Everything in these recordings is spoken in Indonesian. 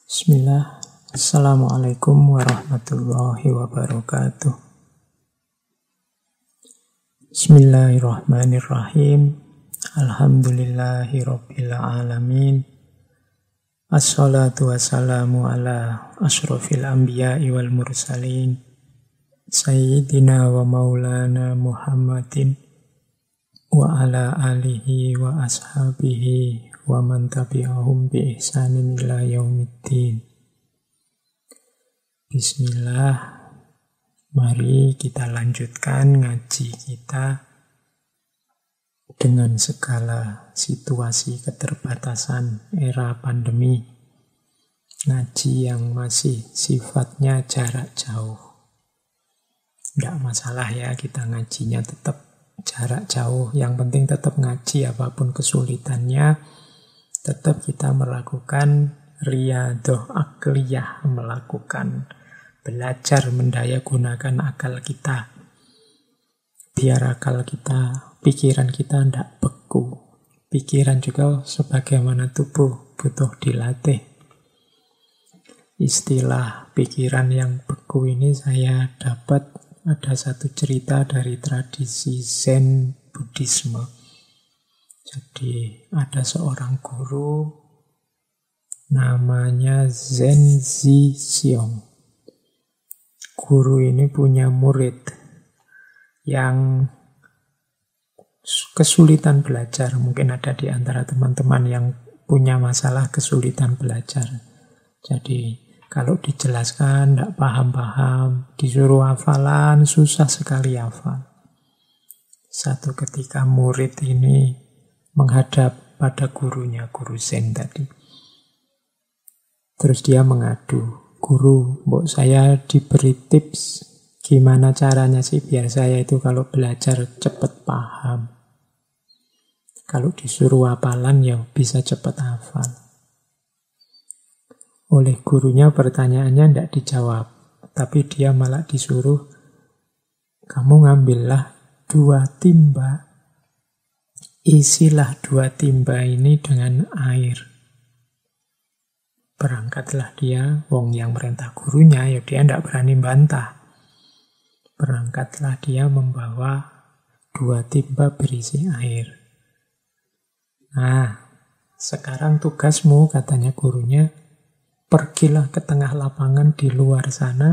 Bismillah. Assalamualaikum warahmatullahi wabarakatuh. Bismillahirrahmanirrahim. Alhamdulillahi rabbil alamin. Assalatu wassalamu ala ashrafil anbiya'i wal mursalin. Sayyidina wa maulana Muhammadin wa ala alihi wa ashabihi wa man tabi'ahum bi ihsanin ila yaumiddin. Bismillah. Mari kita lanjutkan ngaji kita dengan segala situasi keterbatasan era pandemi. Ngaji yang masih sifatnya jarak jauh. Nggak masalah ya, kita ngajinya tetap jarak jauh. Yang penting tetap ngaji apapun kesulitannya. Tetap kita melakukan riyadhah akliyah, melakukan belajar mendaya gunakan akal kita. Biar akal kita, pikiran kita tidak beku. Pikiran juga sebagaimana tubuh, butuh dilatih. Istilah pikiran yang beku ini saya dapat ada satu cerita dari tradisi Zen Buddhisme. Jadi ada seorang guru namanya Zhenzi Xiong. Guru ini punya murid yang kesulitan belajar. Mungkin ada di antara teman-teman yang punya masalah kesulitan belajar. Jadi kalau dijelaskan tidak paham-paham, disuruh hafalan susah sekali hafal. Satu ketika murid ini menghadap pada gurunya, guru Zen tadi. Terus dia mengadu, "Guru, mbok saya diberi tips gimana caranya sih biar saya itu kalau belajar cepat paham. Kalau disuruh hafalan ya bisa cepat hafal." Oleh gurunya pertanyaannya tidak dijawab, tapi dia malah disuruh, "Kamu ngambillah 2 timba. Isilah 2 timba ini dengan air." Berangkatlah dia, wong yang merintah gurunya, ya dia tidak berani bantah. Berangkatlah dia membawa 2 timba berisi air. "Nah, sekarang tugasmu," katanya gurunya, "pergilah ke tengah lapangan di luar sana."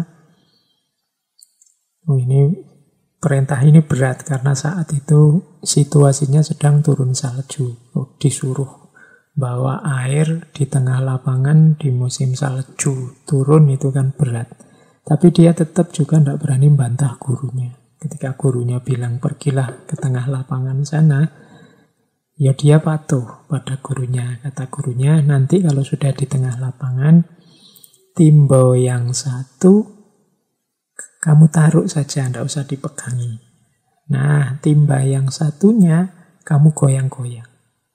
Ini perintah ini berat karena saat itu situasinya sedang turun salju. Disuruh bawa air di tengah lapangan di musim salju. Turun itu kan berat. Tapi dia tetap juga tidak berani bantah gurunya. Ketika gurunya bilang pergilah ke tengah lapangan sana, ya dia patuh pada gurunya. Kata gurunya, "Nanti kalau sudah di tengah lapangan, timba yang satu kamu taruh saja, tidak usah dipegangi. Nah, timba yang satunya kamu goyang-goyang."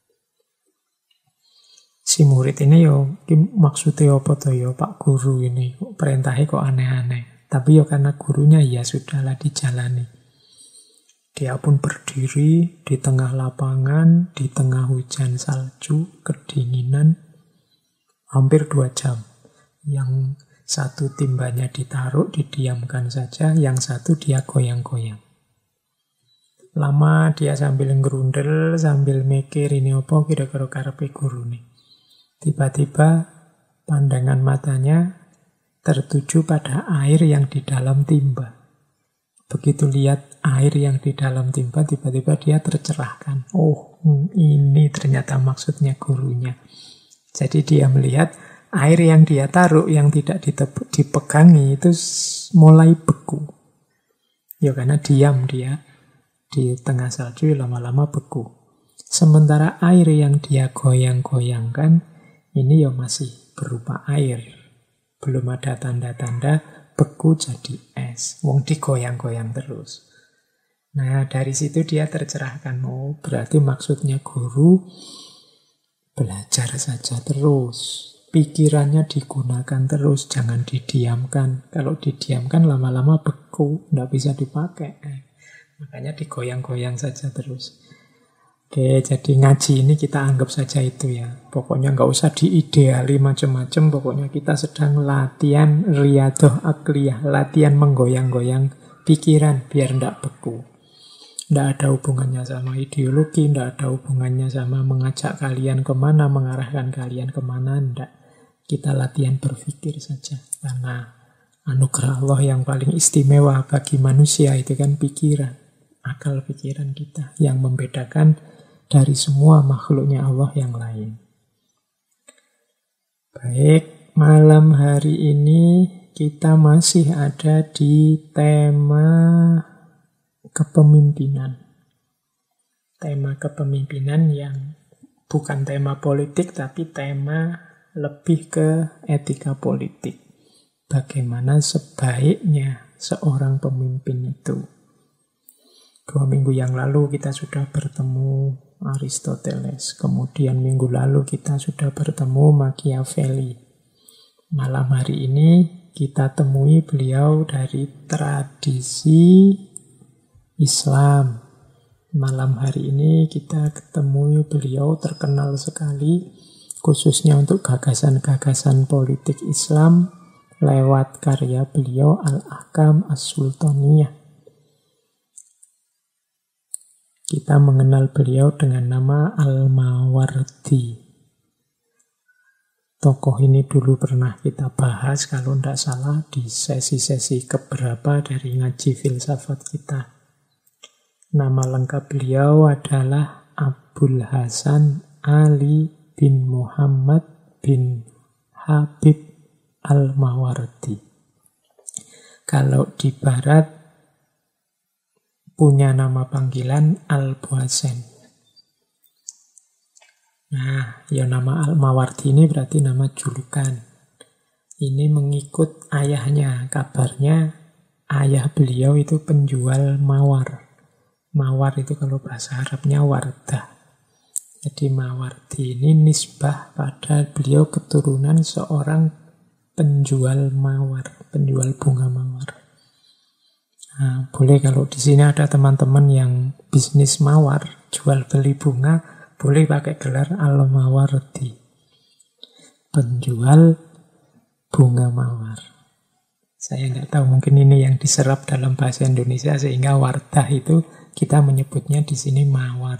Si murid ini maksudnya apa toh Pak Guru ini, perintahnya kok aneh-aneh. Tapi karena gurunya ya sudahlah dijalani. Dia pun berdiri di tengah lapangan, di tengah hujan salju, kedinginan, hampir 2 jam. Yang satu timbanya ditaruh, didiamkan saja, yang satu dia goyang-goyang. Lama dia sambil ngerundel, sambil mikir ini apa kira-kira karepe guru nih. Tiba-tiba pandangan matanya tertuju pada air yang di dalam timba. Begitu lihat air yang di dalam timba, tiba-tiba dia tercerahkan. Oh, ini ternyata maksudnya gurunya. Jadi dia melihat air yang dia taruh, yang tidak dipegangi itu mulai beku. Ya karena diam dia di tengah salju, lama-lama beku. Sementara air yang dia goyang-goyangkan, ini ya masih berupa air. Belum ada tanda-tanda beku jadi es. Wong digoyang-goyang terus. Nah, dari situ dia tercerahkan. Oh, berarti maksudnya guru belajar saja terus. Pikirannya digunakan terus, jangan didiamkan. Kalau didiamkan lama-lama beku, tidak bisa dipakai. Makanya digoyang-goyang saja terus. Oke, jadi ngaji ini kita anggap saja itu ya. Pokoknya nggak usah diideali macam-macam. Pokoknya kita sedang latihan riyadhah akliyah, latihan menggoyang-goyang pikiran biar ndak beku. Ndak ada hubungannya sama ideologi, ndak ada hubungannya sama mengajak kalian kemana, mengarahkan kalian kemana, ndak. Kita latihan berpikir saja. Karena anugerah Allah yang paling istimewa bagi manusia itu kan pikiran. Akal pikiran kita yang membedakan dari semua makhluknya Allah yang lain. Baik, malam hari ini kita masih ada di tema kepemimpinan. Tema kepemimpinan yang bukan tema politik, tapi tema lebih ke etika politik. Bagaimana sebaiknya seorang pemimpin itu. 2 minggu yang lalu kita sudah bertemu Aristoteles. Kemudian minggu lalu kita sudah bertemu Machiavelli. Malam hari ini kita temui beliau dari tradisi Islam. Malam hari ini kita ketemu beliau terkenal sekali, khususnya untuk gagasan-gagasan politik Islam lewat karya beliau Al-Ahkam As-Sultaniyah. Kita mengenal beliau dengan nama Al-Mawardi. Tokoh ini dulu pernah kita bahas, kalau tidak salah, di sesi-sesi keberapa dari ngaji filsafat kita. Nama lengkap beliau adalah Abul Hasan Ali bin Muhammad bin Habib Al-Mawardi. Kalau di barat punya nama panggilan Al-Buazen. Nah, ya nama Al-Mawardi ini berarti nama julukan. Ini mengikut ayahnya. Kabarnya ayah beliau itu penjual mawar. Mawar itu kalau bahasa Arabnya wardah. Jadi Mawardi ini nisbah pada beliau keturunan seorang penjual mawar, penjual bunga mawar. Nah, boleh kalau di sini ada teman-teman yang bisnis mawar, jual beli bunga, boleh pakai gelar Al-Mawardi, penjual bunga mawar. Saya nggak tahu, mungkin ini yang diserap dalam bahasa Indonesia sehingga wardah itu kita menyebutnya di sini mawar.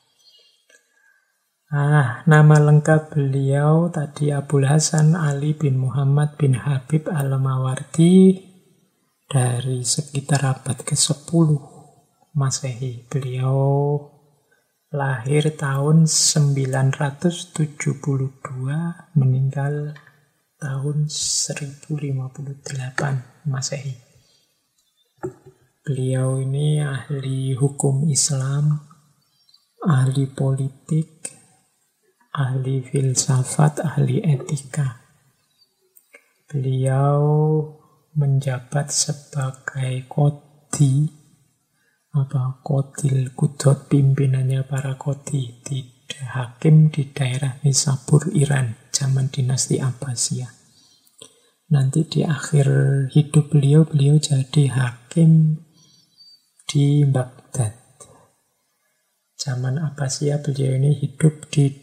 Nama lengkap beliau tadi Abul Hasan Ali bin Muhammad bin Habib Al-Mawardi. Dari sekitar abad ke-10 Masehi. Beliau lahir tahun 972, meninggal tahun 1058 Masehi. Beliau ini ahli hukum Islam, ahli politik, ahli filsafat, ahli etika. Beliau menjabat sebagai qadhi, qadhil qudot, pimpinannya para qadhi, hakim di daerah Nisabur, Iran, zaman dinasti Abbasiyah. Nanti di akhir hidup beliau jadi hakim di Baghdad. Zaman Abbasiyah beliau ini hidup di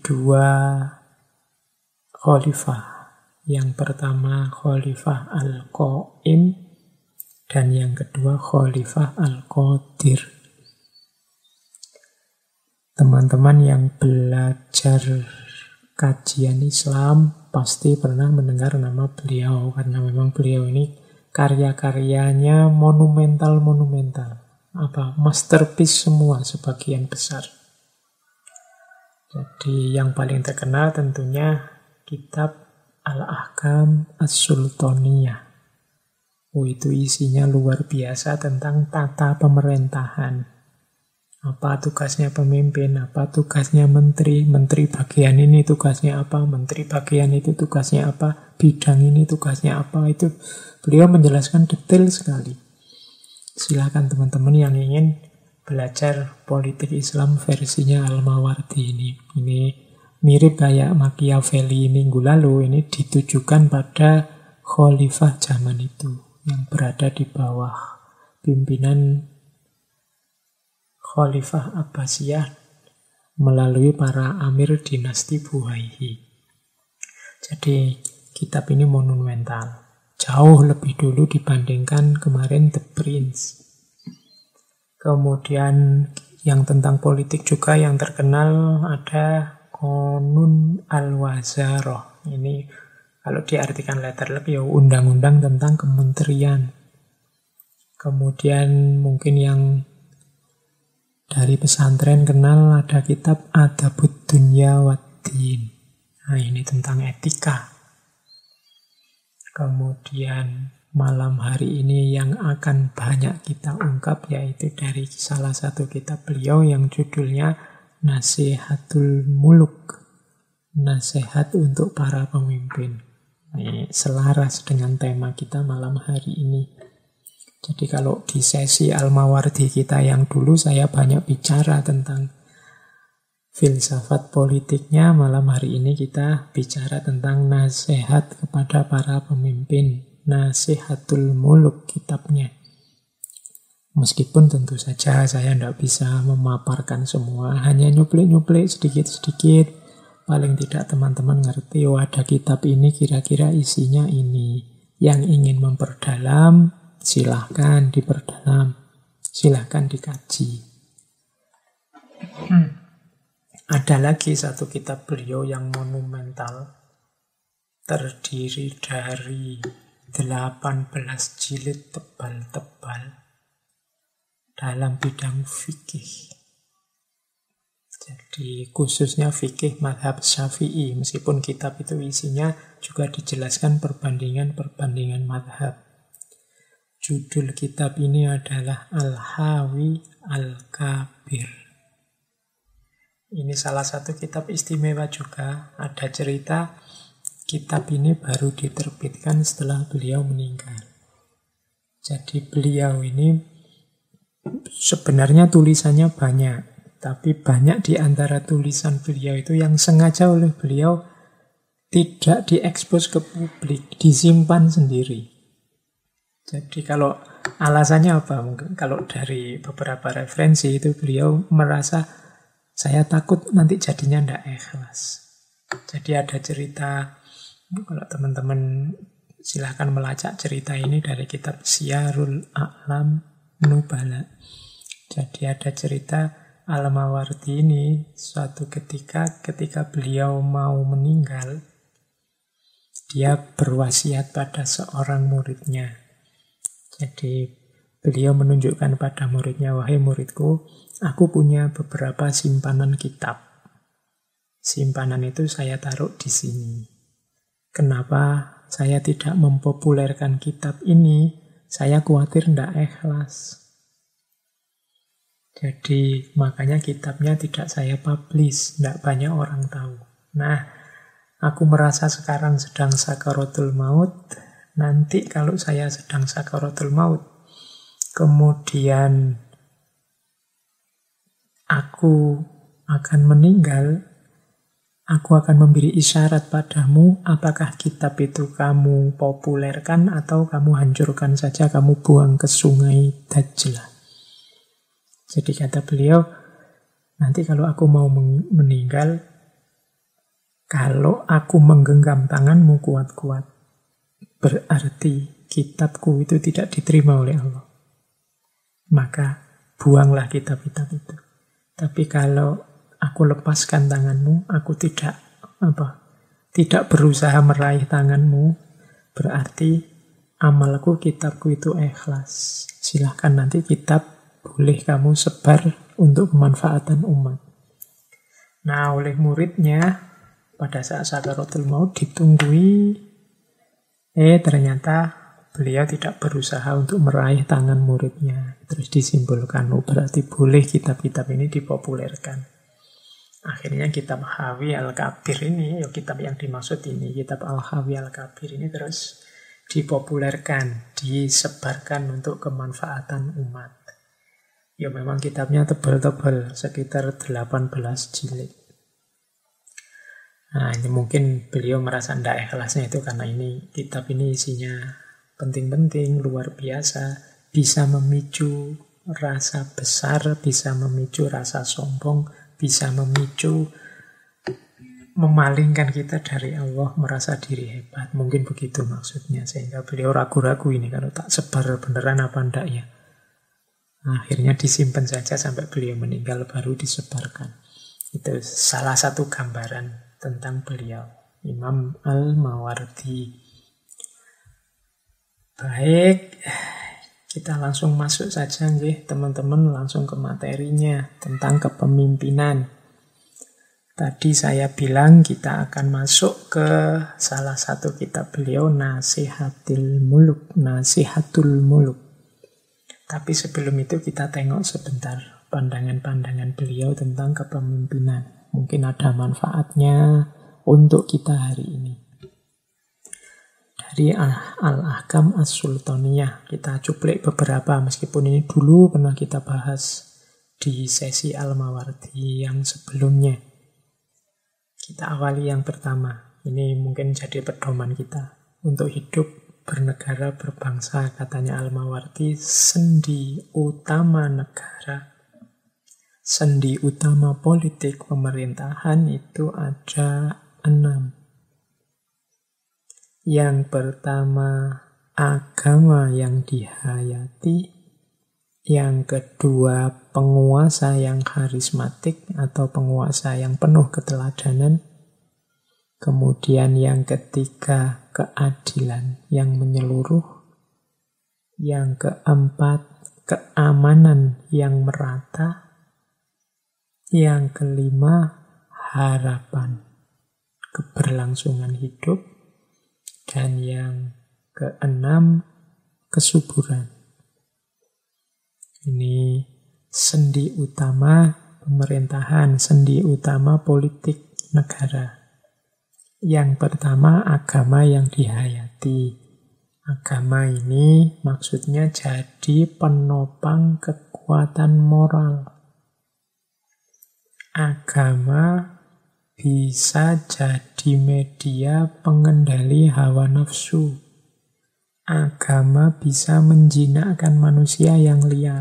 2 khalifah. Yang pertama Khalifah Al-Qaim dan yang kedua Khalifah Al-Qadir. Teman-teman yang belajar kajian Islam pasti pernah mendengar nama beliau, karena memang beliau ini karya-karyanya monumental. Masterpiece semua sebagian besar. Jadi yang paling terkenal tentunya kitab Al-Ahkam As-Sultaniyah. Itu isinya luar biasa tentang tata pemerintahan. Apa tugasnya pemimpin, apa tugasnya menteri, menteri bagian ini tugasnya apa, menteri bagian itu tugasnya apa, bidang ini tugasnya apa, itu beliau menjelaskan detail sekali. Silakan teman-teman yang ingin belajar politik Islam versinya Al-Mawardi ini. Ini mirip kayak Machiavelli minggu lalu, ini ditujukan pada khalifah zaman itu yang berada di bawah pimpinan Khalifah Abbasiyah melalui para amir dinasti Buhaihi. Jadi kitab ini monumental. Jauh lebih dulu dibandingkan kemarin The Prince. Kemudian yang tentang politik juga yang terkenal ada Qonun Al-Wazarah. Ini kalau diartikan letter ya undang-undang tentang kementerian. Kemudian mungkin yang dari pesantren kenal ada kitab Adabud Dunya Waddin. Nah ini tentang etika. Kemudian malam hari ini yang akan banyak kita ungkap yaitu dari salah satu kitab beliau yang judulnya Nasihatul Muluk. Nasihat untuk para pemimpin. Ini selaras dengan tema kita malam hari ini. Jadi kalau di sesi Al-Mawardi kita yang dulu saya banyak bicara tentang filsafat politiknya, malam hari ini kita bicara tentang nasihat kepada para pemimpin. Nasihatul Muluk kitabnya. Meskipun tentu saja saya tidak bisa memaparkan semua, hanya nyuplik-nyuplik sedikit-sedikit. Paling tidak teman-teman ngerti, oh ada kitab ini kira-kira isinya ini. Yang ingin memperdalam, silahkan diperdalam, silahkan dikaji. Ada lagi satu kitab beliau yang monumental, terdiri dari 18 jilid tebal-tebal dalam bidang fikih. Jadi khususnya fikih mazhab Syafi'i, meskipun kitab itu isinya juga dijelaskan perbandingan-perbandingan mazhab. Judul kitab ini adalah Al-Hawi Al-Kabir. Ini salah satu kitab istimewa juga. Ada cerita kitab ini baru diterbitkan setelah beliau meninggal. Jadi beliau ini sebenarnya tulisannya banyak, tapi banyak di antara tulisan beliau itu yang sengaja oleh beliau tidak diekspos ke publik, disimpan sendiri. Jadi kalau alasannya apa? Mungkin kalau dari beberapa referensi itu beliau merasa saya takut nanti jadinya tidak ikhlas. Jadi ada cerita, kalau teman-teman silahkan melacak cerita ini dari kitab Syiarul A'lam Nubala. Jadi ada cerita Al-Mawardi ini suatu ketika beliau mau meninggal, dia berwasiat pada seorang muridnya. Jadi beliau menunjukkan pada muridnya, wahai muridku, aku punya beberapa simpanan kitab. Simpanan itu saya taruh di sini. Kenapa saya tidak mempopulerkan kitab ini? Saya khawatir tidak ikhlas. Jadi makanya kitabnya tidak saya publish, tidak banyak orang tahu. Nah, aku merasa sekarang sedang sakaratul maut. Nanti kalau saya sedang sakaratul maut, kemudian aku akan meninggal, aku akan memberi isyarat padamu, apakah kitab itu kamu populerkan atau kamu hancurkan saja, kamu buang ke sungai Dajlah. Jadi kata beliau, nanti kalau aku mau meninggal, kalau aku menggenggam tanganmu kuat-kuat, berarti kitabku itu tidak diterima oleh Allah. Maka buanglah kitab-kitab itu. Tapi kalau aku lepaskan tanganmu, aku tidak berusaha meraih tanganmu, berarti amalku, kitabku itu ikhlas. Silahkan nanti kitab boleh kamu sebar untuk kemanfaatan umat. Nah, oleh muridnya pada saat sakaratul maut ditunggui, ternyata beliau tidak berusaha untuk meraih tangan muridnya. Terus disimpulkan, berarti boleh kitab-kitab ini dipopulerkan. Akhirnya kitab Hawi Al-Kabir ini, kitab yang dimaksud ini, kitab Al-Hawi Al-Kabir ini terus dipopulerkan, disebarkan untuk kemanfaatan umat. Ya memang kitabnya tebal-tebal, sekitar 18 jilid. Nah ini mungkin beliau merasa tidak ikhlasnya itu karena ini kitab ini isinya penting-penting, luar biasa, bisa memicu rasa besar, bisa memicu rasa sombong, bisa memicu, memalingkan kita dari Allah, merasa diri hebat. Mungkin begitu maksudnya, sehingga beliau ragu-ragu ini kalau tak sebar beneran apa enggak ya. Akhirnya disimpan saja sampai beliau meninggal baru disebarkan. Itu salah satu gambaran tentang beliau, Imam Al-Mawardi. Baik, kita langsung masuk saja nggih, teman-teman, langsung ke materinya tentang kepemimpinan. Tadi saya bilang kita akan masuk ke salah satu kitab beliau, Nasihatul Muluk. Tapi sebelum itu kita tengok sebentar pandangan-pandangan beliau tentang kepemimpinan. Mungkin ada manfaatnya untuk kita hari ini. Dari Al-Ahkam As-Sultaniyah, kita cuplik beberapa, meskipun ini dulu pernah kita bahas di sesi Al-Mawardi yang sebelumnya. Kita awali yang pertama. Ini mungkin jadi pedoman kita untuk hidup bernegara berbangsa. Katanya Al-Mawardi, sendi utama negara, sendi utama politik pemerintahan itu ada 6. Yang pertama, agama yang dihayati. Yang kedua, penguasa yang karismatik atau penguasa yang penuh keteladanan. Kemudian yang ketiga, keadilan yang menyeluruh. Yang keempat, keamanan yang merata. Yang kelima, harapan, keberlangsungan hidup. Dan yang keenam, kesuburan. Ini sendi utama pemerintahan, sendi utama politik negara. Yang pertama, agama yang dihayati. Agama ini maksudnya jadi penopang kekuatan moral. Agama bisa jadi media pengendali hawa nafsu. Agama bisa menjinakkan manusia yang liar.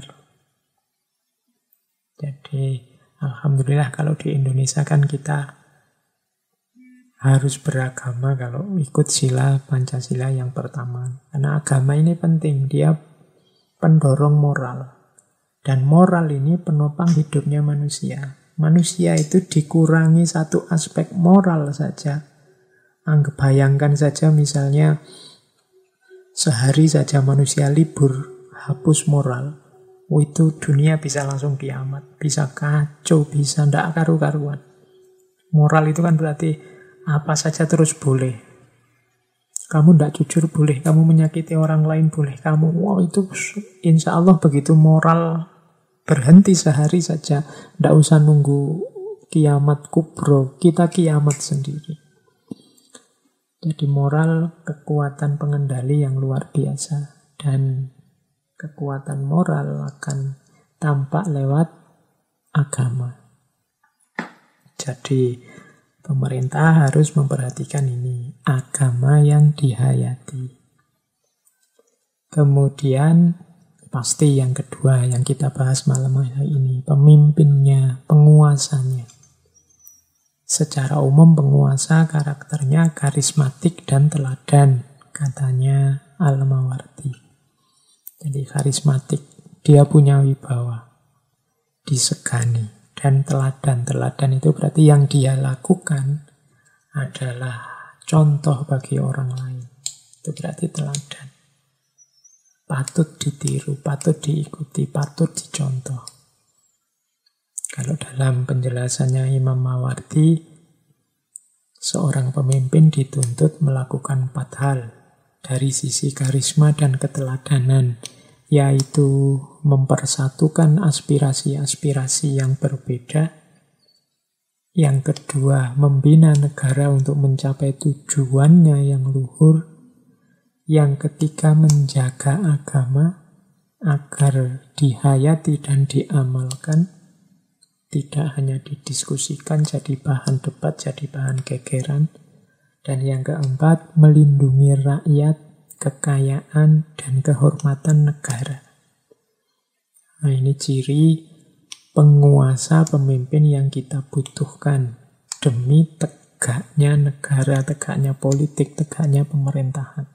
Jadi, alhamdulillah kalau di Indonesia kan kita harus beragama kalau ikut sila Pancasila yang pertama. Karena agama ini penting, dia pendorong moral. Dan moral ini penopang hidupnya manusia. Manusia itu dikurangi satu aspek moral saja. Bayangkan saja misalnya sehari saja manusia libur, hapus moral. Itu dunia bisa langsung kiamat, bisa kacau, bisa ndak karu-karuan. Moral itu kan berarti apa saja terus boleh. Kamu ndak jujur boleh, kamu menyakiti orang lain boleh, kamu itu insya Allah begitu moral berhenti sehari saja, ndak usah nunggu kiamat kubro, kita kiamat sendiri. Jadi moral kekuatan pengendali yang luar biasa, dan kekuatan moral akan tampak lewat agama. Jadi pemerintah harus memperhatikan ini, agama yang dihayati. Kemudian pasti yang kedua yang kita bahas malam hari ini, pemimpinnya, penguasanya. Secara umum penguasa karakternya karismatik dan teladan, katanya Al-Mawardi. Jadi karismatik, dia punya wibawa, disegani, dan teladan. Teladan itu berarti yang dia lakukan adalah contoh bagi orang lain. Itu berarti teladan. Patut ditiru, patut diikuti, patut dicontoh. Kalau dalam penjelasannya Imam Mawardi, seorang pemimpin dituntut melakukan 4 hal dari sisi karisma dan keteladanan, yaitu mempersatukan aspirasi-aspirasi yang berbeda. Yang kedua, membina negara untuk mencapai tujuannya yang luhur. Yang ketiga, menjaga agama agar dihayati dan diamalkan. Tidak hanya didiskusikan, jadi bahan debat, jadi bahan gegeran. Dan yang keempat, melindungi rakyat, kekayaan, dan kehormatan negara. Nah, ini ciri penguasa, pemimpin yang kita butuhkan demi tegaknya negara, tegaknya politik, tegaknya pemerintahan.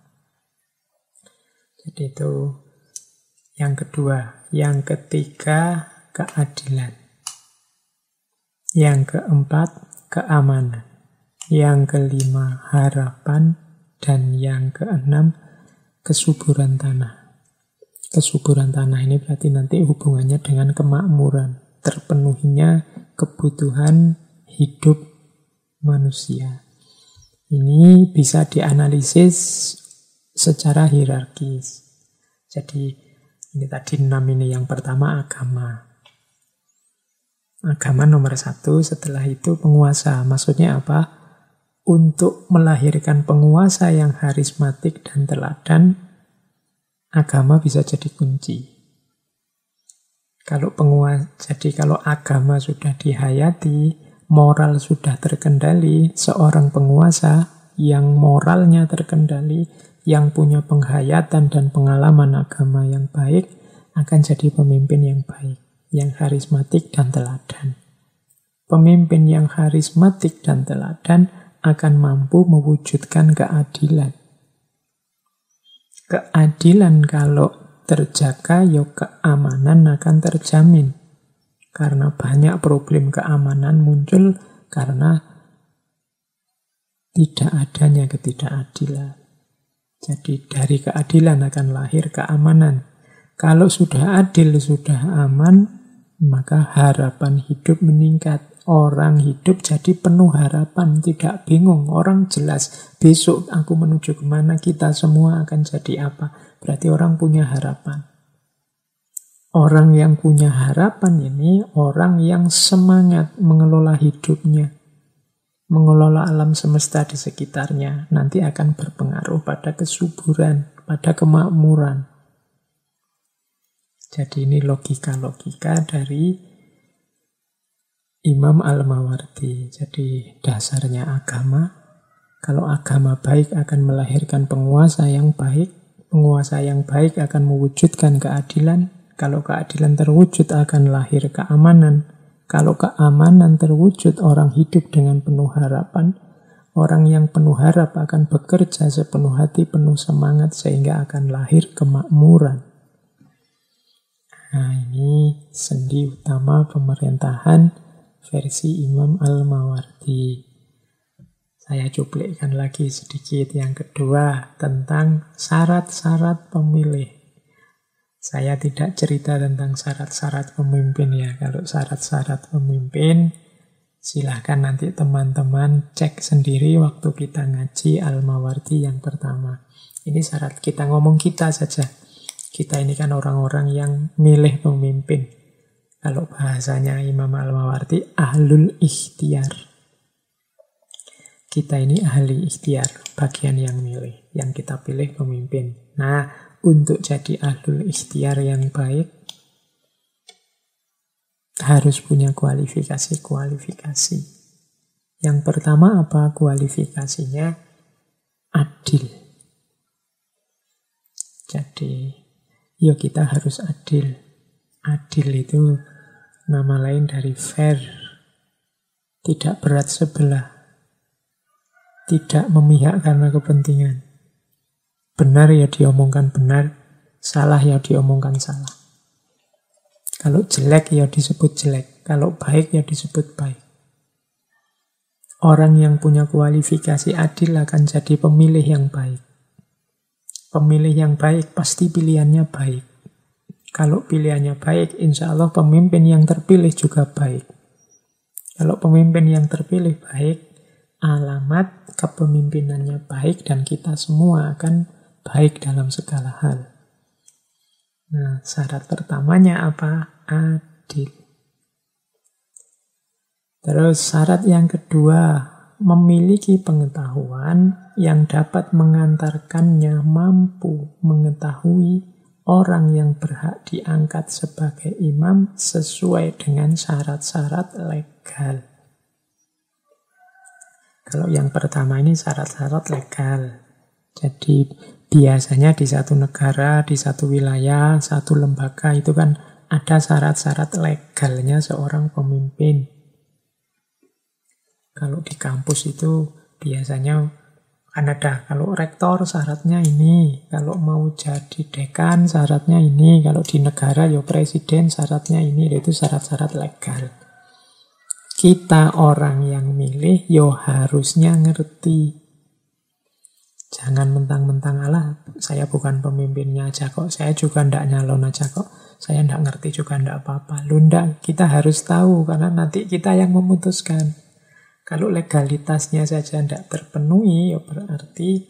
Jadi itu yang kedua. Yang ketiga, keadilan. Yang keempat, keamanan. Yang kelima, harapan. Dan yang keenam, kesuburan tanah. Kesuburan tanah ini berarti nanti hubungannya dengan kemakmuran. Terpenuhinya kebutuhan hidup manusia. Ini bisa dianalisis secara hierarkis. Jadi ini tadi 6 ini. Yang pertama agama. Agama nomor 1, setelah itu penguasa. Maksudnya apa? Untuk melahirkan penguasa yang harismatik dan teladan, agama bisa jadi kunci. Kalau agama sudah dihayati, moral sudah terkendali, seorang penguasa yang moralnya terkendali, yang punya penghayatan dan pengalaman agama yang baik, akan jadi pemimpin yang baik, yang harismatik dan teladan. Pemimpin yang harismatik dan teladan akan mampu mewujudkan keadilan. Keadilan kalau terjaga, ya keamanan akan terjamin. Karena banyak problem keamanan muncul karena tidak adanya ketidakadilan. Jadi dari keadilan akan lahir keamanan. Kalau sudah adil, sudah aman, maka harapan hidup meningkat. Orang hidup jadi penuh harapan, tidak bingung. Orang jelas, besok aku menuju kemana, kita semua akan jadi apa. Berarti orang punya harapan. Orang yang punya harapan ini, orang yang semangat mengelola hidupnya, mengelola alam semesta di sekitarnya, nanti akan berpengaruh pada kesuburan, pada kemakmuran. Jadi ini logika-logika dari Imam Al-Mawardi. Jadi dasarnya agama. Kalau agama baik akan melahirkan penguasa yang baik. Penguasa yang baik akan mewujudkan keadilan. Kalau keadilan terwujud akan lahir keamanan. Kalau keamanan terwujud, orang hidup dengan penuh harapan. Orang yang penuh harap akan bekerja sepenuh hati, penuh semangat, sehingga akan lahir kemakmuran. Nah, ini sendi utama pemerintahan versi Imam Al-Mawardi. Saya cuplikkan lagi sedikit. Yang kedua, tentang syarat-syarat pemilih. Saya tidak cerita tentang syarat-syarat pemimpin ya. Kalau syarat-syarat pemimpin, silahkan nanti teman-teman cek sendiri waktu kita ngaji Al-Mawardi yang pertama. Ini syarat, kita ngomong kita saja. Kita ini kan orang-orang yang milih pemimpin. Kalau bahasanya Imam Al-Mawardi, ahlul ikhtiar. Kita ini ahli ikhtiar, bagian yang milih. Yang kita pilih pemimpin. Nah, untuk jadi ahlul ikhtiar yang baik, harus punya kualifikasi-kualifikasi. Yang pertama apa kualifikasinya? Adil. Jadi, ya kita harus adil. Adil itu nama lain dari fair. Tidak berat sebelah. Tidak memihak karena kepentingan. Benar ya diomongkan benar, salah ya diomongkan salah. Kalau jelek ya disebut jelek, kalau baik ya disebut baik. Orang yang punya kualifikasi adil akan jadi pemilih yang baik. Pemilih yang baik pasti pilihannya baik. Kalau pilihannya baik, insya Allah pemimpin yang terpilih juga baik. Kalau pemimpin yang terpilih baik, alamat kepemimpinannya baik dan kita semua akan baik dalam segala hal. Nah, syarat pertamanya apa? Adil. Terus syarat yang kedua, memiliki pengetahuan yang dapat mengantarkannya mampu mengetahui orang yang berhak diangkat sebagai imam sesuai dengan syarat-syarat legal. Kalau yang pertama ini syarat-syarat legal. Jadi biasanya di satu negara, di satu wilayah, satu lembaga itu kan ada syarat-syarat legalnya seorang pemimpin. Kalau di kampus itu biasanya kan ada, kalau rektor syaratnya ini, kalau mau jadi dekan syaratnya ini, kalau di negara ya presiden syaratnya ini, itu syarat-syarat legal. Kita orang yang milih yo harusnya ngerti. Jangan mentang-mentang alah, saya bukan pemimpinnya aja kok, saya juga ndak nyalon aja kok, saya ndak ngerti juga ndak apa-apa. Lu ndak, kita harus tahu karena nanti kita yang memutuskan. Kalau legalitasnya saja tidak terpenuhi, ya berarti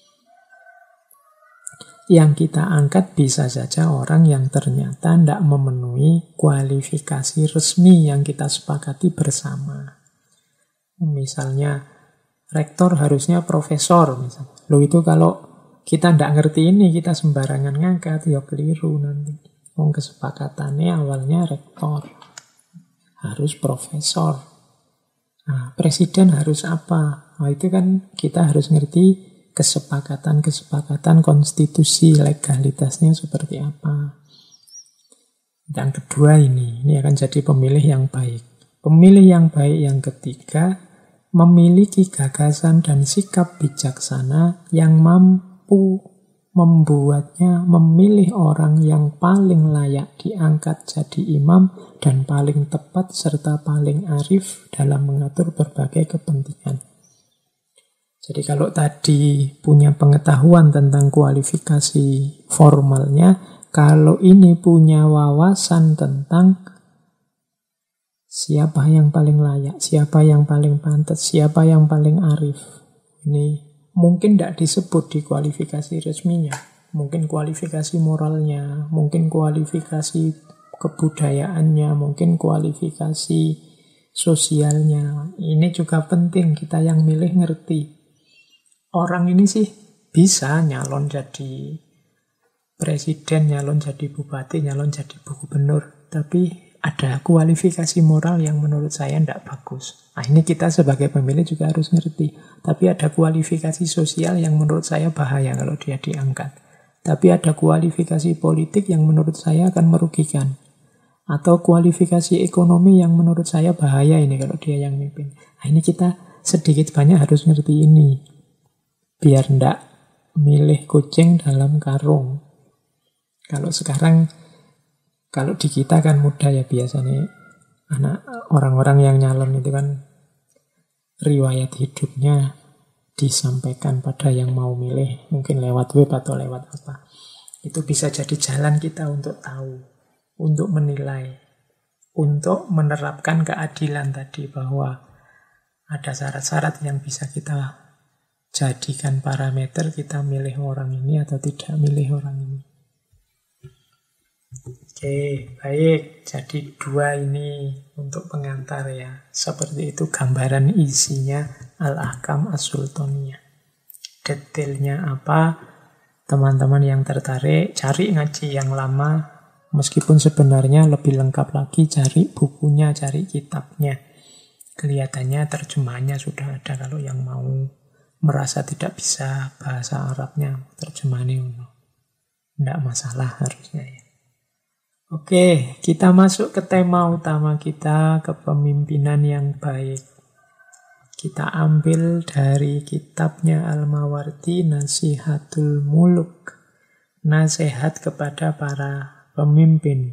yang kita angkat bisa saja orang yang ternyata tidak memenuhi kualifikasi resmi yang kita sepakati bersama. Misalnya, rektor harusnya profesor. Misalnya. Loh itu kalau kita tidak ngerti ini, kita sembarangan ngangkat, ya keliru nanti. Kesepakatannya awalnya rektor. Harus profesor. Nah, presiden harus apa? Nah, itu kan kita harus ngerti kesepakatan konstitusi, legalitasnya seperti apa. Yang kedua ini akan jadi pemilih yang baik. Pemilih yang baik yang ketiga, memiliki gagasan dan sikap bijaksana yang mampu membuatnya memilih orang yang paling layak diangkat jadi imam dan paling tepat serta paling arif dalam mengatur berbagai kepentingan. Jadi kalau tadi punya pengetahuan tentang kualifikasi formalnya, kalau ini punya wawasan tentang siapa yang paling layak, siapa yang paling pantas, siapa yang paling arif. Ini mungkin tidak disebut di kualifikasi resminya. Mungkin kualifikasi moralnya, mungkin kualifikasi kebudayaannya, mungkin kualifikasi sosialnya. Ini juga penting, kita yang milih ngerti. Orang ini sih bisa nyalon jadi presiden, nyalon jadi bupati, nyalon jadi gubernur. Tapi ada kualifikasi moral yang menurut saya tidak bagus. Nah, ini kita sebagai pemilih juga harus ngerti. Tapi ada kualifikasi sosial yang menurut saya bahaya kalau dia diangkat. Tapi ada kualifikasi politik yang menurut saya akan merugikan. Atau kualifikasi ekonomi yang menurut saya bahaya ini kalau dia yang mimpin. Nah, ini kita sedikit banyak harus ngerti ini. Biar ndak milih kucing dalam karung. Kalau sekarang, kalau di kita kan mudah ya biasanya anak orang-orang yang nyalon itu kan riwayat hidupnya disampaikan pada yang mau milih, mungkin lewat web atau lewat apa. Itu bisa jadi jalan kita untuk tahu, untuk menilai, untuk menerapkan keadilan tadi bahwa ada syarat-syarat yang bisa kita jadikan parameter kita milih orang ini atau tidak milih orang ini. Oke, baik. Jadi 2 ini untuk pengantar ya. Seperti itu gambaran isinya Al-Ahkam As-Sultaniyah. Detailnya apa? Teman-teman yang tertarik, cari ngaji yang lama. Meskipun sebenarnya lebih lengkap lagi, cari bukunya, cari kitabnya. Kelihatannya terjemahannya sudah ada. Kalau yang mau merasa tidak bisa bahasa Arabnya, terjemahannya tidak masalah harusnya ya. Oke, kita masuk ke tema utama kita, kepemimpinan yang baik. Kita ambil dari kitabnya Al-Mawardi, Nasihatul Muluk. Nasihat kepada para pemimpin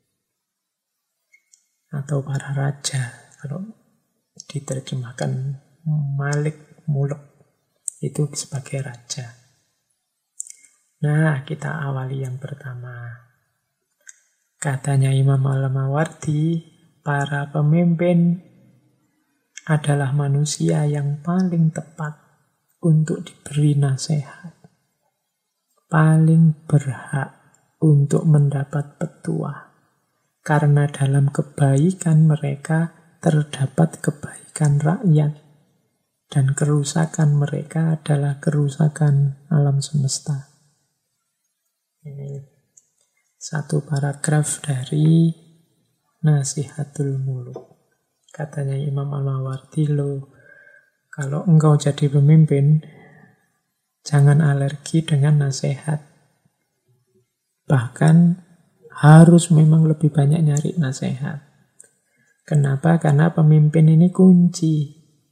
atau para raja. Kalau diterjemahkan Malik Muluk, itu sebagai raja. Nah, kita awali yang pertama. Katanya Imam Al-Mawardi, para pemimpin adalah manusia yang paling tepat untuk diberi nasihat. Paling berhak untuk mendapat petuah. Karena dalam kebaikan mereka terdapat kebaikan rakyat. Dan kerusakan mereka adalah kerusakan alam semesta. Ini satu paragraf dari Nasihatul Muluk. Katanya Imam Al-Mawardi, kalau engkau jadi pemimpin, jangan alergi dengan nasihat. Bahkan harus memang lebih banyak nyari nasihat. Kenapa? Karena pemimpin ini kunci.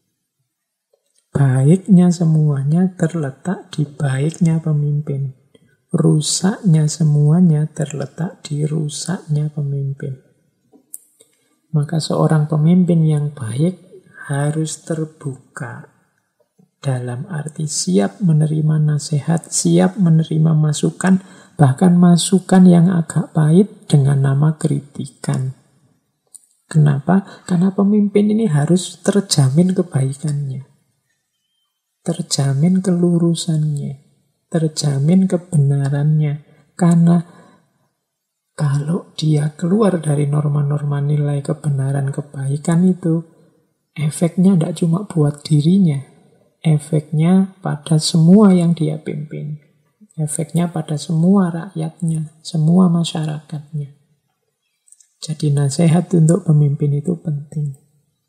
Baiknya semuanya terletak di baiknya pemimpin. Rusaknya semuanya terletak di rusaknya pemimpin. Maka seorang pemimpin yang baik harus terbuka. Dalam arti siap menerima nasihat, siap menerima masukan, bahkan masukan yang agak pahit dengan nama kritikan. Kenapa? Karena pemimpin ini harus terjamin kebaikannya, terjamin kelurusannya, terjamin kebenarannya. Karena kalau dia keluar dari norma-norma nilai kebenaran kebaikan itu, efeknya tidak cuma buat dirinya, efeknya pada semua yang dia pimpin. Efeknya pada semua rakyatnya, semua masyarakatnya. Jadi nasihat untuk pemimpin itu penting.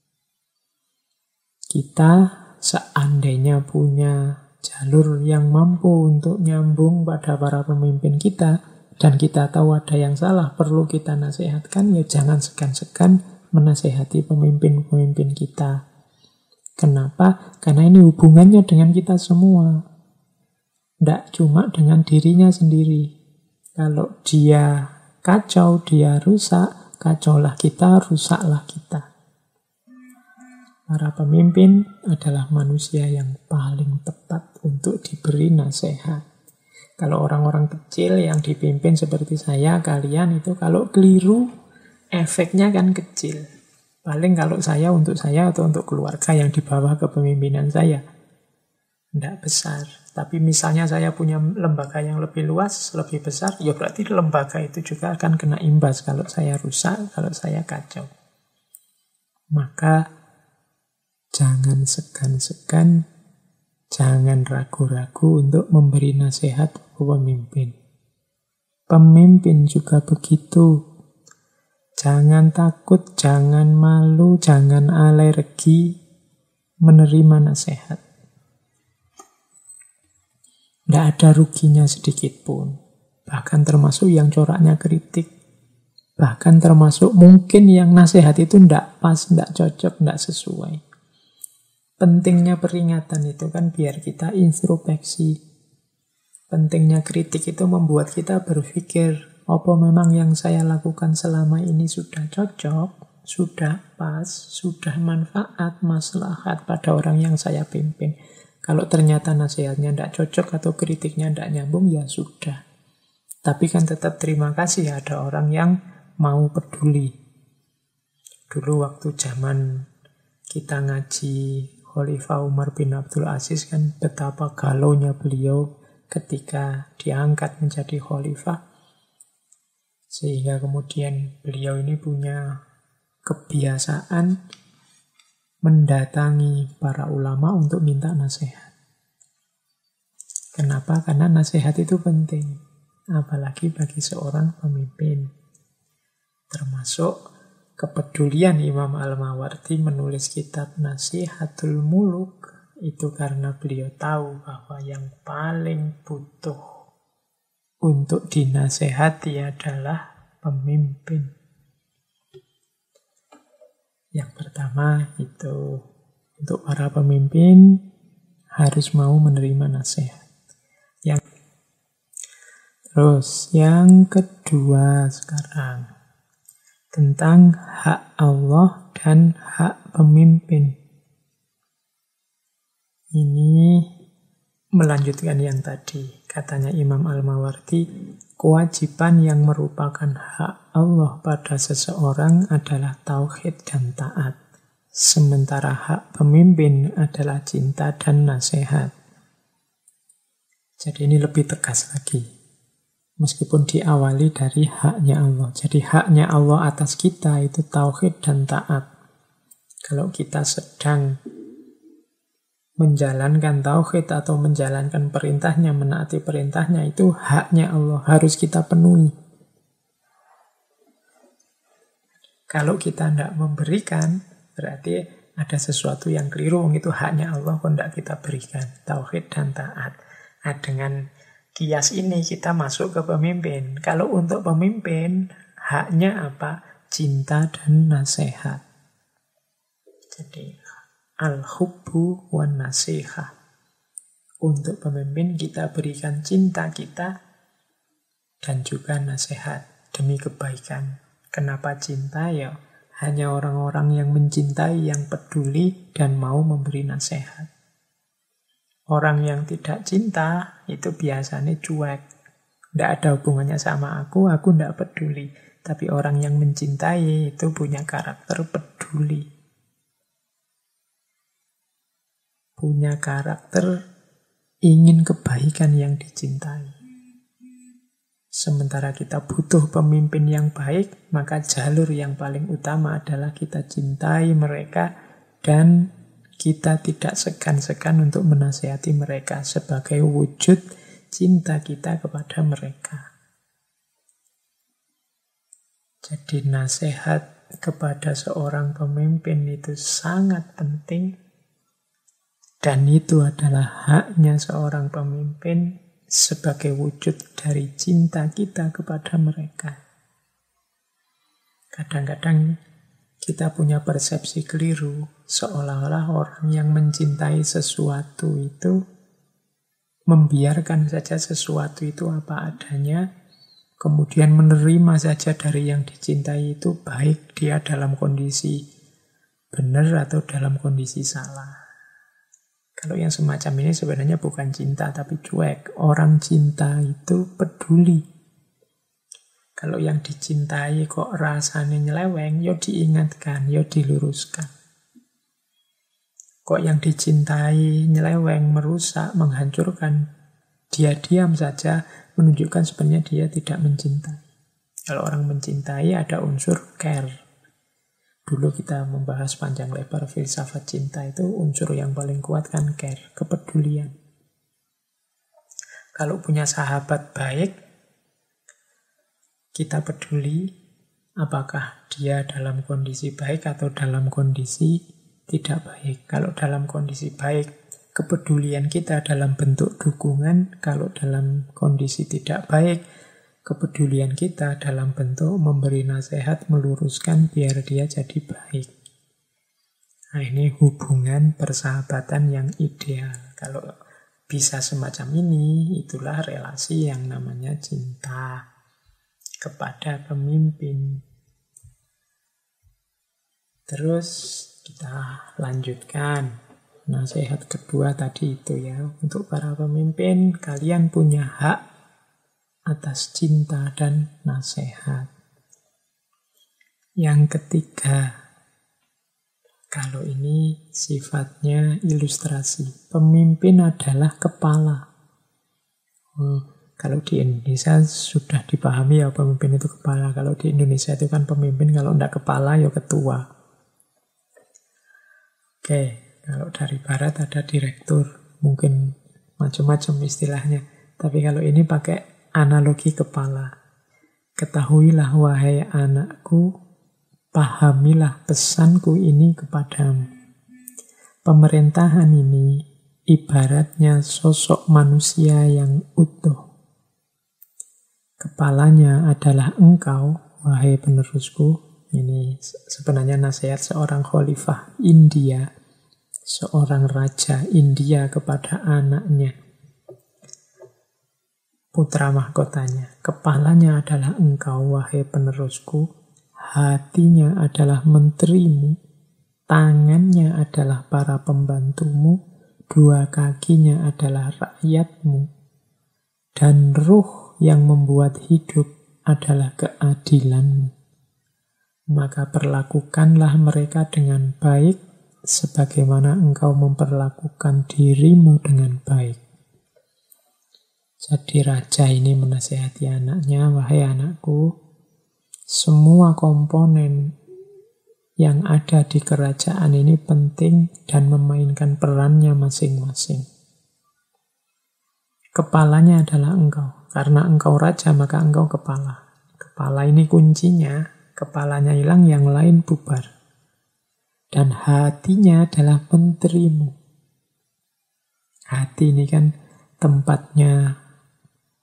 Kita seandainya punya jalur yang mampu untuk nyambung pada para pemimpin kita, dan kita tahu ada yang salah, perlu kita nasihatkan, ya jangan segan-segan menasehati pemimpin-pemimpin kita. Kenapa? Karena ini hubungannya dengan kita semua. Tidak cuma dengan dirinya sendiri. Kalau dia kacau, dia rusak, kacaulah kita, rusaklah kita. Para pemimpin adalah manusia yang paling tepat untuk diberi nasihat. Kalau orang-orang kecil yang dipimpin seperti saya, kalian itu kalau keliru, efeknya kan kecil. Paling kalau saya untuk saya atau untuk keluarga yang di bawah kepemimpinan saya. Tidak besar. Tapi misalnya saya punya lembaga yang lebih luas, lebih besar, ya berarti lembaga itu juga akan kena imbas kalau saya rusak, kalau saya kacau. Maka jangan segan-segan, jangan ragu-ragu untuk memberi nasihat ke pemimpin. Pemimpin juga begitu. Jangan takut, jangan malu, jangan alergi menerima nasihat. Tidak ada ruginya sedikit pun. Bahkan termasuk yang coraknya kritik. Bahkan termasuk mungkin yang nasihat itu tidak pas, tidak cocok, tidak sesuai. Pentingnya peringatan itu kan biar kita introspeksi. Pentingnya kritik itu membuat kita berpikir, apa memang yang saya lakukan selama ini sudah cocok, sudah pas, sudah manfaat, maslahat pada orang yang saya pimpin. Kalau ternyata nasihatnya tidak cocok atau kritiknya tidak nyambung, ya sudah. Tapi kan tetap terima kasih ada orang yang mau peduli. Dulu waktu zaman kita ngaji Khalifah Umar bin Abdul Aziz kan betapa galaunya beliau ketika diangkat menjadi khalifah. Sehingga kemudian beliau ini punya kebiasaan mendatangi para ulama untuk minta nasihat. Kenapa? Karena nasihat itu penting. Apalagi bagi seorang pemimpin. Termasuk kepedulian Imam Al-Mawardi menulis kitab Nasihatul Muluk. Itu karena beliau tahu bahwa yang paling butuh untuk dinasehati adalah pemimpin. Yang pertama itu untuk para pemimpin harus mau menerima nasihat. Terus yang kedua sekarang tentang hak Allah dan hak pemimpin. Ini melanjutkan yang tadi. Katanya Imam Al-Mawardi, kewajiban yang merupakan hak Allah pada seseorang adalah tauhid dan taat. Sementara hak pemimpin adalah cinta dan nasihat. Jadi ini lebih tegas lagi. Meskipun diawali dari haknya Allah. Jadi haknya Allah atas kita itu tauhid dan taat. Kalau kita sedang menjalankan tauhid atau menjalankan perintahnya, menaati perintahnya, itu haknya Allah, harus kita penuhi. Kalau kita tidak memberikan, berarti ada sesuatu yang keliru, itu haknya Allah kok tidak kita berikan, tauhid dan taat. Nah, dengan kias ini kita masuk ke pemimpin. Kalau untuk pemimpin, haknya apa? Cinta dan nasihat. Jadi, al-hubbu wan nasihat. Untuk pemimpin kita berikan cinta kita dan juga nasihat demi kebaikan. Kenapa cinta? Ya, hanya orang-orang yang mencintai, yang peduli dan mau memberi nasihat. Orang yang tidak cinta itu biasanya cuek. Tidak ada hubungannya sama aku tidak peduli. Tapi orang yang mencintai itu punya karakter peduli. Punya karakter ingin kebaikan yang dicintai. Sementara kita butuh pemimpin yang baik, maka jalur yang paling utama adalah kita cintai mereka dan kita tidak segan-segan untuk menasihati mereka sebagai wujud cinta kita kepada mereka. Jadi nasihat kepada seorang pemimpin itu sangat penting dan itu adalah haknya seorang pemimpin sebagai wujud dari cinta kita kepada mereka. Kadang-kadang kita punya persepsi keliru, seolah-olah orang yang mencintai sesuatu itu membiarkan saja sesuatu itu apa adanya, kemudian menerima saja dari yang dicintai itu, baik dia dalam kondisi benar atau dalam kondisi salah. Kalau yang semacam ini sebenarnya bukan cinta, tapi cuek. Orang cinta itu peduli. Kalau yang dicintai kok rasanya nyeleweng, ya diingatkan, ya diluruskan. Kok yang dicintai nyeleweng, merusak, menghancurkan, dia diam saja, menunjukkan sebenarnya dia tidak mencintai. Kalau orang mencintai ada unsur care. Dulu kita membahas panjang lebar filsafat cinta itu unsur yang paling kuat kan care, kepedulian. Kalau punya sahabat baik, kita peduli apakah dia dalam kondisi baik atau dalam kondisi tidak baik. Kalau dalam kondisi baik, kepedulian kita dalam bentuk dukungan. Kalau dalam kondisi tidak baik, kepedulian kita dalam bentuk memberi nasihat, meluruskan biar dia jadi baik. Nah, ini hubungan persahabatan yang ideal. Kalau bisa semacam ini, itulah relasi yang namanya cinta kepada pemimpin. Terus kita lanjutkan. Nasihat kedua tadi itu ya, untuk para pemimpin, kalian punya hak atas cinta dan nasihat. Yang ketiga, kalau ini sifatnya ilustrasi. Pemimpin adalah kepala. Kalau di Indonesia sudah dipahami ya pemimpin itu kepala. Kalau di Indonesia itu kan pemimpin kalau tidak kepala ya ketua. Oke, kalau dari barat ada direktur. Mungkin macam-macam istilahnya. Tapi kalau ini pakai analogi kepala. Ketahuilah wahai anakku, pahamilah pesanku ini kepadamu. Pemerintahan ini ibaratnya sosok manusia yang utuh. Kepalanya adalah engkau, wahai penerusku. Ini sebenarnya nasihat seorang khalifah India, seorang raja India kepada anaknya, putra mahkotanya. Kepalanya adalah engkau, wahai penerusku. Hatinya adalah menterimu. Tangannya adalah para pembantumu. Dua kakinya adalah rakyatmu. Dan ruh yang membuat hidup adalah keadilanmu. Maka perlakukanlah mereka dengan baik, sebagaimana engkau memperlakukan dirimu dengan baik. Jadi raja ini menasihati anaknya, wahai anakku, semua komponen yang ada di kerajaan ini penting dan memainkan perannya masing-masing. Kepalanya adalah engkau. Karena engkau raja, maka engkau kepala. Kepala ini kuncinya. Kepalanya hilang, yang lain bubar. Dan hatinya adalah menterimu. Hati ini kan tempatnya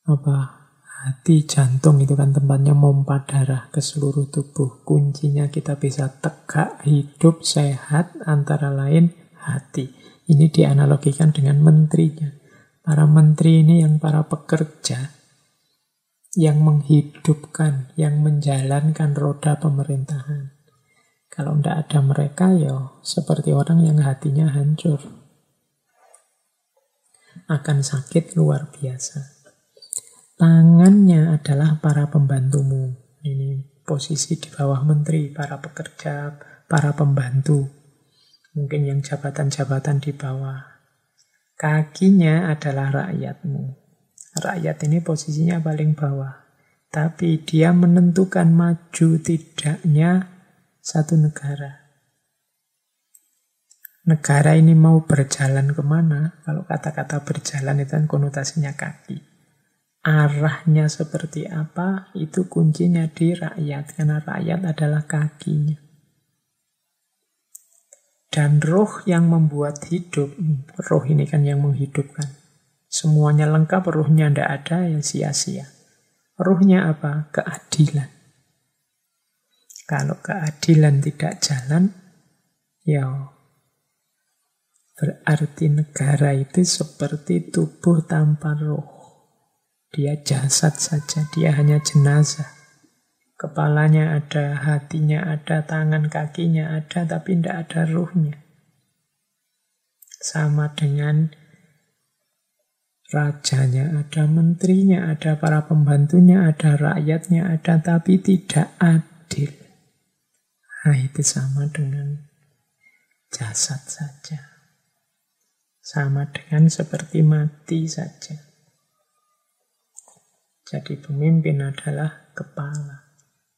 hati, jantung itu kan tempatnya mompa darah ke seluruh tubuh. Kuncinya kita bisa tegak, hidup, sehat, antara lain hati. Ini dianalogikan dengan menterinya. Para menteri ini yang para pekerja yang menghidupkan, yang menjalankan roda pemerintahan. Kalau tidak ada mereka, ya seperti orang yang hatinya hancur. Akan sakit luar biasa. Tangannya adalah para pembantumu. Ini posisi di bawah menteri, para pekerja, para pembantu. Mungkin yang jabatan-jabatan di bawah. Kakinya adalah rakyatmu. Rakyat ini posisinya paling bawah. Tapi dia menentukan maju tidaknya satu negara. Negara ini mau berjalan kemana? Kalau kata-kata berjalan itu kan konotasinya kaki. Arahnya seperti apa, itu kuncinya di rakyat. Karena rakyat adalah kakinya. Dan roh yang membuat hidup, roh ini kan yang menghidupkan. Semuanya lengkap, rohnya tidak ada, ya sia-sia. Rohnya apa? Keadilan. Kalau keadilan tidak jalan, ya berarti negara itu seperti tubuh tanpa roh. Dia jasad saja, dia hanya jenazah. Kepalanya ada, hatinya ada, tangan kakinya ada, tapi tidak ada ruhnya. Sama dengan rajanya ada, menterinya ada, para pembantunya ada, rakyatnya ada, tapi tidak adil. Nah, itu sama dengan jasad saja. Sama dengan seperti mati saja. Jadi pemimpin adalah kepala.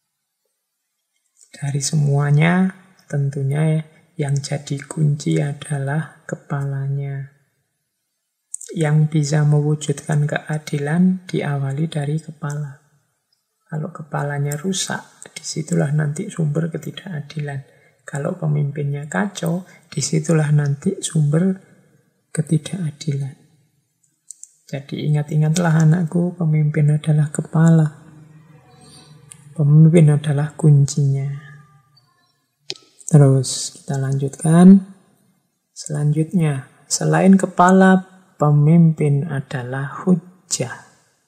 Dari semuanya tentunya yang jadi kunci adalah kepalanya. Yang bisa mewujudkan keadilan diawali dari kepala. Kalau kepalanya rusak, disitulah nanti sumber ketidakadilan. Kalau pemimpinnya kacau, disitulah nanti sumber ketidakadilan. Jadi ingat-ingatlah anakku, pemimpin adalah kepala. Pemimpin adalah kuncinya. Terus kita lanjutkan. Selanjutnya, selain kepala, pemimpin adalah hujjah.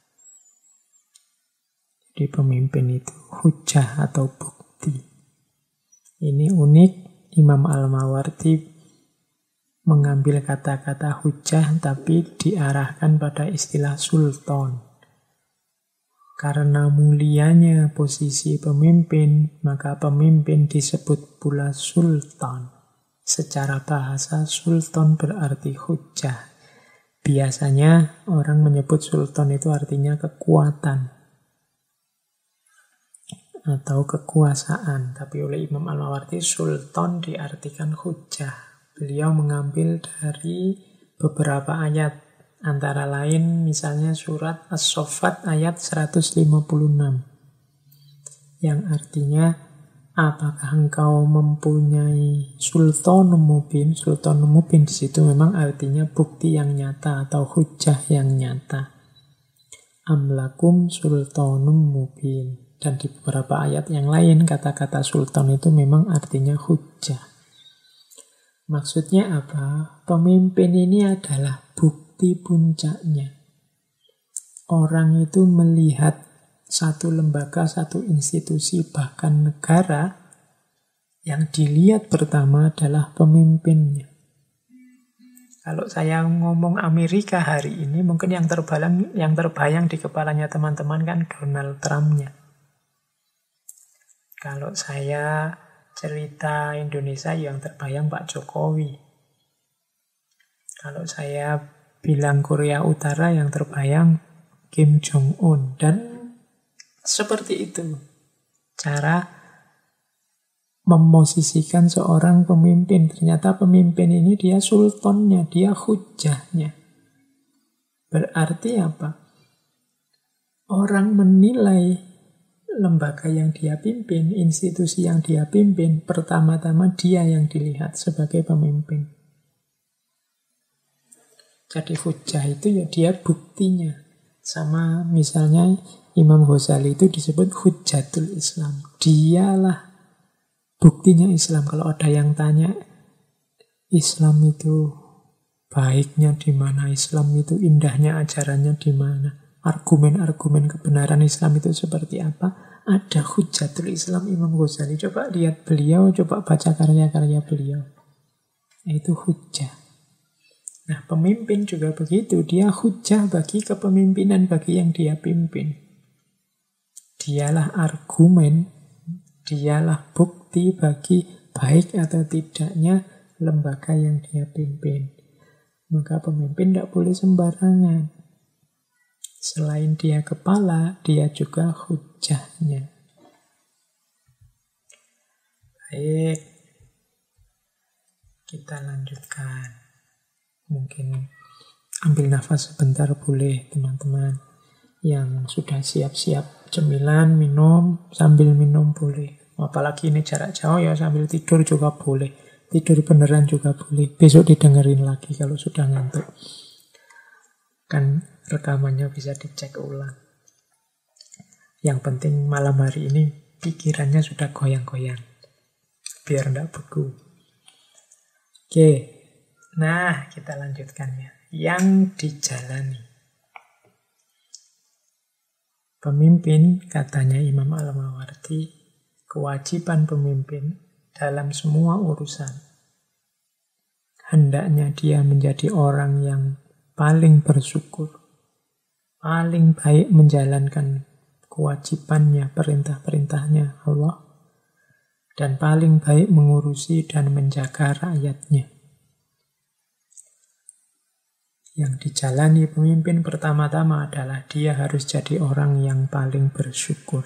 Jadi pemimpin itu hujjah atau bukti. Ini unik, Imam Al-Mawardi mengambil kata-kata hujjah tapi diarahkan pada istilah sultan. Karena mulianya posisi pemimpin, maka pemimpin disebut pula sultan. Secara bahasa, sultan berarti hujjah. Biasanya orang menyebut sultan itu artinya kekuatan atau kekuasaan. Tapi oleh Imam Al-Mawardi, sultan diartikan hujjah. Beliau mengambil dari beberapa ayat. Antara lain misalnya surat As-Saffat ayat 156. Yang artinya, apakah engkau mempunyai sultanum mubin? Sultanum mubin di situ memang artinya bukti yang nyata atau hujjah yang nyata. Amlakum sultanum mubin. Dan di beberapa ayat yang lain kata-kata sultan itu memang artinya hujjah. Maksudnya apa? Pemimpin ini adalah bukti puncaknya. Orang itu melihat satu lembaga, satu institusi, bahkan negara, yang dilihat pertama adalah pemimpinnya. Kalau saya ngomong Amerika hari ini, mungkin yang terbayang di kepalanya teman-teman kan Donald Trump-nya. Kalau saya cerita Indonesia, yang terbayang Pak Jokowi. Kalau saya bilang Korea Utara, yang terbayang Kim Jong-un. Dan seperti itu cara memosisikan seorang pemimpin. Ternyata pemimpin ini dia sultannya, dia hujjahnya. Berarti apa? Orang menilai lembaga yang dia pimpin, institusi yang dia pimpin, pertama-tama dia yang dilihat sebagai pemimpin. Jadi hujjah itu ya dia buktinya. Sama misalnya Imam Ghazali itu disebut Hujjatul Islam. Dialah buktinya Islam. Kalau ada yang tanya, Islam itu baiknya di mana? Islam itu indahnya ajarannya di mana? Argumen-argumen kebenaran Islam itu seperti apa? Ada Hujjatul Islam Imam Ghazali. Coba lihat beliau, coba baca karya-karya beliau. Itu hujjah. Nah, pemimpin juga begitu. Dia hujjah bagi kepemimpinan, bagi yang dia pimpin. Dialah argumen, dialah bukti bagi baik atau tidaknya lembaga yang dia pimpin. Maka pemimpin tidak boleh sembarangan. Selain dia kepala, dia juga hujjahnya. Baik, kita lanjutkan. Mungkin ambil nafas sebentar boleh teman-teman. Yang sudah siap-siap cemilan, minum, sambil minum boleh. Apalagi ini jarak jauh ya sambil tidur juga boleh. Tidur beneran juga boleh. Besok didengerin lagi kalau sudah ngantuk. Kan rekamannya bisa dicek ulang. Yang penting malam hari ini pikirannya sudah goyang-goyang. Biar tidak beku. Oke. Nah, kita lanjutkan ya. Yang dijalani. Pemimpin, katanya Imam Al-Mawardi, kewajiban pemimpin dalam semua urusan. Hendaknya dia menjadi orang yang paling bersyukur, paling baik menjalankan kewajibannya, perintah-perintahnya Allah, dan paling baik mengurusi dan menjaga rakyatnya. Yang dijalani pemimpin pertama-tama adalah dia harus jadi orang yang paling bersyukur.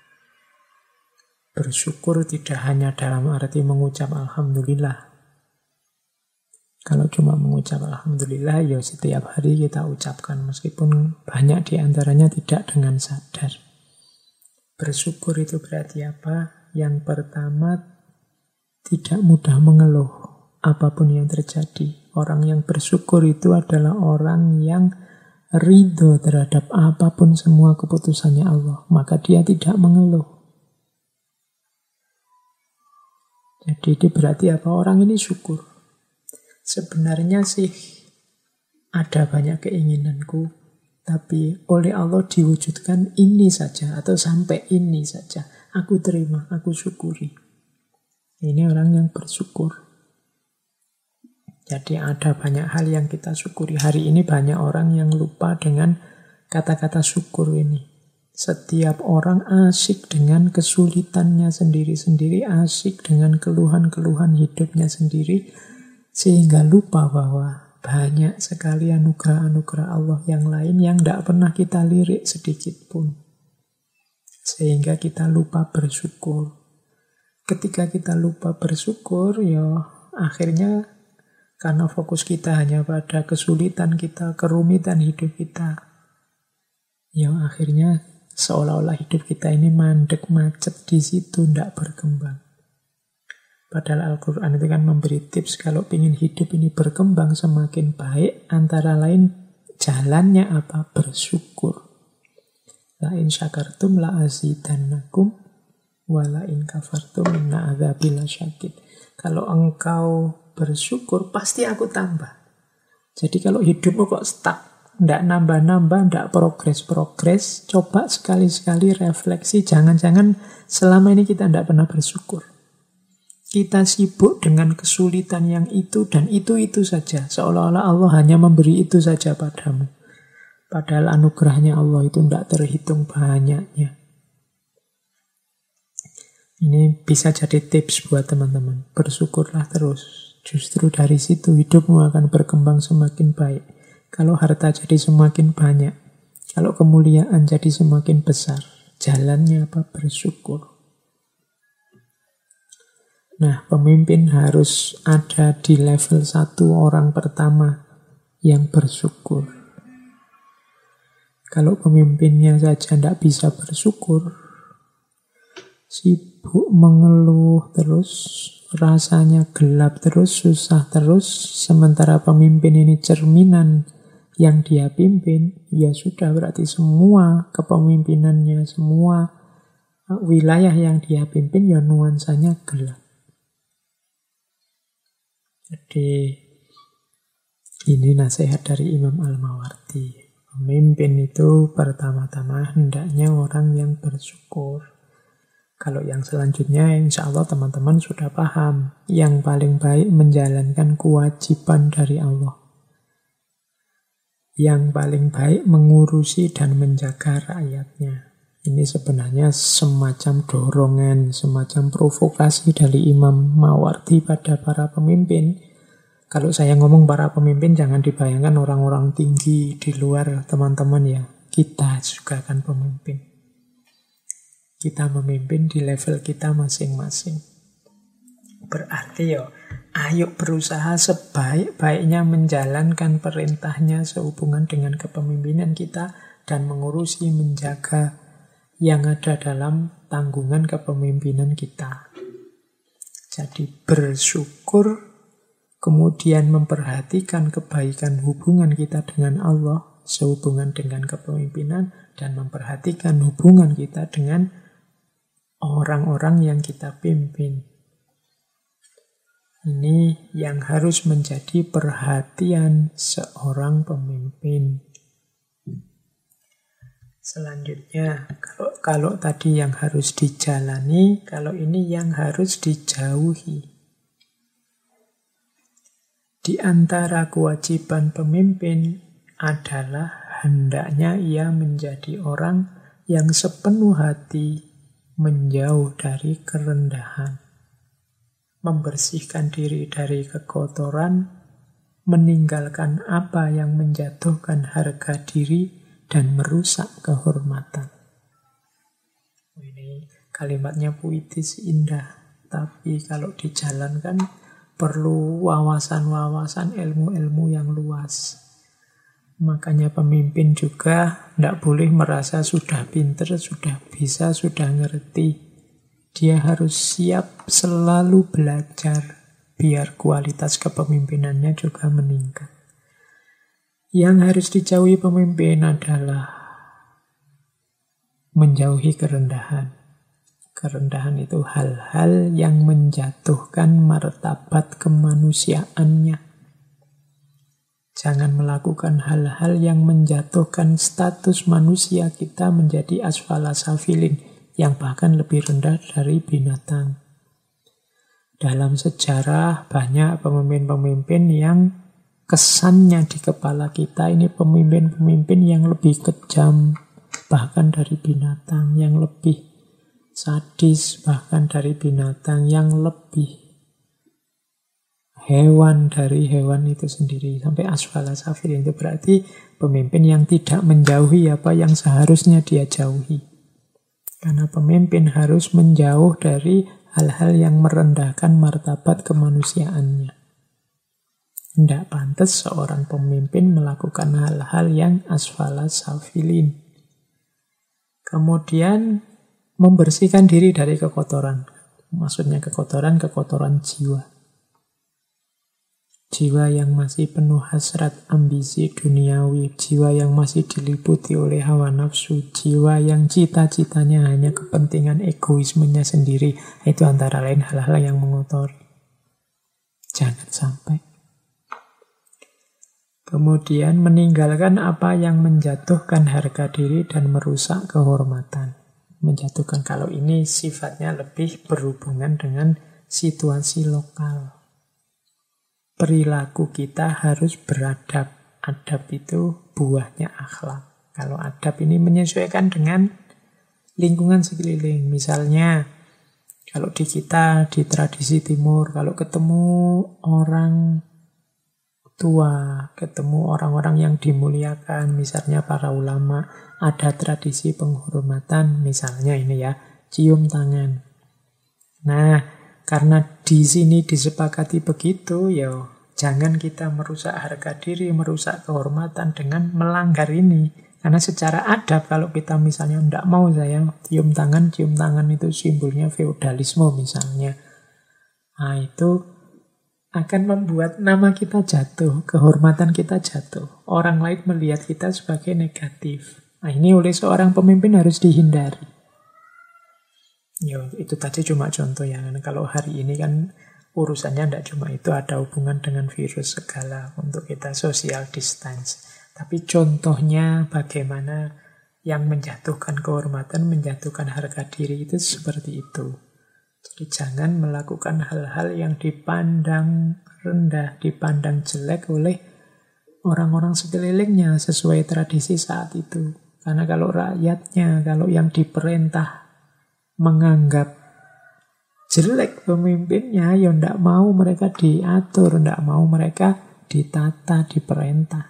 Bersyukur tidak hanya dalam arti mengucap Alhamdulillah. Kalau cuma mengucap Alhamdulillah, ya setiap hari kita ucapkan. Meskipun banyak di antaranya tidak dengan sadar. Bersyukur itu berarti apa? Yang pertama, tidak mudah mengeluh apapun yang terjadi. Orang yang bersyukur itu adalah orang yang ridho terhadap apapun semua keputusannya Allah. Maka dia tidak mengeluh. Jadi ini berarti apa? Orang ini syukur. Sebenarnya sih ada banyak keinginanku, tapi oleh Allah diwujudkan ini saja atau sampai ini saja. Aku terima, aku syukuri. Ini orang yang bersyukur. Jadi ada banyak hal yang kita syukuri. Hari ini banyak orang yang lupa dengan kata-kata syukur ini. Setiap orang asik dengan kesulitannya sendiri-sendiri, asik dengan keluhan-keluhan hidupnya sendiri, sehingga lupa bahwa banyak sekali anugerah-anugerah Allah yang lain yang tidak pernah kita lirik sedikit pun. Sehingga kita lupa bersyukur. Ketika kita lupa bersyukur, ya akhirnya karena fokus kita hanya pada kesulitan kita, kerumitan hidup kita, yang akhirnya seolah-olah hidup kita ini mandek, macet di situ, tidak berkembang. Padahal Al-Quran itu kan memberi tips kalau ingin hidup ini berkembang semakin baik, antara lain jalannya apa? Bersyukur. La in syakartum la azidannakum wa la in kafartum inna adzabi lasyadid. Kalau engkau bersyukur, pasti aku tambah. Jadi kalau hidupmu kok stuck, ndak nambah-nambah, ndak progres-progres, coba sekali-sekali refleksi, jangan-jangan selama ini kita ndak pernah bersyukur. Kita sibuk dengan kesulitan yang itu dan itu saja. Seolah-olah Allah hanya memberi itu saja padamu. Padahal anugerahnya Allah itu ndak terhitung banyaknya. Ini bisa jadi tips buat teman-teman. Bersyukurlah terus. Justru dari situ hidupmu akan berkembang semakin baik. Kalau harta jadi semakin banyak, kalau kemuliaan jadi semakin besar, jalannya apa? Bersyukur. Nah, pemimpin harus ada di level 1 orang pertama yang bersyukur. Kalau pemimpinnya saja tidak bisa bersyukur, sibuk mengeluh terus, rasanya gelap terus, susah terus, sementara pemimpin ini cerminan yang dia pimpin, ya sudah berarti semua kepemimpinannya, semua wilayah yang dia pimpin ya nuansanya gelap. Jadi ini nasihat dari Imam Al-Mawardi. Pemimpin itu pertama-tama hendaknya orang yang bersyukur. Kalau yang selanjutnya insya Allah teman-teman sudah paham. Yang paling baik menjalankan kewajiban dari Allah. Yang paling baik mengurusi dan menjaga rakyatnya. Ini sebenarnya semacam dorongan, semacam provokasi dari Imam Mawardi pada para pemimpin. Kalau saya ngomong para pemimpin, jangan dibayangkan orang-orang tinggi di luar teman-teman ya. Kita juga kan pemimpin. Kita memimpin di level kita masing-masing. Berarti ya, ayo berusaha sebaik-baiknya menjalankan perintahnya sehubungan dengan kepemimpinan kita dan mengurusi, menjaga yang ada dalam tanggungan kepemimpinan kita. Jadi bersyukur, kemudian memperhatikan kebaikan hubungan kita dengan Allah sehubungan dengan kepemimpinan, dan memperhatikan hubungan kita dengan orang-orang yang kita pimpin. Ini yang harus menjadi perhatian seorang pemimpin. Selanjutnya, kalau tadi yang harus dijalani, kalau ini yang harus dijauhi. Di antara kewajiban pemimpin adalah hendaknya ia menjadi orang yang sepenuh hati menjauh dari kerendahan, membersihkan diri dari kekotoran, meninggalkan apa yang menjatuhkan harga diri dan merusak kehormatan. Ini kalimatnya puitis, indah, tapi kalau dijalankan perlu wawasan-wawasan, ilmu-ilmu yang luas. Makanya pemimpin juga tidak boleh merasa sudah pinter, sudah bisa, sudah ngerti. Dia harus siap selalu belajar biar kualitas kepemimpinannya juga meningkat. Yang harus dijauhi pemimpin adalah menjauhi kerendahan. Kerendahan itu hal-hal yang menjatuhkan martabat kemanusiaannya. Jangan melakukan hal-hal yang menjatuhkan status manusia kita menjadi asfala safilin, yang bahkan lebih rendah dari binatang. Dalam sejarah banyak pemimpin-pemimpin yang kesannya di kepala kita ini pemimpin-pemimpin yang lebih kejam bahkan dari binatang, yang lebih sadis bahkan dari binatang, yang lebih hewan dari hewan itu sendiri, sampai asfala safilin. Itu berarti pemimpin yang tidak menjauhi apa yang seharusnya dia jauhi. Karena pemimpin harus menjauh dari hal-hal yang merendahkan martabat kemanusiaannya. Tidak pantas seorang pemimpin melakukan hal-hal yang asfala safilin. Kemudian membersihkan diri dari kekotoran. Maksudnya kekotoran jiwa. Jiwa yang masih penuh hasrat, ambisi duniawi, jiwa yang masih diliputi oleh hawa nafsu, jiwa yang cita-citanya hanya kepentingan egoismenya sendiri. Itu antara lain hal-hal yang mengotori. Jangan sampai. Kemudian meninggalkan apa yang menjatuhkan harga diri dan merusak kehormatan. Menjatuhkan, kalau ini sifatnya lebih berhubungan dengan situasi lokal. Perilaku kita harus beradab. Adab itu buahnya akhlak. Kalau adab ini menyesuaikan dengan lingkungan sekeliling. Misalnya, kalau di kita, di tradisi timur, kalau ketemu orang tua, ketemu orang-orang yang dimuliakan, misalnya para ulama, ada tradisi penghormatan, misalnya ini ya, cium tangan. Nah, karena di sini disepakati begitu, ya jangan kita merusak harga diri, merusak kehormatan dengan melanggar ini. Karena secara adab, kalau kita misalnya tidak mau saya cium tangan itu simbolnya feodalisme misalnya. Nah, itu akan membuat nama kita jatuh, kehormatan kita jatuh. Orang lain melihat kita sebagai negatif. Nah, ini oleh seorang pemimpin harus dihindari. Ya, itu tadi cuma contoh ya. Kalau hari ini kan urusannya tidak cuma itu, ada hubungan dengan virus segala untuk kita social distance. Tapi contohnya bagaimana yang menjatuhkan kehormatan, menjatuhkan harga diri itu seperti itu. Jadi jangan melakukan hal-hal yang dipandang rendah, dipandang jelek oleh orang-orang sekelilingnya sesuai tradisi saat itu. Karena kalau rakyatnya, kalau yang diperintah menganggap jelek pemimpinnya, ya ndak mau mereka diatur, ndak mau mereka ditata, diperintah.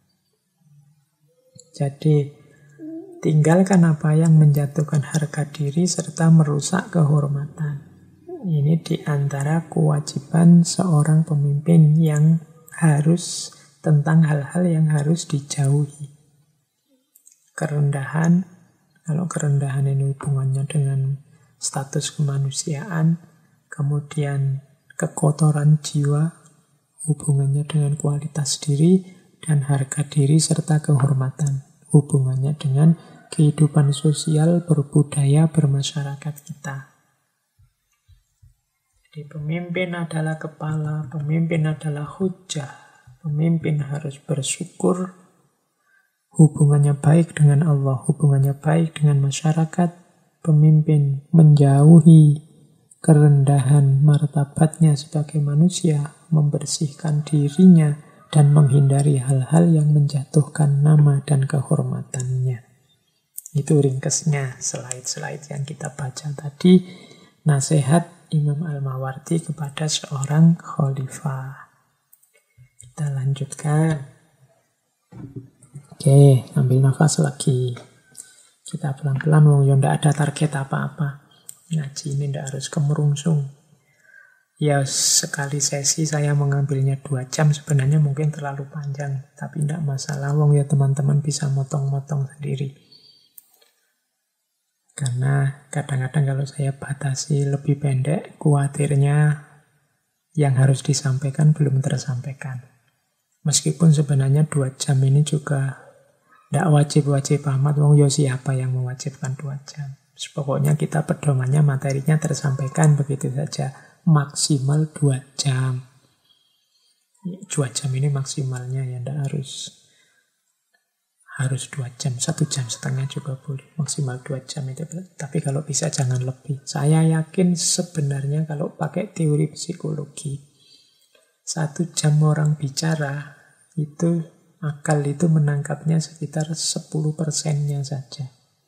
Jadi tinggalkan apa yang menjatuhkan harga diri serta merusak kehormatan. Ini diantara kewajiban seorang pemimpin yang harus, tentang hal-hal yang harus dijauhi. Kerendahan, kalau kerendahan ini hubungannya dengan status kemanusiaan, kemudian kekotoran jiwa, hubungannya dengan kualitas diri, dan harga diri serta kehormatan, hubungannya dengan kehidupan sosial, berbudaya, bermasyarakat kita. Jadi pemimpin adalah kepala, pemimpin adalah hujah, pemimpin harus bersyukur, hubungannya baik dengan Allah, hubungannya baik dengan masyarakat, pemimpin menjauhi kerendahan martabatnya sebagai manusia, membersihkan dirinya, dan menghindari hal-hal yang menjatuhkan nama dan kehormatannya. Itu ringkesnya slide-slide yang kita baca tadi, nasihat Imam Al-Mawardi kepada seorang khalifah. Kita lanjutkan. Oke, ambil nafas lagi. Kita pelan-pelan, wong yo ndak ada target apa-apa. Ngaji ini ndak harus kemerungsung. Ya, sekali sesi saya mengambilnya 2 jam, sebenarnya mungkin terlalu panjang. Tapi ndak masalah, wong ya teman-teman bisa motong-motong sendiri. Karena kadang-kadang kalau saya batasi lebih pendek, khawatirnya yang harus disampaikan belum tersampaikan. Meskipun sebenarnya 2 jam ini juga tidak wajib-wajib amat, wong yo siapa yang mewajibkan 2 jam. Pokoknya kita pedomannya materinya tersampaikan begitu saja. Maksimal 2 jam. 2 jam ini maksimalnya ya, tidak harus 2 jam, 1 jam setengah juga boleh, maksimal 2 jam itu. Tapi kalau bisa jangan lebih. Saya yakin sebenarnya kalau pakai teori psikologi, 1 jam orang bicara itu akal itu menangkapnya sekitar 10%-nya saja.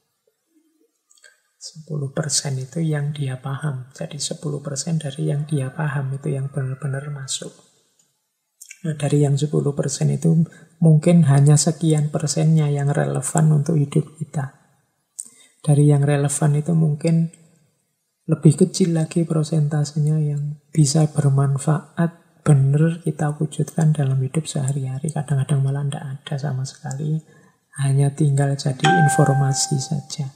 10% itu yang dia paham. Jadi 10% dari yang dia paham itu yang benar-benar masuk. Nah, dari yang 10% itu mungkin hanya sekian persennya yang relevan untuk hidup kita. Dari yang relevan itu mungkin lebih kecil lagi persentasenya yang bisa bermanfaat, benar kita wujudkan dalam hidup sehari-hari. Kadang-kadang malah tidak ada sama sekali, hanya tinggal jadi informasi saja.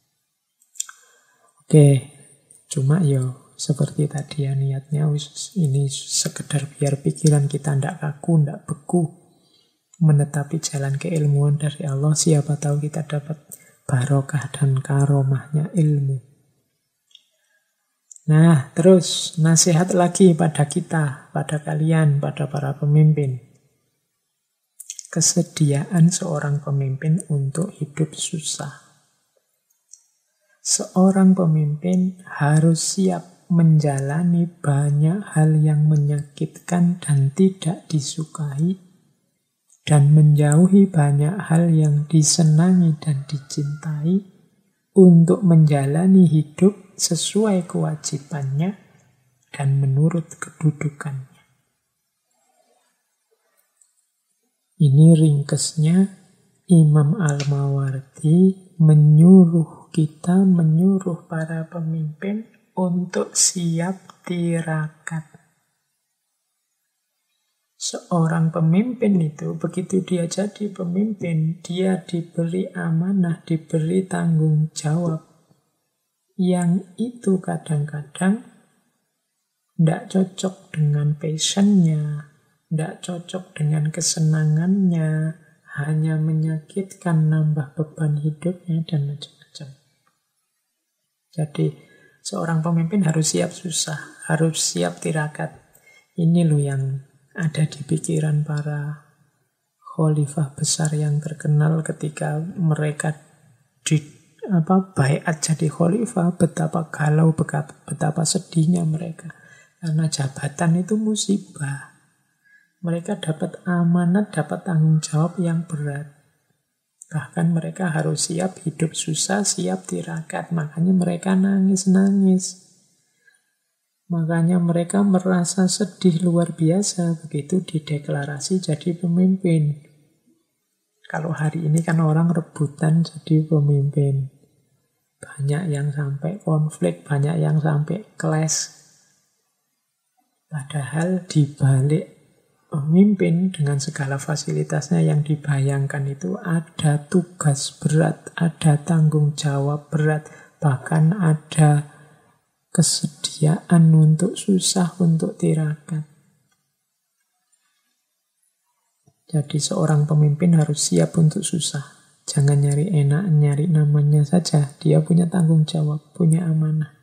Oke, cuma seperti tadi ya, niatnya ini sekedar biar pikiran kita tidak kaku, tidak beku, menetapi jalan keilmuan dari Allah. Siapa tahu kita dapat barokah dan karomahnya ilmu. Nah, terus nasihat lagi pada kita, pada kalian, pada para pemimpin. Kesediaan seorang pemimpin untuk hidup susah. Seorang pemimpin harus siap menjalani banyak hal yang menyakitkan dan tidak disukai, dan menjauhi banyak hal yang disenangi dan dicintai untuk menjalani hidup sesuai kewajibannya dan menurut kedudukannya. Ini ringkesnya Imam Al-Mawardi menyuruh para pemimpin untuk siap tirakat. Seorang pemimpin itu begitu dia jadi pemimpin, dia diberi amanah, diberi tanggung jawab. Yang itu kadang-kadang tidak cocok dengan passionnya, tidak cocok dengan kesenangannya, hanya menyakitkan, nambah beban hidupnya, dan macam-macam. Jadi, seorang pemimpin harus siap susah, harus siap tirakat. Ini loh yang ada di pikiran para khalifah besar yang terkenal ketika mereka baiat jadi khalifah, betapa galau, betapa sedihnya mereka. Karena jabatan itu musibah. Mereka dapat amanat, dapat tanggung jawab yang berat. Bahkan mereka harus siap hidup susah, siap tirakat. Makanya mereka nangis-nangis. Makanya mereka merasa sedih luar biasa begitu dideklarasi jadi pemimpin. Kalau hari ini kan orang rebutan jadi pemimpin. Banyak yang sampai konflik, banyak yang sampai clash. Padahal di balik pemimpin dengan segala fasilitasnya yang dibayangkan itu ada tugas berat, ada tanggung jawab berat, bahkan ada kesediaan untuk susah, untuk tirakat. Jadi seorang pemimpin harus siap untuk susah. Jangan nyari enak, nyari namanya saja. Dia punya tanggung jawab, punya amanah.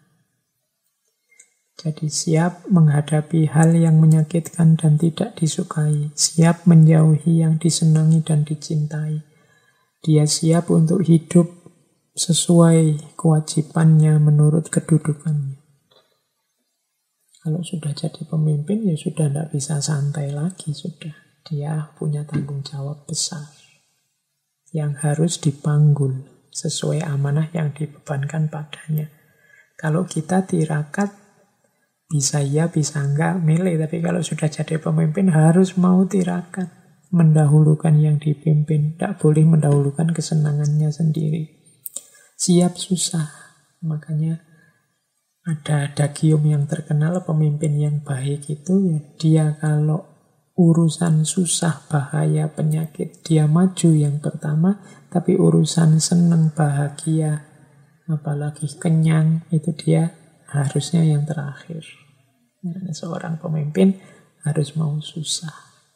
Jadi siap menghadapi hal yang menyakitkan dan tidak disukai. Siap menjauhi yang disenangi dan dicintai. Dia siap untuk hidup sesuai kewajibannya menurut kedudukannya. Kalau sudah jadi pemimpin, ya sudah tidak bisa santai lagi, sudah. Dia punya tanggung jawab besar yang harus dipanggul sesuai amanah yang dibebankan padanya. Kalau kita tirakat, bisa ya, bisa enggak, milih. Tapi kalau sudah jadi pemimpin, harus mau tirakat. Mendahulukan yang dipimpin. Tidak boleh mendahulukan kesenangannya sendiri. Siap susah. Makanya ada dagium yang terkenal, pemimpin yang baik itu ya dia kalau urusan susah, bahaya, penyakit, dia maju yang pertama, tapi urusan senang, bahagia, apalagi kenyang, itu dia harusnya yang terakhir. Nah, seorang pemimpin harus mau susah.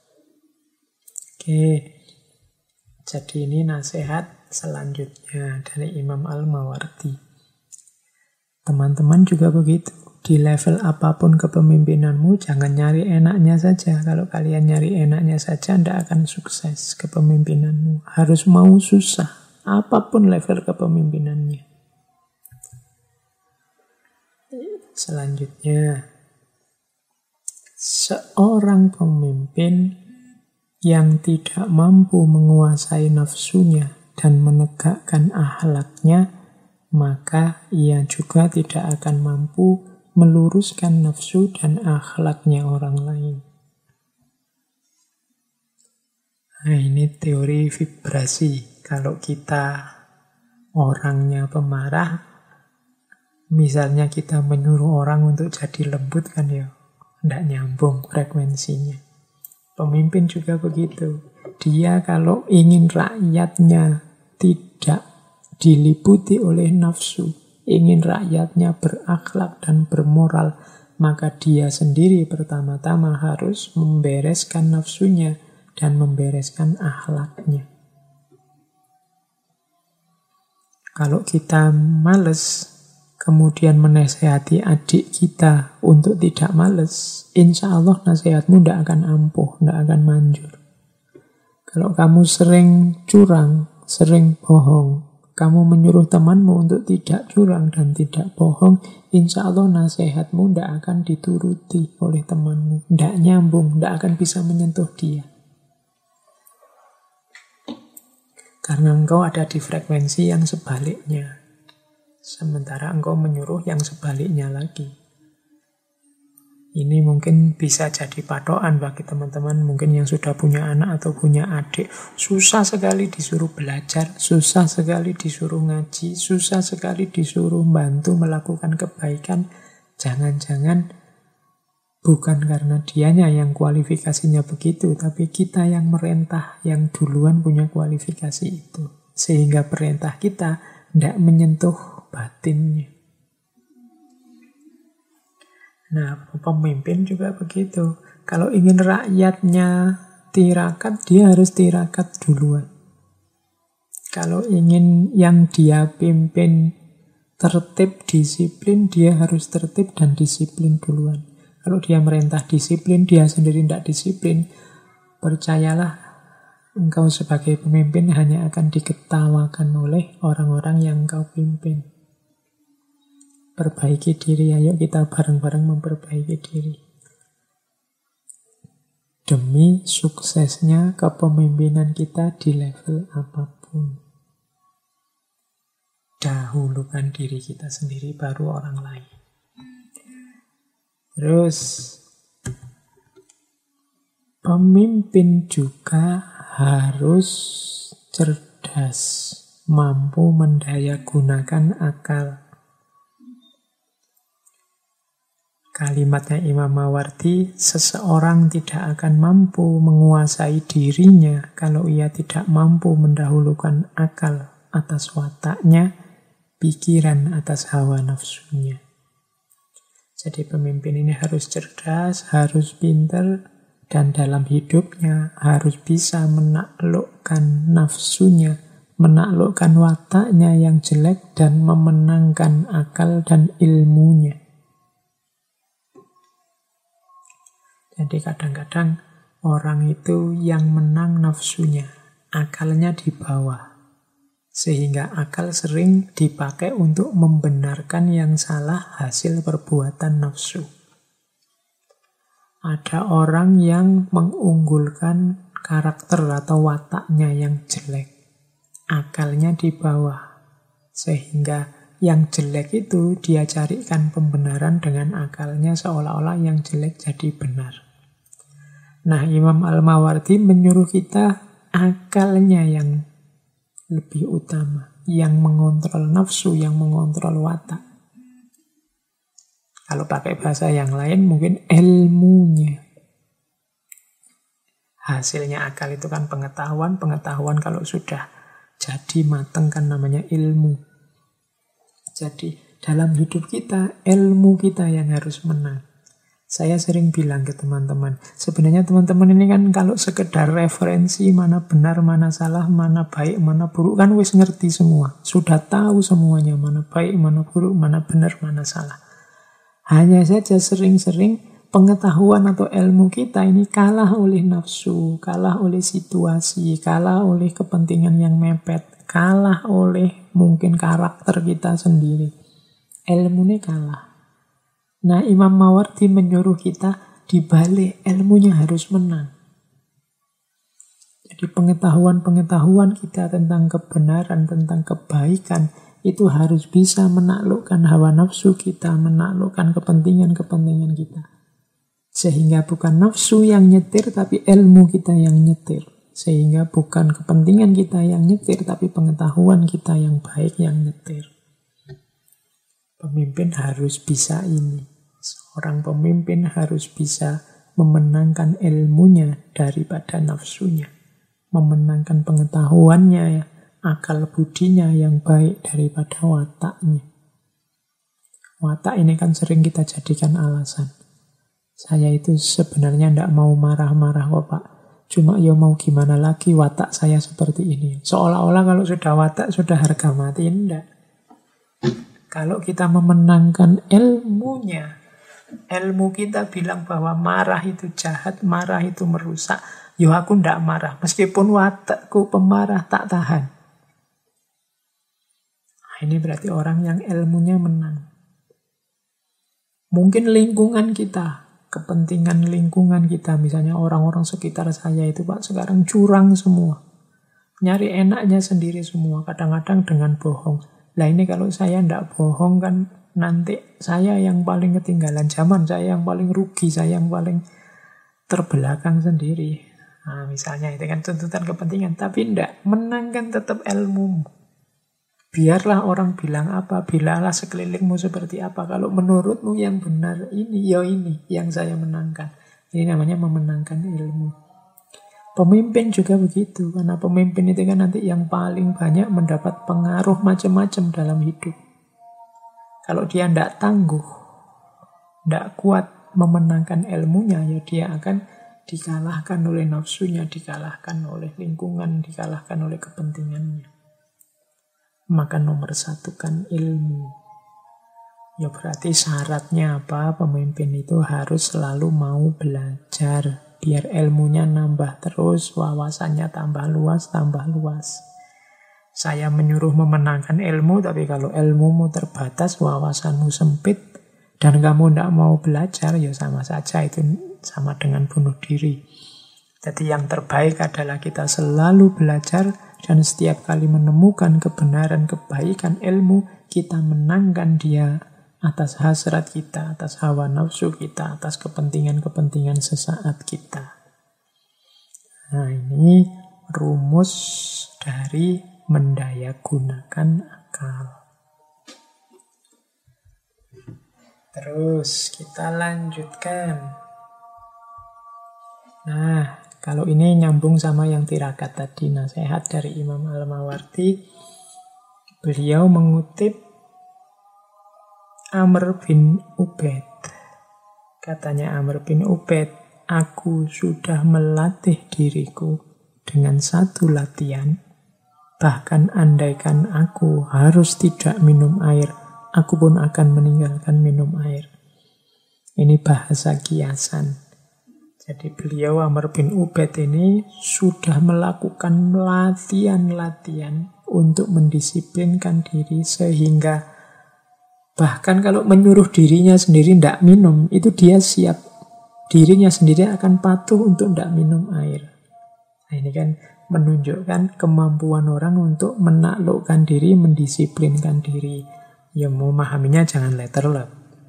Oke, jadi ini nasihat selanjutnya dari Imam Al-Mawardi. Teman-teman juga begitu. Di level apapun kepemimpinanmu, jangan nyari enaknya saja. Kalau kalian nyari enaknya saja, tidak akan sukses kepemimpinanmu. Harus mau susah, apapun level kepemimpinannya. Selanjutnya, seorang pemimpin yang tidak mampu menguasai nafsunya dan menegakkan akhlaknya, maka ia juga tidak akan mampu meluruskan nafsu dan akhlaknya orang lain. Nah, ini teori vibrasi. Kalau kita orangnya pemarah, misalnya kita menyuruh orang untuk jadi lembut, kan ya tidak nyambung frekuensinya. Pemimpin juga begitu. Dia kalau ingin rakyatnya tidak diliputi oleh nafsu, ingin rakyatnya berakhlak dan bermoral, maka dia sendiri pertama-tama harus membereskan nafsunya dan membereskan akhlaknya. Kalau kita malas, kemudian menasehati adik kita untuk tidak malas, insya Allah nasihatmu tidak akan ampuh, tidak akan manjur. Kalau kamu sering curang, sering bohong, kamu menyuruh temanmu untuk tidak curang dan tidak bohong, insya Allah nasihatmu tidak akan dituruti oleh temanmu. Tidak nyambung, tidak akan bisa menyentuh dia. Karena engkau ada di frekuensi yang sebaliknya. Sementara engkau menyuruh yang sebaliknya lagi. Ini mungkin bisa jadi patokan bagi teman-teman mungkin yang sudah punya anak atau punya adik. Susah sekali disuruh belajar, susah sekali disuruh ngaji, susah sekali disuruh bantu melakukan kebaikan. Jangan-jangan bukan karena dianya yang kualifikasinya begitu, tapi kita yang merentah, yang duluan punya kualifikasi itu. Sehingga perintah kita tidak menyentuh batinnya. Nah, pemimpin juga begitu. Kalau ingin rakyatnya tirakat, dia harus tirakat duluan. Kalau ingin yang dia pimpin tertib, disiplin, dia harus tertib dan disiplin duluan. Kalau dia merintah disiplin, dia sendiri tidak disiplin, percayalah, engkau sebagai pemimpin hanya akan diketawakan oleh orang-orang yang engkau pimpin. Perbaiki diri, ayo kita bareng-bareng memperbaiki diri. Demi suksesnya kepemimpinan kita di level apapun. Dahulukan diri kita sendiri, baru orang lain. Terus, pemimpin juga harus cerdas, mampu mendayagunakan akal. Kalimatnya Imam Mawardi, seseorang tidak akan mampu menguasai dirinya kalau ia tidak mampu mendahulukan akal atas wataknya, pikiran atas hawa nafsunya. Jadi pemimpin ini harus cerdas, harus pintar, dan dalam hidupnya harus bisa menaklukkan nafsunya, menaklukkan wataknya yang jelek, dan memenangkan akal dan ilmunya. Jadi kadang-kadang orang itu yang menang nafsunya, akalnya di bawah. Sehingga akal sering dipakai untuk membenarkan yang salah hasil perbuatan nafsu. Ada orang yang mengunggulkan karakter atau wataknya yang jelek. Akalnya di bawah. Sehingga yang jelek itu dia carikan pembenaran dengan akalnya, seolah-olah yang jelek jadi benar. Nah, Imam Al-Mawardi menyuruh kita akalnya yang lebih utama, yang mengontrol nafsu, yang mengontrol watak. Kalau pakai bahasa yang lain mungkin ilmunya. Hasilnya akal itu kan pengetahuan. Pengetahuan kalau sudah jadi matang kan namanya ilmu. Jadi dalam hidup kita, ilmu kita yang harus menang. Saya sering bilang ke teman-teman, sebenarnya teman-teman ini kan kalau sekedar referensi mana benar, mana salah, mana baik, mana buruk, kan wis ngerti semua. Sudah tahu semuanya, mana baik, mana buruk, mana benar, mana salah. Hanya saja sering-sering pengetahuan atau ilmu kita ini kalah oleh nafsu, kalah oleh situasi, kalah oleh kepentingan yang mepet, kalah oleh mungkin karakter kita sendiri. Ilmunya kalah. Nah, Imam Mawardi menyuruh kita dibalik, ilmunya harus menang. Jadi pengetahuan-pengetahuan kita tentang kebenaran, tentang kebaikan, itu harus bisa menaklukkan hawa nafsu kita, menaklukkan kepentingan-kepentingan kita. Sehingga bukan nafsu yang nyetir, tapi ilmu kita yang nyetir. Sehingga bukan kepentingan kita yang nyetir, tapi pengetahuan kita yang baik yang nyetir. Pemimpin harus bisa ini. Seorang pemimpin harus bisa memenangkan ilmunya daripada nafsunya. Memenangkan pengetahuannya, akal budinya yang baik daripada wataknya. Watak ini kan sering kita jadikan alasan. Saya itu sebenarnya tidak mau marah-marah kok Pak. Cuma ya mau gimana lagi, watak saya seperti ini. Seolah-olah kalau sudah watak sudah harga mati. Tidak. Kalau kita memenangkan ilmunya, ilmu kita bilang bahwa marah itu jahat, marah itu merusak. Yo aku ndak marah, meskipun watakku pemarah tak tahan. Nah, ini berarti orang yang ilmunya menang. Mungkin lingkungan kita, kepentingan lingkungan kita, misalnya orang-orang sekitar saya itu Pak sekarang curang semua. Nyari enaknya sendiri semua, kadang-kadang dengan bohong. Lah ini kalau saya ndak bohong kan nanti saya yang paling ketinggalan zaman, saya yang paling rugi, saya yang paling terbelakang sendiri. Nah, misalnya itu kan tuntutan kepentingan. Tapi enggak, menangkan tetap ilmu. Biarlah orang bilang apa, biarlah sekelilingmu seperti apa. Kalau menurutmu yang benar ini, ya ini yang saya menangkan. Ini namanya memenangkan ilmu. Pemimpin juga begitu. Karena pemimpin itu kan nanti yang paling banyak mendapat pengaruh macam-macam dalam hidup. Kalau dia tidak tangguh, tidak kuat memenangkan ilmunya, ya dia akan dikalahkan oleh nafsunya, dikalahkan oleh lingkungan, dikalahkan oleh kepentingannya. Maka nomor satu kan ilmu. Ya berarti syaratnya apa? Pemimpin itu harus selalu mau belajar, biar ilmunya nambah terus, wawasannya tambah luas, tambah luas. Saya menyuruh memenangkan ilmu, tapi kalau ilmumu terbatas, wawasanmu sempit, dan kamu tidak mau belajar, ya sama saja, itu sama dengan bunuh diri. Jadi yang terbaik adalah kita selalu belajar, dan setiap kali menemukan kebenaran, kebaikan ilmu, kita menangkan dia atas hasrat kita, atas hawa nafsu kita, atas kepentingan-kepentingan sesaat kita. Nah, ini rumus dari mendayagunakan akal. Terus kita lanjutkan. Nah, kalau ini nyambung sama yang tirakat tadi, nasihat dari Imam Al-Mawardi. Beliau mengutip Amr bin Ubaid. Katanya Amr bin Ubaid, aku sudah melatih diriku dengan satu latihan. Bahkan andaikan aku harus tidak minum air, aku pun akan meninggalkan minum air. Ini bahasa kiasan. Jadi beliau Amr bin Ubaid ini sudah melakukan latihan-latihan untuk mendisiplinkan diri sehingga bahkan kalau menyuruh dirinya sendiri tidak minum, itu dia siap. Dirinya sendiri akan patuh untuk tidak minum air. Nah ini kan menunjukkan kemampuan orang untuk menaklukkan diri, mendisiplinkan diri. Ya memahaminya jangan letterlek.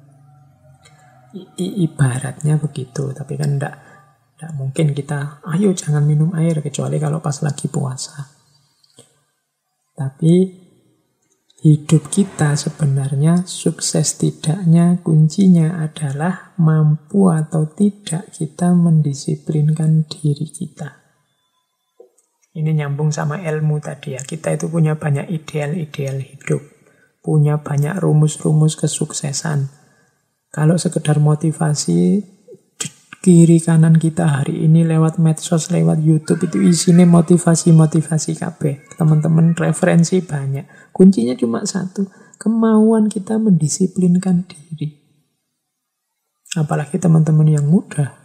Ibaratnya begitu, tapi kan tidak mungkin kita, ayo jangan minum air, kecuali kalau pas lagi puasa. Tapi hidup kita sebenarnya sukses tidaknya kuncinya adalah mampu atau tidak kita mendisiplinkan diri kita. Ini nyambung sama ilmu tadi ya. Kita itu punya banyak ideal-ideal hidup. Punya banyak rumus-rumus kesuksesan. Kalau sekedar motivasi, kiri kanan kita hari ini lewat medsos, lewat YouTube, itu isinya motivasi-motivasi kabeh. Teman-teman referensi banyak. Kuncinya cuma satu. Kemauan kita mendisiplinkan diri. Apalagi teman-teman yang muda.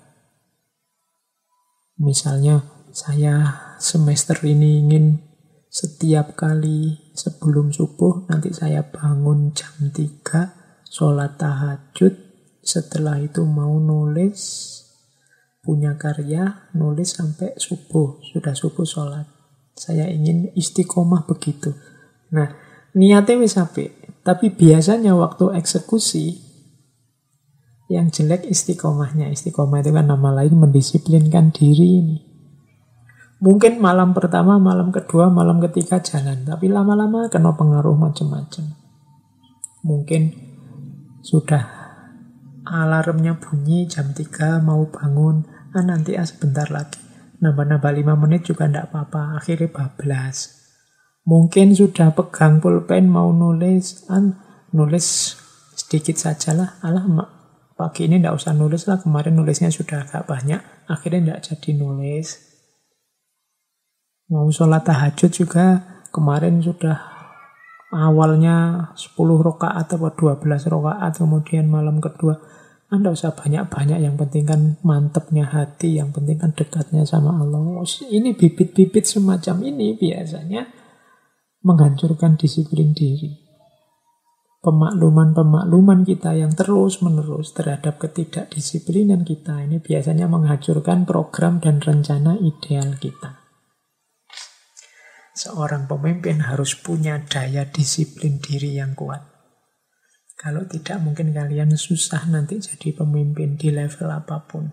Misalnya, saya semester ini ingin setiap kali sebelum subuh nanti saya bangun jam 3, sholat tahajud, setelah itu mau nulis, punya karya, nulis sampai subuh, sudah subuh sholat. Saya ingin istiqomah begitu. Nah, niatnya wis apik, tapi biasanya waktu eksekusi yang jelek istiqomahnya. Istiqomah itu kan nama lain mendisiplinkan diri ini. Mungkin malam pertama, malam kedua, malam ketiga jalan. Tapi lama-lama kena pengaruh macam-macam. Mungkin sudah alarmnya bunyi jam 3 mau bangun. Nanti sebentar lagi. Nambah-nambah 5 menit juga tidak apa-apa. Akhirnya bablas. Mungkin sudah pegang pulpen mau nulis. Nulis sedikit sajalah. Alah, pagi ini tidak usah nulis lah. Kemarin nulisnya sudah agak banyak. Akhirnya tidak jadi nulis. Mau sholat tahajud juga kemarin sudah awalnya 10 rakaat atau 12 rakaat, kemudian malam kedua. Anda usah banyak-banyak, yang penting kan mantepnya hati, yang penting kan dekatnya sama Allah. Ini bibit-bibit semacam ini biasanya menghancurkan disiplin diri. Pemakluman-pemakluman kita yang terus-menerus terhadap ketidakdisiplinan kita ini biasanya menghancurkan program dan rencana ideal kita. Seorang pemimpin harus punya daya disiplin diri yang kuat. Kalau tidak, mungkin kalian susah nanti jadi pemimpin di level apapun.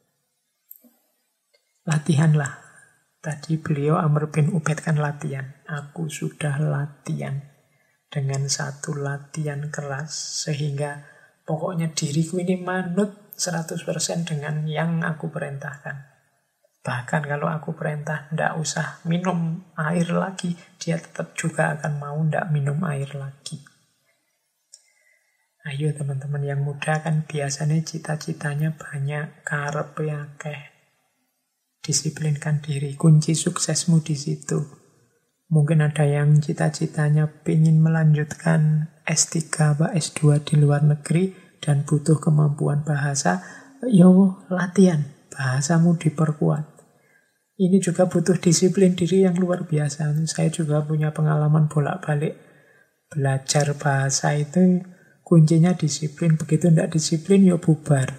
Latihanlah. Tadi beliau Amr bin Ubaid kan latihan. Aku sudah latihan. Dengan satu latihan keras. Sehingga pokoknya diriku ini manut 100% dengan yang aku perintahkan. Bahkan kalau aku perintah tidak usah minum air lagi, dia tetap juga akan mau tidak minum air lagi. Ayo teman-teman yang muda kan biasanya cita-citanya banyak, karepe akeh. Disiplinkan diri, kunci suksesmu di situ. Mungkin ada yang cita-citanya pengen melanjutkan S3 atau S2 di luar negeri dan butuh kemampuan bahasa, yo latihan, bahasamu diperkuat. Ini juga butuh disiplin diri yang luar biasa. Saya juga punya pengalaman bolak-balik belajar bahasa itu. Kuncinya disiplin, begitu tidak disiplin ya bubar.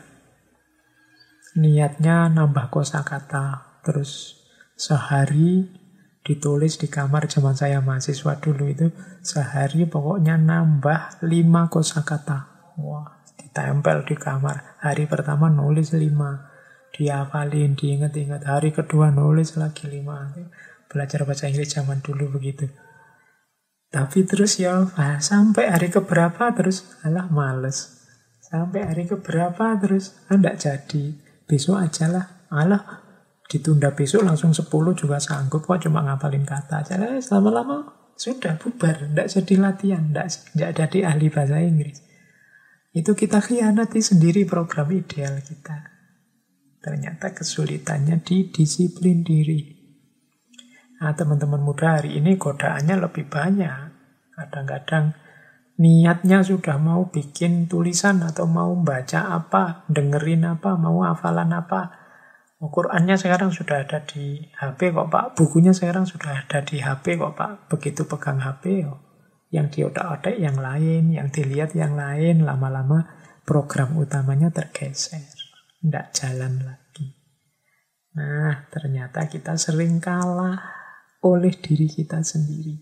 Niatnya nambah kosakata, terus sehari ditulis di kamar zaman saya mahasiswa dulu itu, sehari pokoknya nambah 5 kosakata. Wah, ditempel di kamar. Hari pertama nulis 5, dihafalin, diingat-ingat. Hari kedua nulis lagi 5. Belajar bahasa Inggris zaman dulu begitu. Tapi terus ya sampai hari keberapa terus alah males. Sampai hari keberapa terus enggak jadi. Besok aja lah. Alah ditunda besok langsung 10 juga sanggup kok cuma ngapalin kata aja. Lama-lama sudah bubar, enggak jadi latihan, enggak jadi ahli bahasa Inggris. Itu kita khianati sendiri program ideal kita. Ternyata kesulitannya di disiplin diri. Nah, teman-teman muda hari ini godaannya lebih banyak. Kadang-kadang niatnya sudah mau bikin tulisan atau mau baca apa, dengerin apa, mau hafalan apa. Qurannya sekarang sudah ada di HP kok Pak. Bukunya sekarang sudah ada di HP kok Pak. Begitu pegang HP, yang diotak-otak yang lain, yang dilihat yang lain. Lama-lama program utamanya tergeser. Tidak jalan lagi. Nah, ternyata kita sering kalah oleh diri kita sendiri.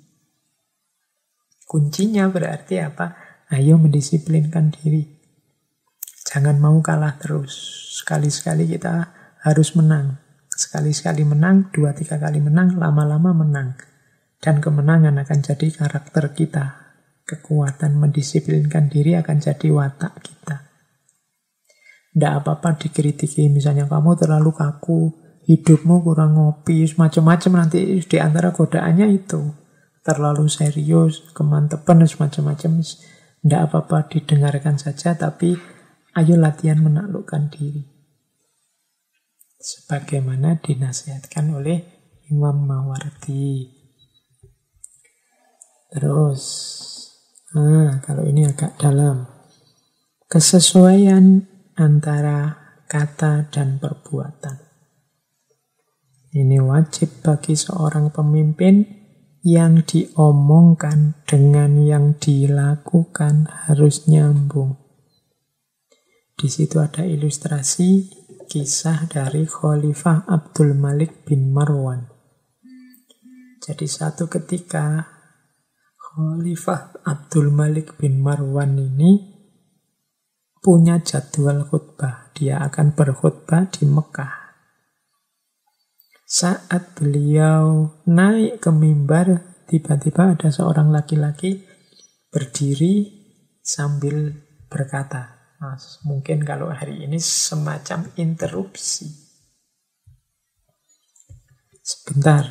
Kuncinya berarti apa? Ayo mendisiplinkan diri. Jangan mau kalah terus. Sekali-sekali kita harus menang. Sekali-sekali menang, 2-3 kali menang, lama-lama menang. Dan kemenangan akan jadi karakter kita. Kekuatan mendisiplinkan diri akan jadi watak kita. Tidak apa-apa dikritiki, misalnya kamu terlalu kaku, hidupmu kurang ngopi, macam-macam nanti di antara godaannya itu. Terlalu serius, kemantepan, macam-macam. Tidak apa-apa didengarkan saja, tapi ayo latihan menaklukkan diri. Sebagaimana dinasihatkan oleh Imam Mawardi. Terus, kalau ini agak dalam. Kesesuaian antara kata dan perbuatan. Ini wajib bagi seorang pemimpin, yang diomongkan dengan yang dilakukan harus nyambung. Di situ ada ilustrasi kisah dari Khalifah Abdul Malik bin Marwan. Jadi satu ketika Khalifah Abdul Malik bin Marwan ini punya jadwal khutbah. Dia akan berkhutbah di Mekah. Saat beliau naik ke mimbar, tiba-tiba ada seorang laki-laki berdiri sambil berkata. Nah, mungkin kalau hari ini semacam interupsi. Sebentar.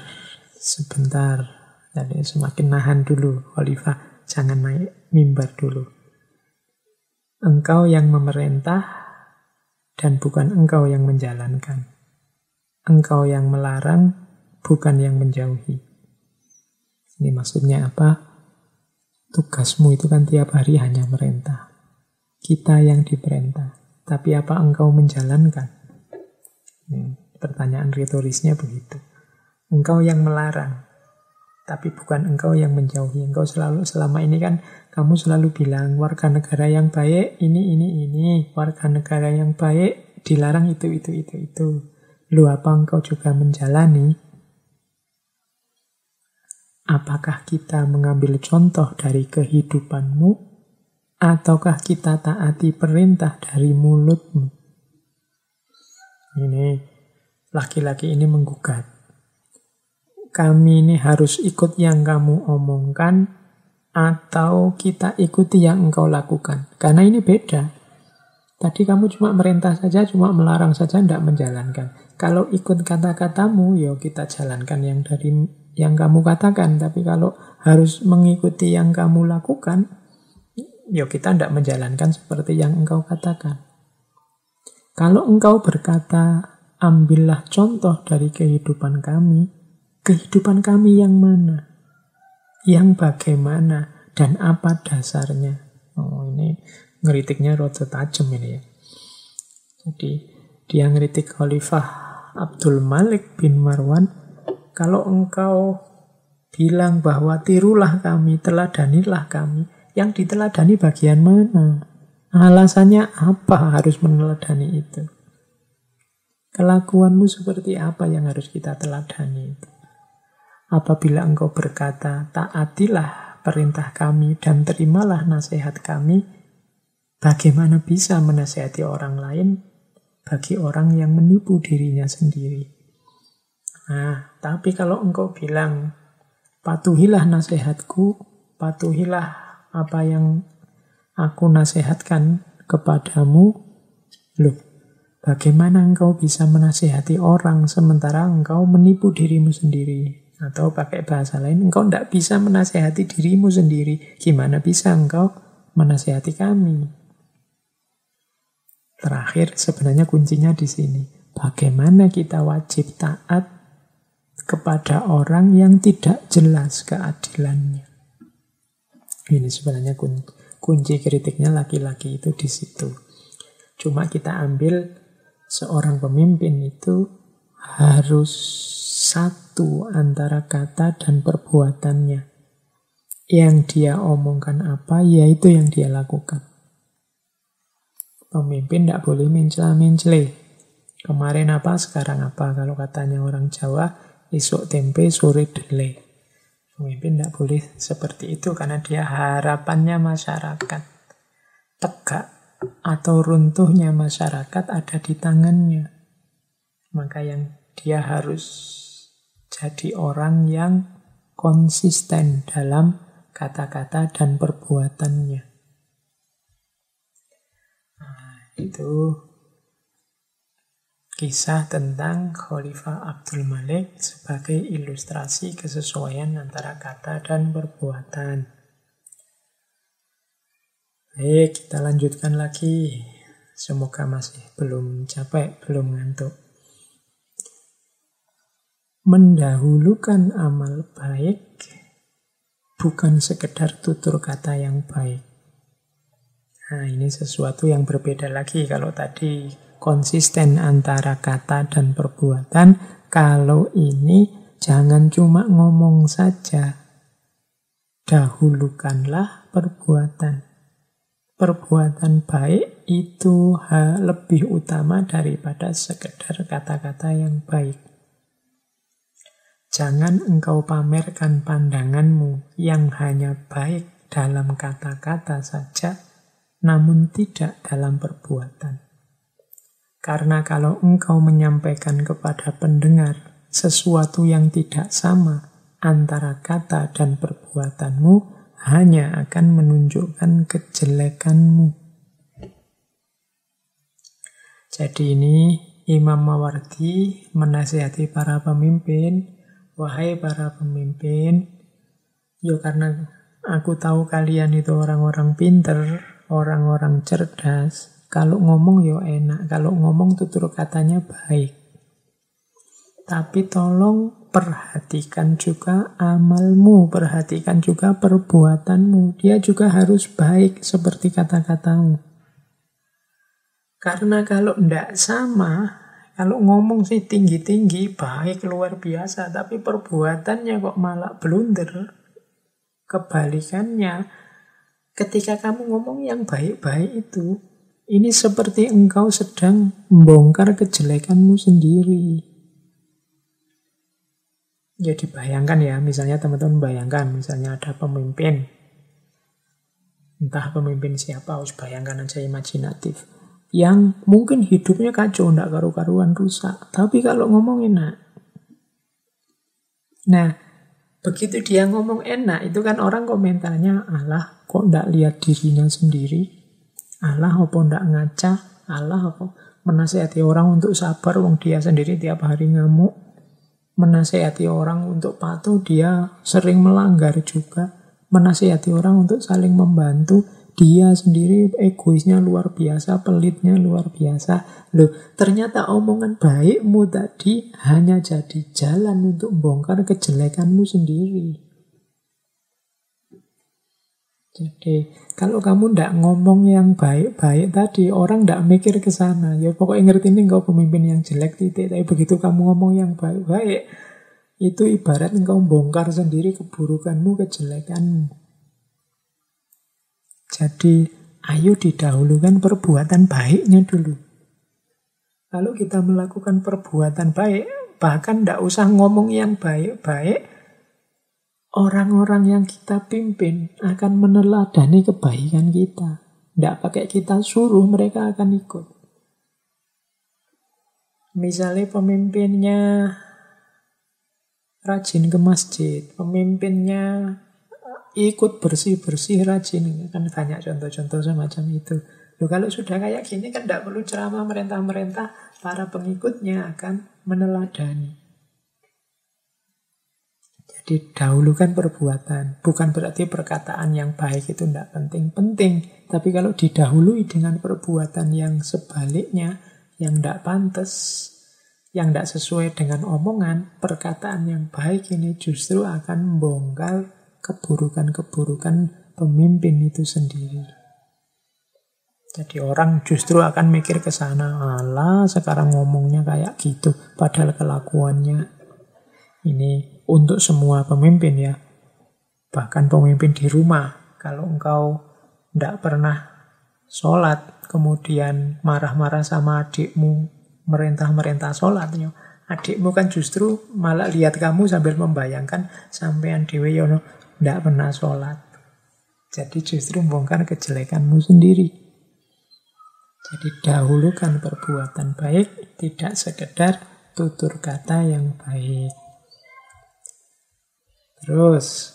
Jadi semakin nahan dulu, Khalifah, jangan naik mimbar dulu. Engkau yang memerintah dan bukan engkau yang menjalankan. Engkau yang melarang, bukan yang menjauhi. Ini maksudnya apa? Tugasmu itu kan tiap hari hanya merintah. Kita yang diperintah. Tapi apa engkau menjalankan? Pertanyaan retorisnya begitu. Engkau yang melarang, tapi bukan engkau yang menjauhi. Engkau selalu, selama ini kan kamu selalu bilang, warga negara yang baik, ini. Warga negara yang baik, dilarang itu. Lu apa engkau juga menjalani? Apakah kita mengambil contoh dari kehidupanmu? Ataukah kita taati perintah dari mulutmu? Ini laki-laki ini menggugat. Kami ini harus ikut yang kamu omongkan atau kita ikuti yang engkau lakukan? Karena ini beda. Tadi kamu cuma merintah saja, cuma melarang saja, tidak menjalankan. Kalau ikut kata-katamu, ya kita jalankan yang kamu katakan. Tapi kalau harus mengikuti yang kamu lakukan, ya kita tidak menjalankan seperti yang engkau katakan. Kalau engkau berkata, ambillah contoh dari kehidupan kami yang mana? Yang bagaimana? Dan apa dasarnya? Oh, ini ngeritiknya rada tajam ini ya. Jadi dia ngeritik Khalifah Abdul Malik bin Marwan, kalau engkau bilang bahwa tirulah kami, teladanilah kami, yang diteladani bagian mana? Alasannya apa harus meneladani itu? Kelakuanmu seperti apa yang harus kita teladani itu? Apabila engkau berkata, taatilah perintah kami dan terimalah nasihat kami, bagaimana bisa menasihati orang lain bagi orang yang menipu dirinya sendiri? Nah, tapi kalau engkau bilang, patuhilah nasihatku, patuhilah apa yang aku nasihatkan kepadamu, loh, bagaimana engkau bisa menasihati orang sementara engkau menipu dirimu sendiri? Atau pakai bahasa lain, engkau tidak bisa menasihati dirimu sendiri. Gimana bisa engkau menasihati kami? Terakhir, sebenarnya kuncinya di sini. Bagaimana kita wajib taat kepada orang yang tidak jelas keadilannya? Ini sebenarnya kunci kritiknya laki-laki itu di situ. Cuma kita ambil seorang pemimpin itu harus satu antara kata dan perbuatannya. Yang dia omongkan apa, yaitu yang dia lakukan. Pemimpin tidak boleh mencela-mencele. Kemarin apa, sekarang apa. Kalau katanya orang Jawa, esok tempe, sore dele. Pemimpin tidak boleh seperti itu karena dia harapannya masyarakat. Tegak atau runtuhnya masyarakat ada di tangannya. Maka yang dia harus jadi orang yang konsisten dalam kata-kata dan perbuatannya. Nah, itu kisah tentang Khalifah Abdul Malik sebagai ilustrasi kesesuaian antara kata dan perbuatan. Baik, kita lanjutkan lagi. Semoga masih belum capek, belum ngantuk. Mendahulukan amal baik bukan sekedar tutur kata yang baik. Nah, ini sesuatu yang berbeda lagi. Kalau tadi konsisten antara kata dan perbuatan, kalau ini jangan cuma ngomong saja. Dahulukanlah perbuatan. Perbuatan baik itu lebih utama daripada sekedar kata-kata yang baik. Jangan engkau pamerkan pandanganmu yang hanya baik dalam kata-kata saja, namun tidak dalam perbuatan. Karena kalau engkau menyampaikan kepada pendengar sesuatu yang tidak sama antara kata dan perbuatanmu, hanya akan menunjukkan kejelekanmu. Jadi ini Imam Mawardi menasihati para pemimpin. Wahai para pemimpin, yo karena aku tahu kalian itu orang-orang pinter, orang-orang cerdas. Kalau ngomong yo enak, kalau ngomong tutur katanya baik. Tapi tolong perhatikan juga amalmu, perhatikan juga perbuatanmu. Dia juga harus baik seperti kata-katamu. Karena kalau ndak sama, kalau ngomong sih tinggi-tinggi, baik luar biasa, tapi perbuatannya kok malah blunder. Kebalikannya, ketika kamu ngomong yang baik-baik itu, ini seperti engkau sedang membongkar kejelekanmu sendiri. Jadi bayangkan ya, misalnya teman-teman bayangkan, misalnya ada pemimpin. Entah pemimpin siapa, harus bayangkan aja imajinatif. Yang mungkin hidupnya kacau, ndak karu-karuan, rusak. Tapi kalau ngomong enak. Nah, begitu dia ngomong enak, itu kan orang komentarnya, alah kok ndak lihat dirinya sendiri? Alah apa ndak ngaca? Alah apa menasihati orang untuk sabar, wong dia sendiri tiap hari ngamuk. Menasihati orang untuk patuh, dia sering melanggar juga. Menasihati orang untuk saling membantu, Dia sendiri egoisnya luar biasa, pelitnya luar biasa. Loh, ternyata omongan baikmu tadi hanya jadi jalan untuk bongkar kejelekanmu sendiri. Jadi, kalau kamu ndak ngomong yang baik-baik tadi, orang ndak mikir ke sana. Ya pokoknya ngerti ini engkau pemimpin yang jelek, titik. Tapi begitu kamu ngomong yang baik-baik, itu ibarat engkau bongkar sendiri keburukanmu, kejelekanmu. Jadi, ayo didahulukan perbuatan baiknya dulu. Kalau kita melakukan perbuatan baik, bahkan tidak usah ngomong yang baik-baik, orang-orang yang kita pimpin akan meneladani kebaikan kita. Tidak pakai kita suruh, mereka akan ikut. Misalnya pemimpinnya rajin ke masjid, pemimpinnya ikut bersih-bersih rajin, kan banyak contoh-contoh semacam itu. Loh, kalau sudah kayak gini kan tidak perlu ceramah merintah-merintah, para pengikutnya akan meneladani. Jadi dahulukan perbuatan, bukan berarti perkataan yang baik itu tidak penting-penting, tapi kalau didahului dengan perbuatan yang sebaliknya, yang tidak pantas, yang tidak sesuai dengan omongan, perkataan yang baik ini justru akan membongkar keburukan-keburukan pemimpin itu sendiri. Jadi orang justru akan mikir ke sana, alah sekarang ngomongnya kayak gitu, padahal kelakuannya ini untuk semua pemimpin ya. Bahkan pemimpin di rumah, kalau engkau tidak pernah sholat, kemudian marah-marah sama adikmu, merintah-merintah sholatnya, adikmu kan justru malah lihat kamu sambil membayangkan sampean dhewe yono tidak pernah sholat. Jadi justru membongkar kejelekanmu sendiri. Jadi dahulukan perbuatan baik, tidak sekedar tutur kata yang baik. Terus,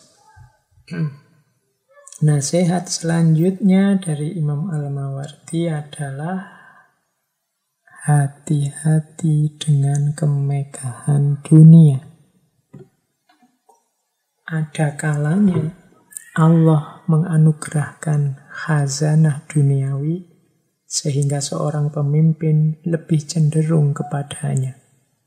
nasihat selanjutnya dari Imam Al-Mawardi adalah hati-hati dengan kemegahan dunia. Ada kalanya Allah menganugerahkan khazanah duniawi sehingga seorang pemimpin lebih cenderung kepadanya.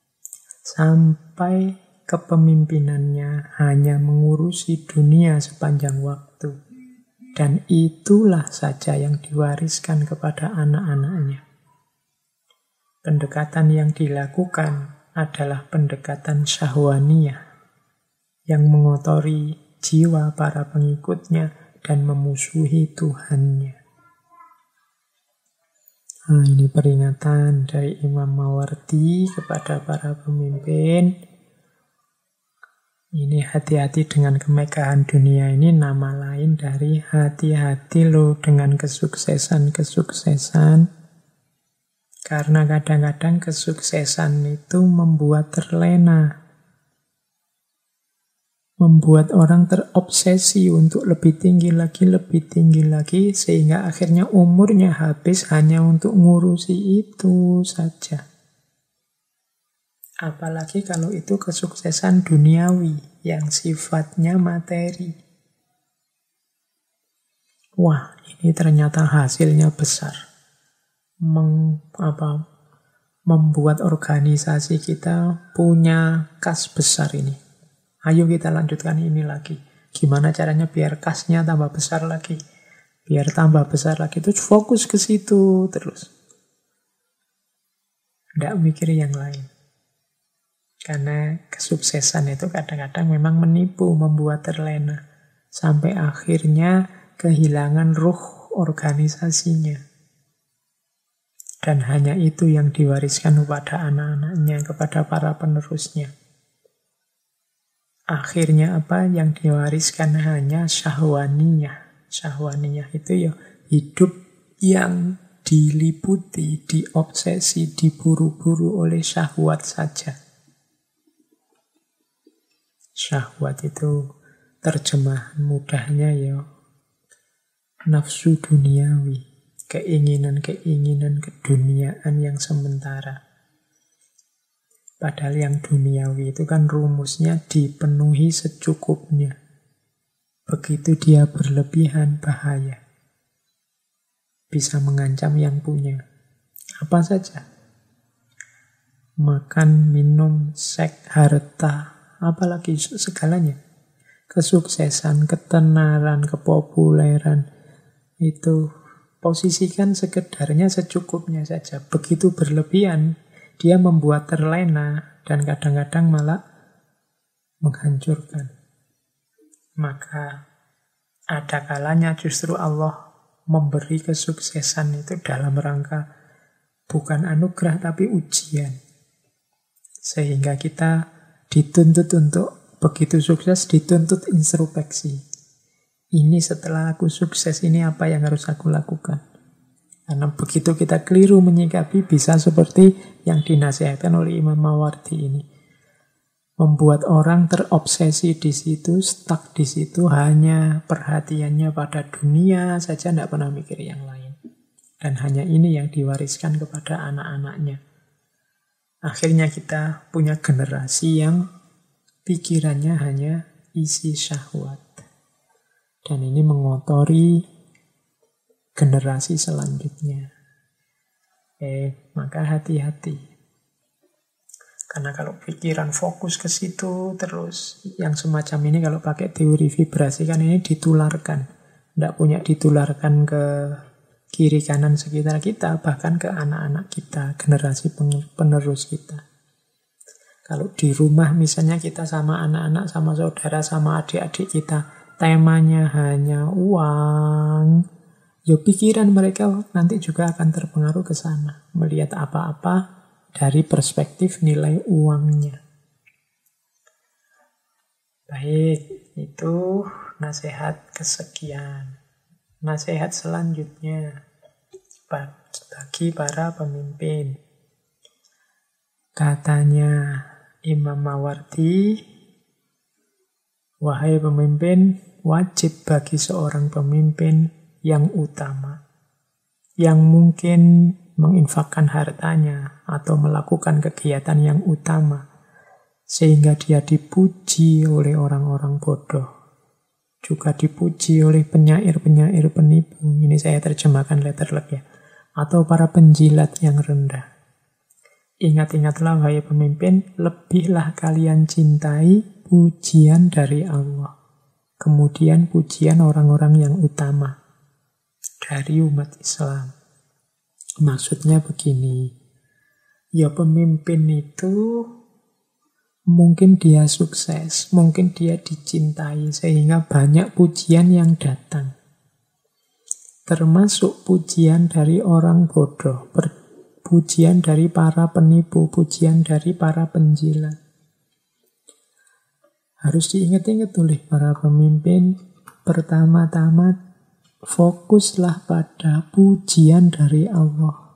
Sampai kepemimpinannya hanya mengurusi dunia sepanjang waktu. Dan itulah saja yang diwariskan kepada anak-anaknya. Pendekatan yang dilakukan adalah pendekatan syahwaniyah yang mengotori jiwa para pengikutnya dan memusuhi Tuhannya. Nah, ini peringatan dari Imam Mawardi kepada para pemimpin. Ini hati-hati dengan kemegahan dunia, ini nama lain dari hati-hati loh dengan kesuksesan-kesuksesan. Karena kadang-kadang kesuksesan itu membuat terlena. Membuat orang terobsesi untuk lebih tinggi lagi, sehingga akhirnya umurnya habis hanya untuk ngurusi itu saja. Apalagi kalau itu kesuksesan duniawi yang sifatnya materi. Wah, ini ternyata hasilnya besar. Membuat organisasi kita punya kas besar ini. Ayo kita lanjutkan ini lagi. Gimana caranya biar kasnya tambah besar lagi? Biar tambah besar lagi. Terus fokus ke situ terus. Tidak mikir yang lain. Karena kesuksesan itu kadang-kadang memang menipu, membuat terlena. Sampai akhirnya kehilangan ruh organisasinya. Dan hanya itu yang diwariskan kepada anak-anaknya, kepada para penerusnya. Akhirnya apa? Yang diwariskan hanya syahwaniyah. Syahwaniyah itu ya hidup yang diliputi, diobsesi, diburu-buru oleh syahwat saja. Syahwat itu terjemahan mudahnya ya nafsu duniawi. Keinginan-keinginan keduniaan yang sementara. Padahal yang duniawi itu kan rumusnya dipenuhi secukupnya. Begitu dia berlebihan bahaya. bisa mengancam yang punya. Apa saja? Makan, minum, seks, harta, apalagi segalanya. Kesuksesan, ketenaran, kepopuleran, itu posisikan sekedarnya secukupnya saja. Begitu berlebihan, dia membuat terlena dan kadang-kadang malah menghancurkan. Maka ada kalanya justru Allah memberi kesuksesan itu dalam rangka bukan anugerah tapi ujian. Sehingga kita dituntut untuk begitu sukses, dituntut introspeksi. Ini setelah aku sukses, ini apa yang harus aku lakukan? Karena begitu kita keliru menyikapi, bisa seperti yang dinasihatkan oleh Imam Mawardi ini. Membuat orang terobsesi di situ, stuck di situ, hanya perhatiannya pada dunia saja, tidak pernah mikir yang lain. Dan hanya ini yang diwariskan kepada anak-anaknya. Akhirnya kita punya generasi yang pikirannya hanya isi syahwat. Dan ini mengotori generasi selanjutnya. Maka hati-hati. Karena kalau pikiran fokus ke situ terus, yang semacam ini kalau pakai teori vibrasi kan ini ditularkan. Tidak punya ditularkan ke kiri kanan sekitar kita, bahkan ke anak-anak kita, generasi penerus kita. Kalau di rumah misalnya kita sama anak-anak, sama saudara, sama adik-adik kita, temanya hanya uang, ya pikiran mereka nanti juga akan terpengaruh ke sana. Melihat apa-apa dari perspektif nilai uangnya. Baik, itu nasihat kesekian. Nasihat selanjutnya bagi para pemimpin. Katanya Imam Mawardi, wahai pemimpin, wajib bagi seorang pemimpin yang utama, yang mungkin menginfakkan hartanya atau melakukan kegiatan yang utama, sehingga dia dipuji oleh orang-orang bodoh. Juga dipuji oleh penyair-penyair penipu. Ini saya terjemahkan letterlek ya. Atau para penjilat yang rendah. Ingat-ingatlah wahai pemimpin, lebihlah kalian cintai pujian dari Allah. Kemudian pujian orang-orang yang utama dari umat Islam. Maksudnya begini, ya pemimpin itu mungkin dia sukses, mungkin dia dicintai, sehingga banyak pujian yang datang. Termasuk pujian dari orang bodoh, pujian dari para penipu, pujian dari para penjilat. Harus diingat-ingat oleh para pemimpin, pertama-tama fokuslah pada pujian dari Allah.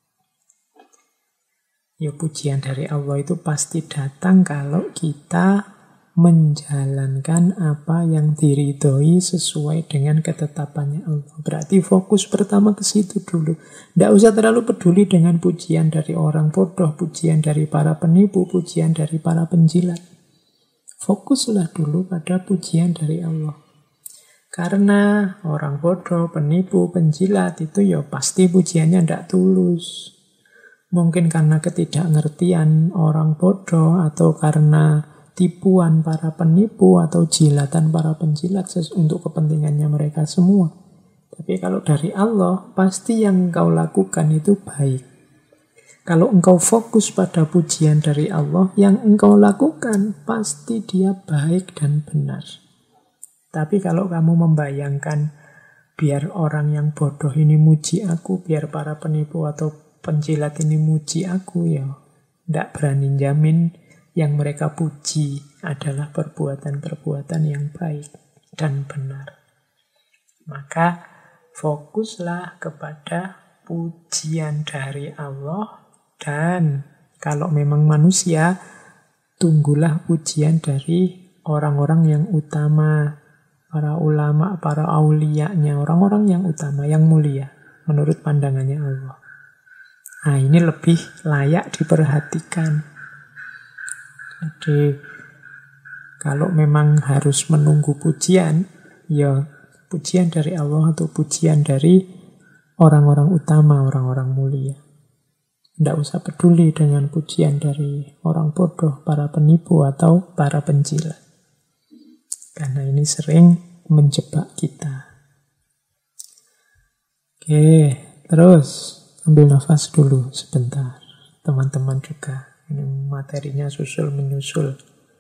Ya pujian dari Allah itu pasti datang kalau kita menjalankan apa yang diridhoi sesuai dengan ketetapannya Allah. Berarti fokus pertama ke situ dulu. Tidak usah terlalu peduli dengan pujian dari orang bodoh, pujian dari para penipu, pujian dari para penjilat. Fokuslah dulu pada pujian dari Allah. Karena orang bodoh, penipu, penjilat itu ya pasti pujiannya tidak tulus. Mungkin karena ketidakngertian orang bodoh, atau karena tipuan para penipu, atau jilatan para penjilat untuk kepentingannya mereka semua. Tapi kalau dari Allah, pasti yang engkau lakukan itu baik. Kalau engkau fokus pada pujian dari Allah, yang engkau lakukan pasti dia baik dan benar. Tapi kalau kamu membayangkan, biar orang yang bodoh ini muji aku, biar para penipu atau penjilat ini muji aku, ya tidak berani jamin yang mereka puji adalah perbuatan-perbuatan yang baik dan benar. Maka fokuslah kepada pujian dari Allah, dan kalau memang manusia, tunggulah pujian dari orang-orang yang utama, para ulama, para aulianya, orang-orang yang utama, yang mulia menurut pandangannya Allah. Nah, ini lebih layak diperhatikan. Jadi, kalau memang harus menunggu pujian, ya pujian dari Allah atau pujian dari orang-orang utama, orang-orang mulia. Tidak usah peduli dengan pujian dari orang bodoh, para penipu, atau para penjilat. Karena ini sering menjebak kita. Oke, terus ambil nafas dulu sebentar. Teman-teman juga. Ini materinya susul menyusul.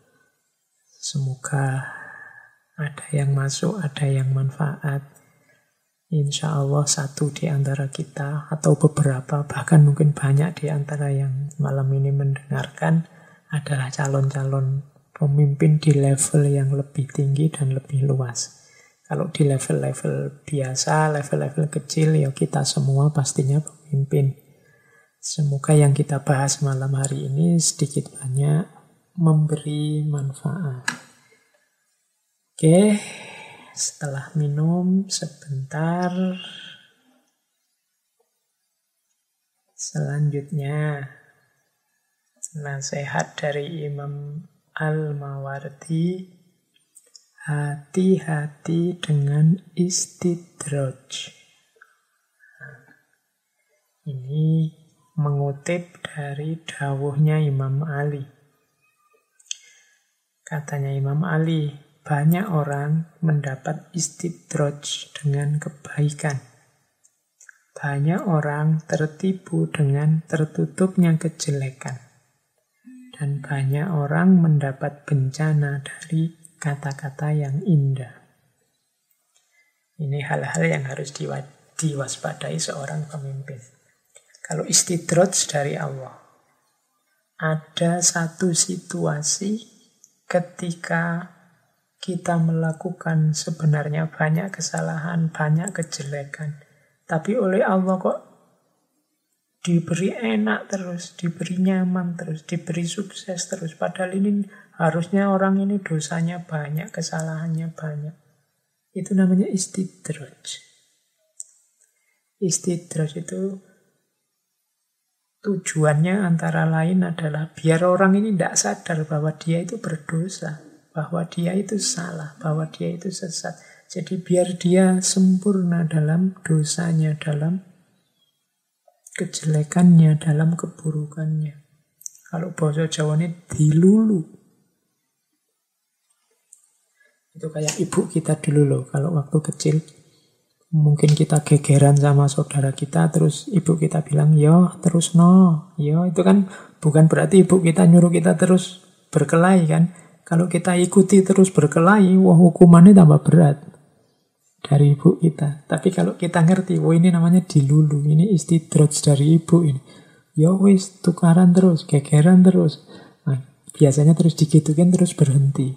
Semoga ada yang masuk, ada yang manfaat. Insya Allah satu di antara kita, atau beberapa, bahkan mungkin banyak di antara yang malam ini mendengarkan, adalah calon-calon pemimpin di level yang lebih tinggi dan lebih luas. Kalau di level-level biasa, level-level kecil, ya kita semua pastinya pemimpin. Semoga yang kita bahas malam hari ini sedikit banyak memberi manfaat. Oke, setelah minum sebentar. Selanjutnya, nasihat dari Imam Al-Mawardi. Hati-hati dengan istidraj. Ini mengutip dari dawuhnya Imam Ali. Katanya Imam Ali, banyak orang mendapat istidraj dengan kebaikan. Banyak orang tertipu dengan tertutupnya kejelekan. Dan banyak orang mendapat bencana dari kata-kata yang indah. Ini hal-hal yang harus diwaspadai seorang pemimpin. Kalau istidraj dari Allah, ada satu situasi ketika kita melakukan sebenarnya banyak kesalahan, banyak kejelekan, tapi oleh Allah kok diberi enak terus, diberi nyaman terus, diberi sukses terus. Padahal ini harusnya orang ini dosanya banyak, kesalahannya banyak. Itu namanya istidraj. Istidraj itu tujuannya antara lain adalah biar orang ini tidak sadar bahwa dia itu berdosa, bahwa dia itu salah, bahwa dia itu sesat. Jadi biar dia sempurna dalam dosanya, dalam kejelekannya, dalam keburukannya. Kalau bahasa Jawa ini dilulu. Itu kayak ibu kita dulu loh, kalau waktu kecil mungkin kita gegeran sama saudara kita, terus ibu kita bilang, yo terus no, yo itu kan bukan berarti ibu kita nyuruh kita terus berkelahi kan. Kalau kita ikuti terus berkelahi, wah hukumannya tambah berat dari ibu kita. Tapi kalau kita ngerti, wah ini namanya dilulu, ini istidraj dari ibu ini. Ya wis tukaran terus, gegeran terus. Nah, biasanya terus digitukan terus berhenti.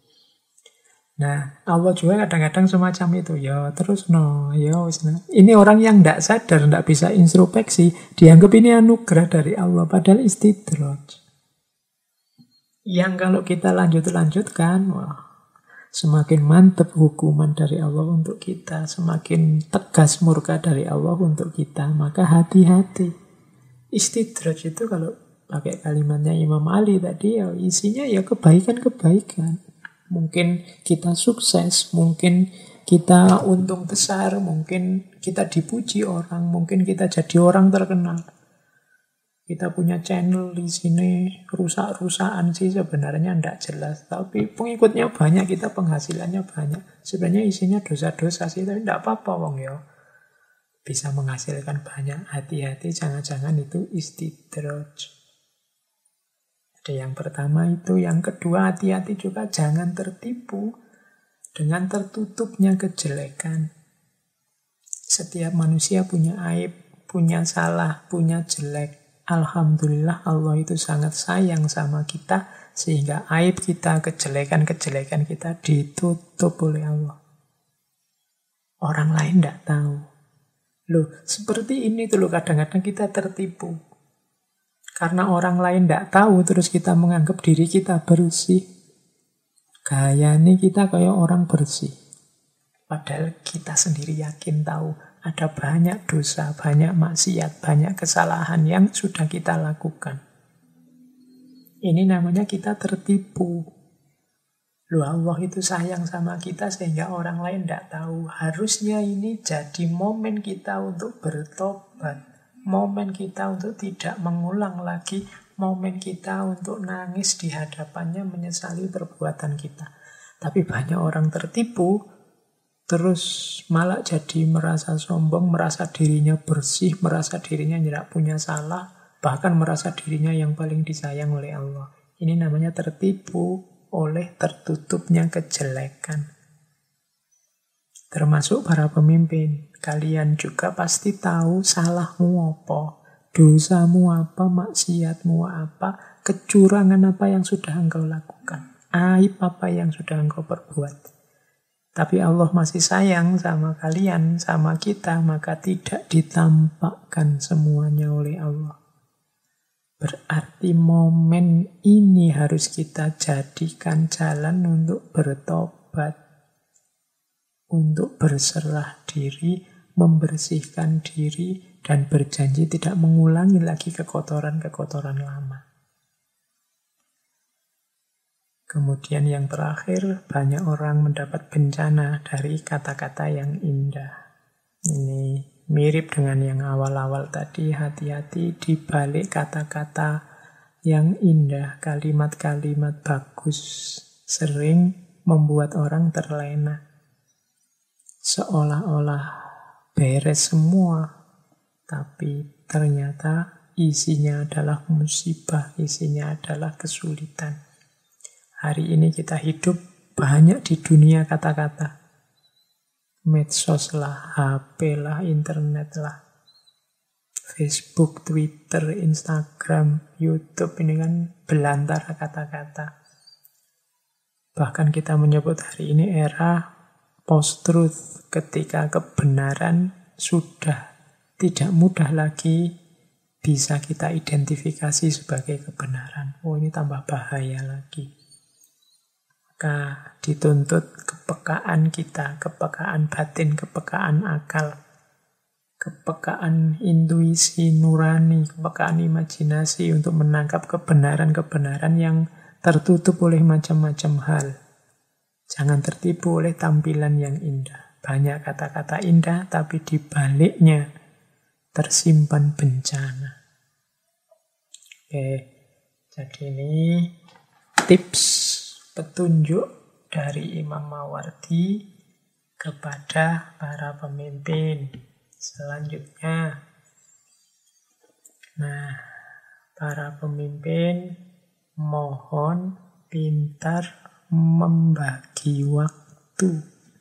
Nah, Allah juga kadang-kadang semacam itu. Ya terus no, ya wis no. Ini orang yang tidak sadar, tidak bisa introspeksi, dianggap ini anugerah dari Allah, padahal istidraj. Yang kalau kita lanjutkan, wah, semakin mantap hukuman dari Allah untuk kita, semakin tegas murka dari Allah untuk kita. Maka hati-hati. Istidraj itu kalau pakai kalimatnya Imam Ali tadi, ya isinya ya kebaikan-kebaikan. Mungkin kita sukses, mungkin kita untung besar, mungkin kita dipuji orang, mungkin kita jadi orang terkenal. Kita punya channel di sini, rusak-rusakan sih sebenarnya tidak jelas. Tapi pengikutnya banyak, kita penghasilannya banyak. Sebenarnya isinya dosa-dosa sih, tapi tidak apa-apa wong ya. Bisa menghasilkan banyak. Hati-hati, jangan-jangan itu istidraj. Ada yang pertama itu. Yang kedua, hati-hati juga jangan tertipu dengan tertutupnya kejelekan. Setiap manusia punya aib, punya salah, punya jelek. Alhamdulillah Allah itu sangat sayang sama kita, sehingga aib kita, kejelekan-kejelekan kita ditutup oleh Allah. Orang lain tidak tahu. Loh, seperti ini tuh loh kadang-kadang kita tertipu. Karena orang lain tidak tahu, terus kita menganggap diri kita bersih. Gayanya kita kayak orang bersih. Padahal kita sendiri yakin tahu ada banyak dosa, banyak maksiat, banyak kesalahan yang sudah kita lakukan. Ini namanya kita tertipu. Loh, Allah itu sayang sama kita sehingga orang lain tidak tahu. Harusnya ini jadi momen kita untuk bertobat. Momen kita untuk tidak mengulang lagi. Momen kita untuk nangis di hadapannya menyesali perbuatan kita. Tapi banyak orang tertipu, terus malah jadi merasa sombong, merasa dirinya bersih, merasa dirinya tidak punya salah, bahkan merasa dirinya yang paling disayang oleh Allah. Ini namanya tertipu oleh tertutupnya kejelekan. Termasuk para pemimpin. Kalian juga pasti tahu salahmu apa, dosamu apa, maksiatmu apa, kecurangan apa yang sudah engkau lakukan, aib apa yang sudah engkau perbuat. Tapi Allah masih sayang sama kalian, sama kita, maka tidak ditampakkan semuanya oleh Allah. Berarti momen ini harus kita jadikan jalan untuk bertobat, untuk berserah diri, membersihkan diri, dan berjanji tidak mengulangi lagi kekotoran-kekotoran lama. Kemudian yang terakhir, banyak orang mendapat bencana dari kata-kata yang indah. Ini mirip dengan yang awal-awal tadi, hati-hati di balik kata-kata yang indah, kalimat-kalimat bagus sering membuat orang terlena. Seolah-olah beres semua, tapi ternyata isinya adalah musibah, isinya adalah kesulitan. Hari ini kita hidup banyak di dunia kata-kata. Medsos lah, HP lah, internet lah, Facebook, Twitter, Instagram, YouTube, ini kan belantara kata-kata. Bahkan kita menyebut hari ini era post-truth, ketika kebenaran sudah tidak mudah lagi bisa kita identifikasi sebagai kebenaran. Oh, ini tambah bahaya lagi. Maka dituntut kepekaan kita, kepekaan batin, kepekaan akal, kepekaan intuisi nurani, kepekaan imajinasi untuk menangkap kebenaran-kebenaran yang tertutup oleh macam-macam hal. Jangan tertipu oleh tampilan yang indah. Banyak kata-kata indah, tapi di baliknya tersimpan bencana. Oke, jadi ini tips petunjuk dari Imam Mawardi kepada para pemimpin. Selanjutnya, para pemimpin mohon pintar membagi waktu.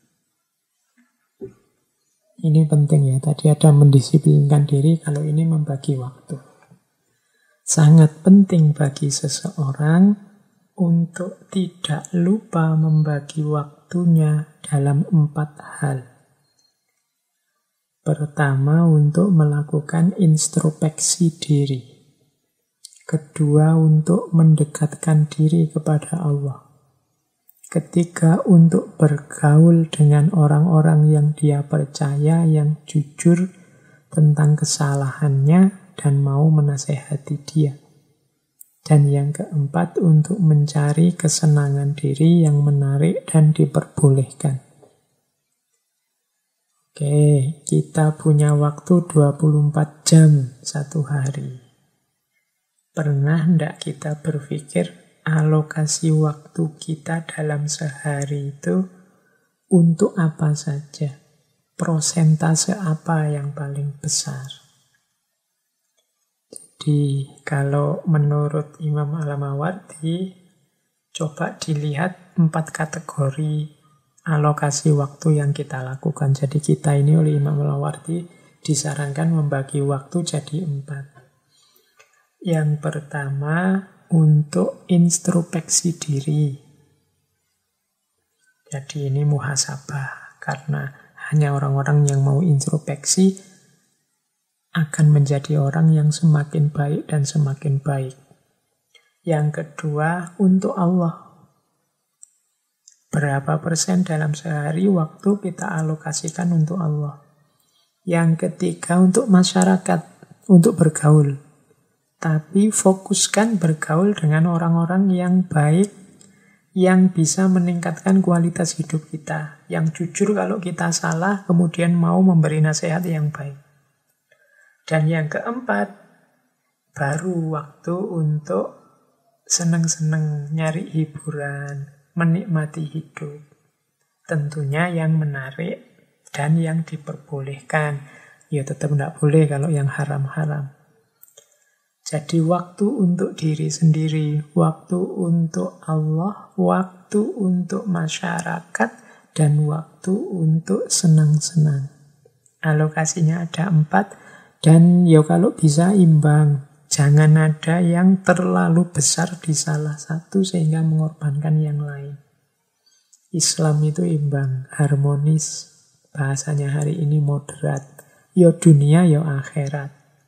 Ini penting ya, tadi ada mendisiplinkan diri, kalau ini membagi waktu. Sangat penting bagi seseorang untuk tidak lupa membagi waktunya dalam 4 hal. Pertama, untuk melakukan introspeksi diri. Kedua, untuk mendekatkan diri kepada Allah. Ketiga, untuk bergaul dengan orang-orang yang dia percaya, yang jujur tentang kesalahannya dan mau menasehati dia. Dan yang keempat, untuk mencari kesenangan diri yang menarik dan diperbolehkan. Oke, kita punya waktu 24 jam satu hari. Pernah enggak kita berpikir alokasi waktu kita dalam sehari itu untuk apa saja? Persentase apa yang paling besar? Jadi kalau menurut Imam Al-Mawardi, coba dilihat 4 kategori alokasi waktu yang kita lakukan. Jadi kita ini oleh Imam Al-Mawardi disarankan membagi waktu jadi 4. Yang pertama, untuk introspeksi diri. Jadi ini muhasabah, karena hanya orang-orang yang mau introspeksi akan menjadi orang yang semakin baik dan semakin baik. Yang kedua, untuk Allah. Berapa persen dalam sehari waktu kita alokasikan untuk Allah. Yang ketiga, untuk masyarakat, untuk bergaul. Tapi fokuskan bergaul dengan orang-orang yang baik yang bisa meningkatkan kualitas hidup kita, yang jujur kalau kita salah, kemudian mau memberi nasihat yang baik. Dan yang keempat, baru waktu untuk seneng-seneng, nyari hiburan, menikmati hidup. Tentunya yang menarik dan yang diperbolehkan. Ya tetap tidak boleh kalau yang haram-haram. Jadi waktu untuk diri sendiri, waktu untuk Allah, waktu untuk masyarakat, dan waktu untuk senang-senang. Alokasinya ada 4, dan ya kalau bisa imbang. Jangan ada yang terlalu besar di salah satu sehingga mengorbankan yang lain. Islam itu imbang, harmonis. Bahasanya hari ini moderat. Ya dunia, ya akhirat.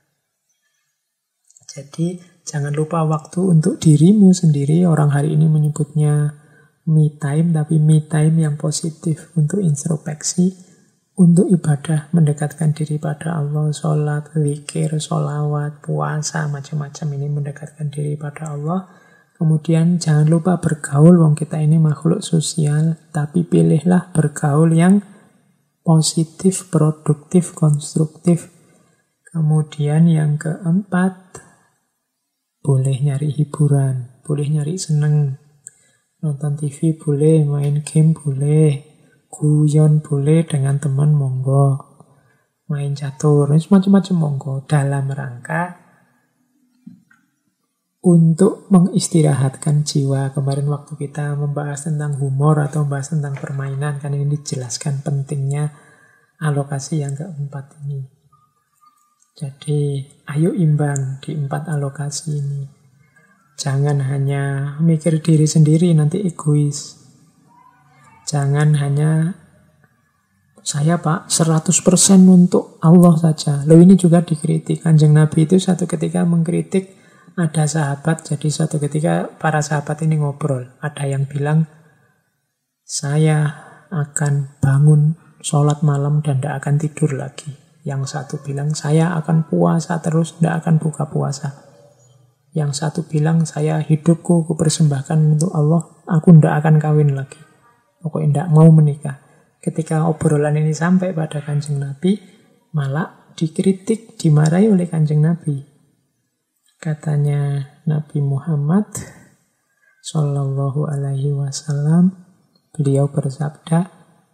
Jadi jangan lupa waktu untuk dirimu sendiri. Orang hari ini menyebutnya me time, tapi me time yang positif untuk introspeksi, untuk ibadah, mendekatkan diri pada Allah, sholat, zikir, sholawat, puasa, macam-macam ini mendekatkan diri pada Allah. Kemudian jangan lupa bergaul, wong kita ini makhluk sosial, tapi pilihlah bergaul yang positif, produktif, konstruktif. Kemudian yang keempat, boleh nyari hiburan, boleh nyari seneng. Nonton TV boleh, main game boleh, guyon boleh dengan teman monggo, main catur, macam-macam monggo, dalam rangka untuk mengistirahatkan jiwa. Kemarin waktu kita membahas tentang humor atau membahas tentang permainan, kan ini dijelaskan pentingnya alokasi yang keempat ini. Jadi ayo imbang di 4 alokasi ini. Jangan hanya mikir diri sendiri, nanti egois. Jangan hanya saya Pak 100% untuk Allah saja. Loh ini juga dikritik. Kanjeng Nabi itu satu ketika mengkritik ada sahabat, jadi suatu ketika para sahabat ini ngobrol. Ada yang bilang, saya akan bangun sholat malam dan tidak akan tidur lagi. Yang satu bilang, saya akan puasa terus, tidak akan buka puasa. Yang satu bilang, saya hidupku kupersembahkan untuk Allah, aku tidak akan kawin lagi. Pokoknya tidak mau menikah. Ketika obrolan ini sampai pada Kanjeng Nabi, malah dikritik, dimarahi oleh Kanjeng Nabi. Katanya Nabi Muhammad Sallallahu Alaihi Wasallam, beliau bersabda,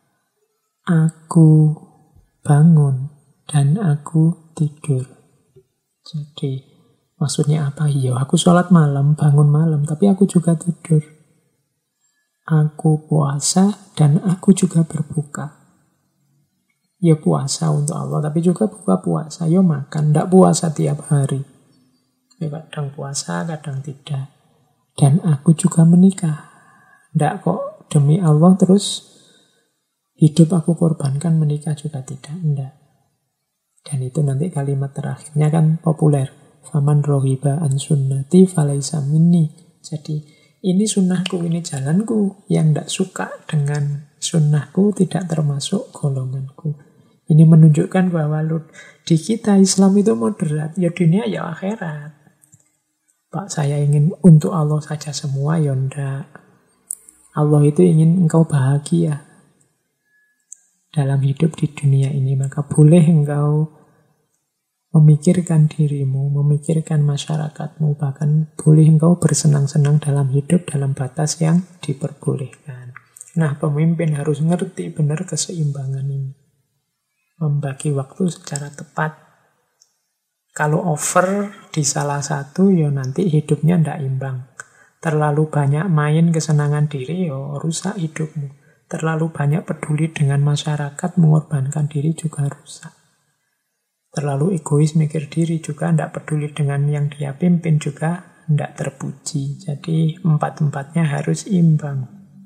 aku bangun dan aku tidur. Jadi maksudnya apa? Iya, aku sholat malam, bangun malam, tapi aku juga tidur. Aku puasa dan aku juga berbuka. Ya puasa untuk Allah, tapi juga buka puasa. Ya makan, tidak puasa tiap hari. Ya kadang puasa, kadang tidak. Dan aku juga menikah. Tidak kok demi Allah terus hidup aku korbankan, menikah juga tidak. Tidak. Dan itu nanti kalimat terakhirnya kan populer. Faman rohiba an sunnati falaisa minni. Jadi ini sunnahku, ini jalanku. Yang tidak suka dengan sunnahku tidak termasuk golonganku. Ini menunjukkan bahwa di kita Islam itu moderat. Ya dunia ya akhirat. Pak, saya ingin untuk Allah saja semua, ya enggak. Allah itu ingin engkau bahagia dalam hidup di dunia ini. Maka boleh engkau memikirkan dirimu, memikirkan masyarakatmu, bahkan boleh engkau bersenang-senang dalam hidup dalam batas yang diperbolehkan. Nah, pemimpin harus ngerti benar keseimbangan ini. Membagi waktu secara tepat. Kalau over di salah satu, ya nanti hidupnya ndak imbang. Terlalu banyak main kesenangan diri, ya rusak hidupmu. Terlalu banyak peduli dengan masyarakat, mengorbankan diri juga rusak. Terlalu egois mikir diri juga, ndak peduli dengan yang dia pimpin juga ndak terpuji. Jadi 4-4-nya harus imbang.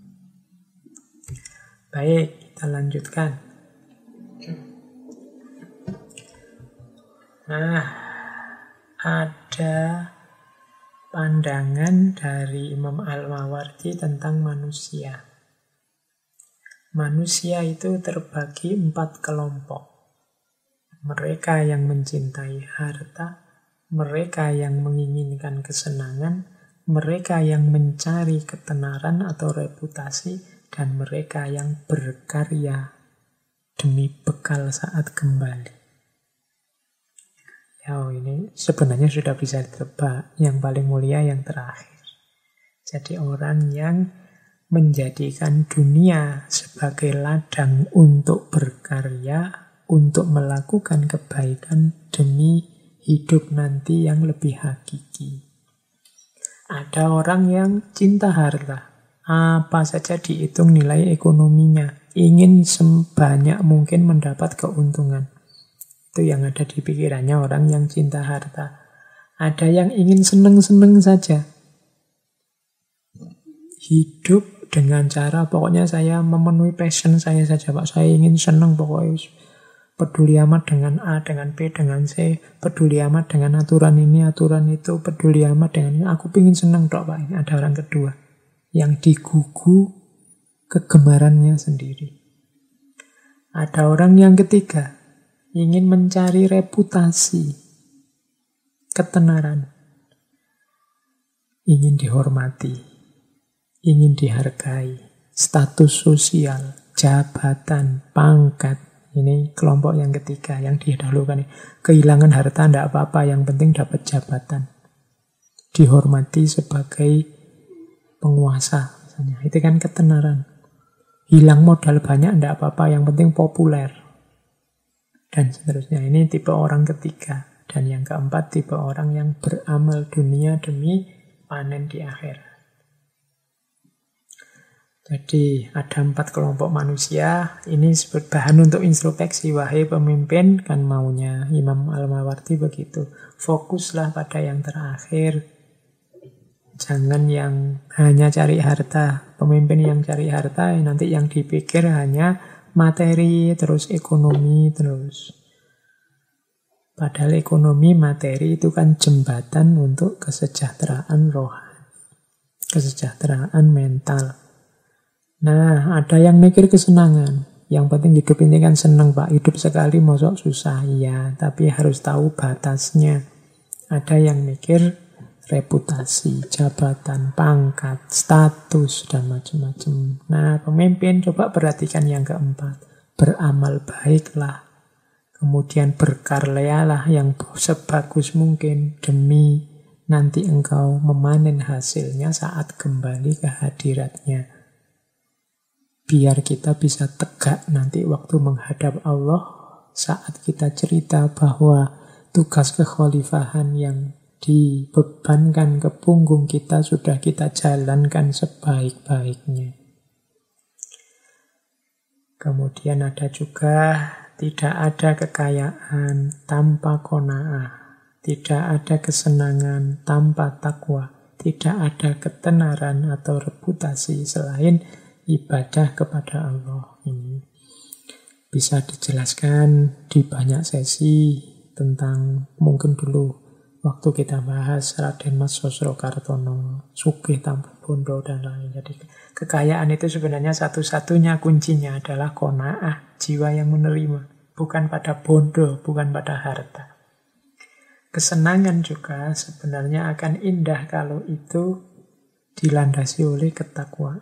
Baik, kita lanjutkan. Nah, ada pandangan dari Imam Al-Mawardi tentang manusia. Manusia itu terbagi 4 kelompok. Mereka yang mencintai harta, mereka yang menginginkan kesenangan, mereka yang mencari ketenaran atau reputasi, dan mereka yang berkarya demi bekal saat kembali. Ya, ini sebenarnya sudah bisa ditebak. Yang paling mulia yang terakhir. Jadi orang yang menjadikan dunia sebagai ladang untuk berkarya, untuk melakukan kebaikan demi hidup nanti yang lebih hakiki. Ada orang yang cinta harta. Apa saja dihitung nilai ekonominya. Ingin sebanyak mungkin mendapat keuntungan. Itu yang ada di pikirannya orang yang cinta harta. Ada yang ingin seneng-seneng saja. Hidup dengan cara, pokoknya saya memenuhi passion saya saja, Pak. Saya ingin seneng, pokoknya peduli amat dengan A, dengan B, dengan C, peduli amat dengan aturan ini, aturan itu, peduli amat dengan ini. Aku pengen seneng dok, Pak. Ini ada orang kedua yang digugu kegemarannya sendiri. Ada orang yang ketiga, ingin mencari reputasi, ketenaran, ingin dihormati, ingin dihargai, status sosial, jabatan, pangkat. Ini kelompok yang ketiga, yang didahulukan. Kehilangan harta tidak apa-apa, yang penting dapat jabatan. Dihormati sebagai penguasa, misalnya. Itu kan ketenaran. Hilang modal banyak tidak apa-apa, yang penting populer. Dan seterusnya. Ini tipe orang ketiga. Dan yang keempat, tipe orang yang beramal dunia demi panen di akhirat. Jadi ada 4 kelompok manusia. Ini sebagai bahan untuk introspeksi. Wahai pemimpin, kan maunya Imam Al-Mawardi begitu. Fokuslah pada yang terakhir. Jangan yang hanya cari harta. Pemimpin yang cari harta, nanti yang dipikir hanya materi, terus ekonomi, terus. Padahal ekonomi, materi itu kan jembatan untuk kesejahteraan rohani. Kesejahteraan mental. Nah, ada yang mikir kesenangan. Yang penting hidup ini kan senang, Pak. Hidup sekali mosok susah. Iya, tapi harus tahu batasnya. Ada yang mikir reputasi, jabatan, pangkat, status, dan macam-macam. Nah, pemimpin coba perhatikan yang keempat. Beramal baiklah. Kemudian berkaryalah yang sebagus mungkin demi nanti engkau memanen hasilnya saat kembali ke hadiratnya. Biar kita bisa tegak nanti waktu menghadap Allah saat kita cerita bahwa tugas kekhalifahan yang dibebankan ke punggung kita sudah kita jalankan sebaik-baiknya. Kemudian ada juga tidak ada kekayaan tanpa qanaah, tidak ada kesenangan tanpa takwa, tidak ada ketenaran atau reputasi selain ibadah kepada Allah. Ini bisa dijelaskan di banyak sesi tentang, mungkin dulu waktu kita bahas Raden Mas Sosrokartono, Sugih Tampu Bondo dan lain. Jadi kekayaan itu sebenarnya satu-satunya kuncinya adalah qanaah, jiwa yang menerima, bukan pada bondo, bukan pada harta. Kesenangan juga sebenarnya akan indah kalau itu dilandasi oleh ketakwaan.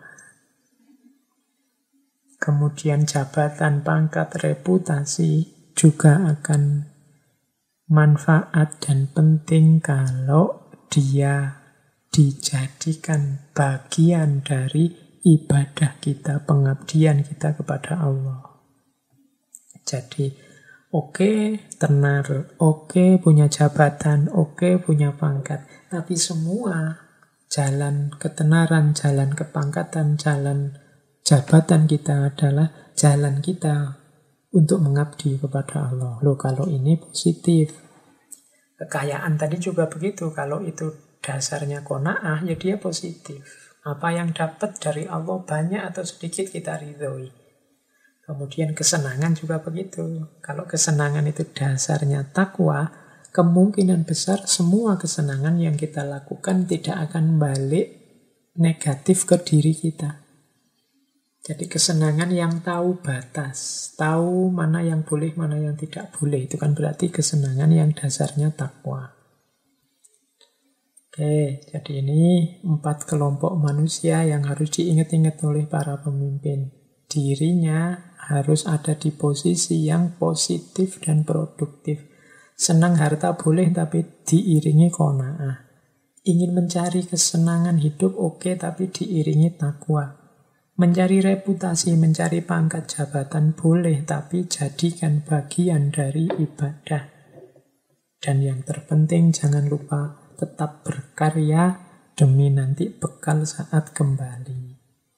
Kemudian jabatan, pangkat, reputasi juga akan manfaat dan penting kalau dia dijadikan bagian dari ibadah kita, pengabdian kita kepada Allah. Jadi, oke, tenar, oke, punya jabatan, oke, punya pangkat. Tapi semua jalan ketenaran, jalan kepangkatan, jalan jabatan kita adalah jalan kita untuk mengabdi kepada Allah. Loh, kalau ini positif. Kekayaan tadi juga begitu. Kalau itu dasarnya qanaah, ya dia positif. Apa yang dapat dari Allah banyak atau sedikit kita ridhoi. Kemudian kesenangan juga begitu. Kalau kesenangan itu dasarnya takwa, kemungkinan besar semua kesenangan yang kita lakukan tidak akan balik negatif ke diri kita. Jadi kesenangan yang tahu batas, tahu mana yang boleh, mana yang tidak boleh. Itu kan berarti kesenangan yang dasarnya takwa. Oke, jadi ini 4 kelompok manusia yang harus diingat-ingat oleh para pemimpin. Dirinya harus ada di posisi yang positif dan produktif. Senang harta boleh, tapi diiringi qanaah. Ingin mencari kesenangan hidup oke, tapi diiringi takwa. Mencari reputasi, mencari pangkat jabatan boleh, tapi jadikan bagian dari ibadah. Dan yang terpenting jangan lupa tetap berkarya demi nanti bekal saat kembali.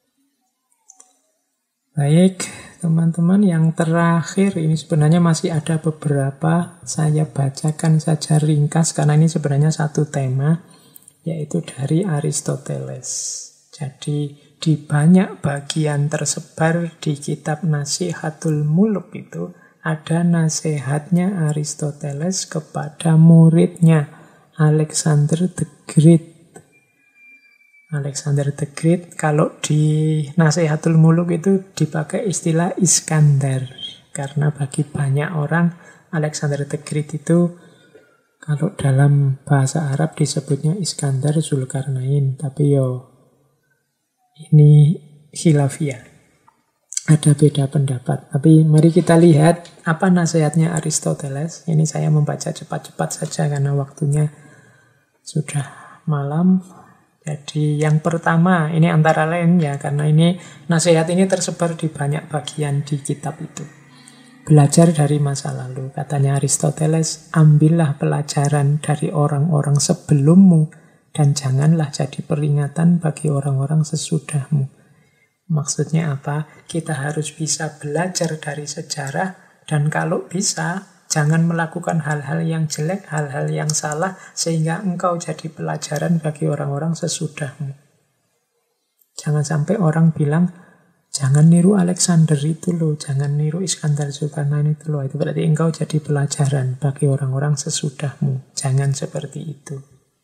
Baik, teman-teman, yang terakhir ini sebenarnya masih ada beberapa. Saya bacakan saja ringkas karena ini sebenarnya satu tema, yaitu dari Aristoteles. Jadi di banyak bagian tersebar di kitab Nasihatul Muluk itu ada nasihatnya Aristoteles kepada muridnya Alexander the Great. Alexander the Great, kalau di Nasihatul Muluk itu dipakai istilah Iskandar. Karena bagi banyak orang Alexander the Great itu kalau dalam bahasa Arab disebutnya Iskandar Zulkarnain. Tapi ini khilafiyah. Ada beda pendapat. Tapi mari kita lihat apa nasihatnya Aristoteles. Ini saya membaca cepat-cepat saja karena waktunya sudah malam. Jadi yang pertama, ini antara lain ya, karena ini nasihat ini tersebar di banyak bagian di kitab itu. Belajar dari masa lalu. Katanya Aristoteles, ambillah pelajaran dari orang-orang sebelummu dan janganlah jadi peringatan bagi orang-orang sesudahmu. Maksudnya apa? Kita harus bisa belajar dari sejarah dan kalau bisa jangan melakukan hal-hal yang jelek, hal-hal yang salah, sehingga engkau jadi pelajaran bagi orang-orang sesudahmu. Jangan sampai orang bilang, jangan niru Alexander itu loh, jangan niru Iskandar Zulkarnain itu loh. Itu berarti engkau jadi pelajaran bagi orang-orang sesudahmu. Jangan seperti itu.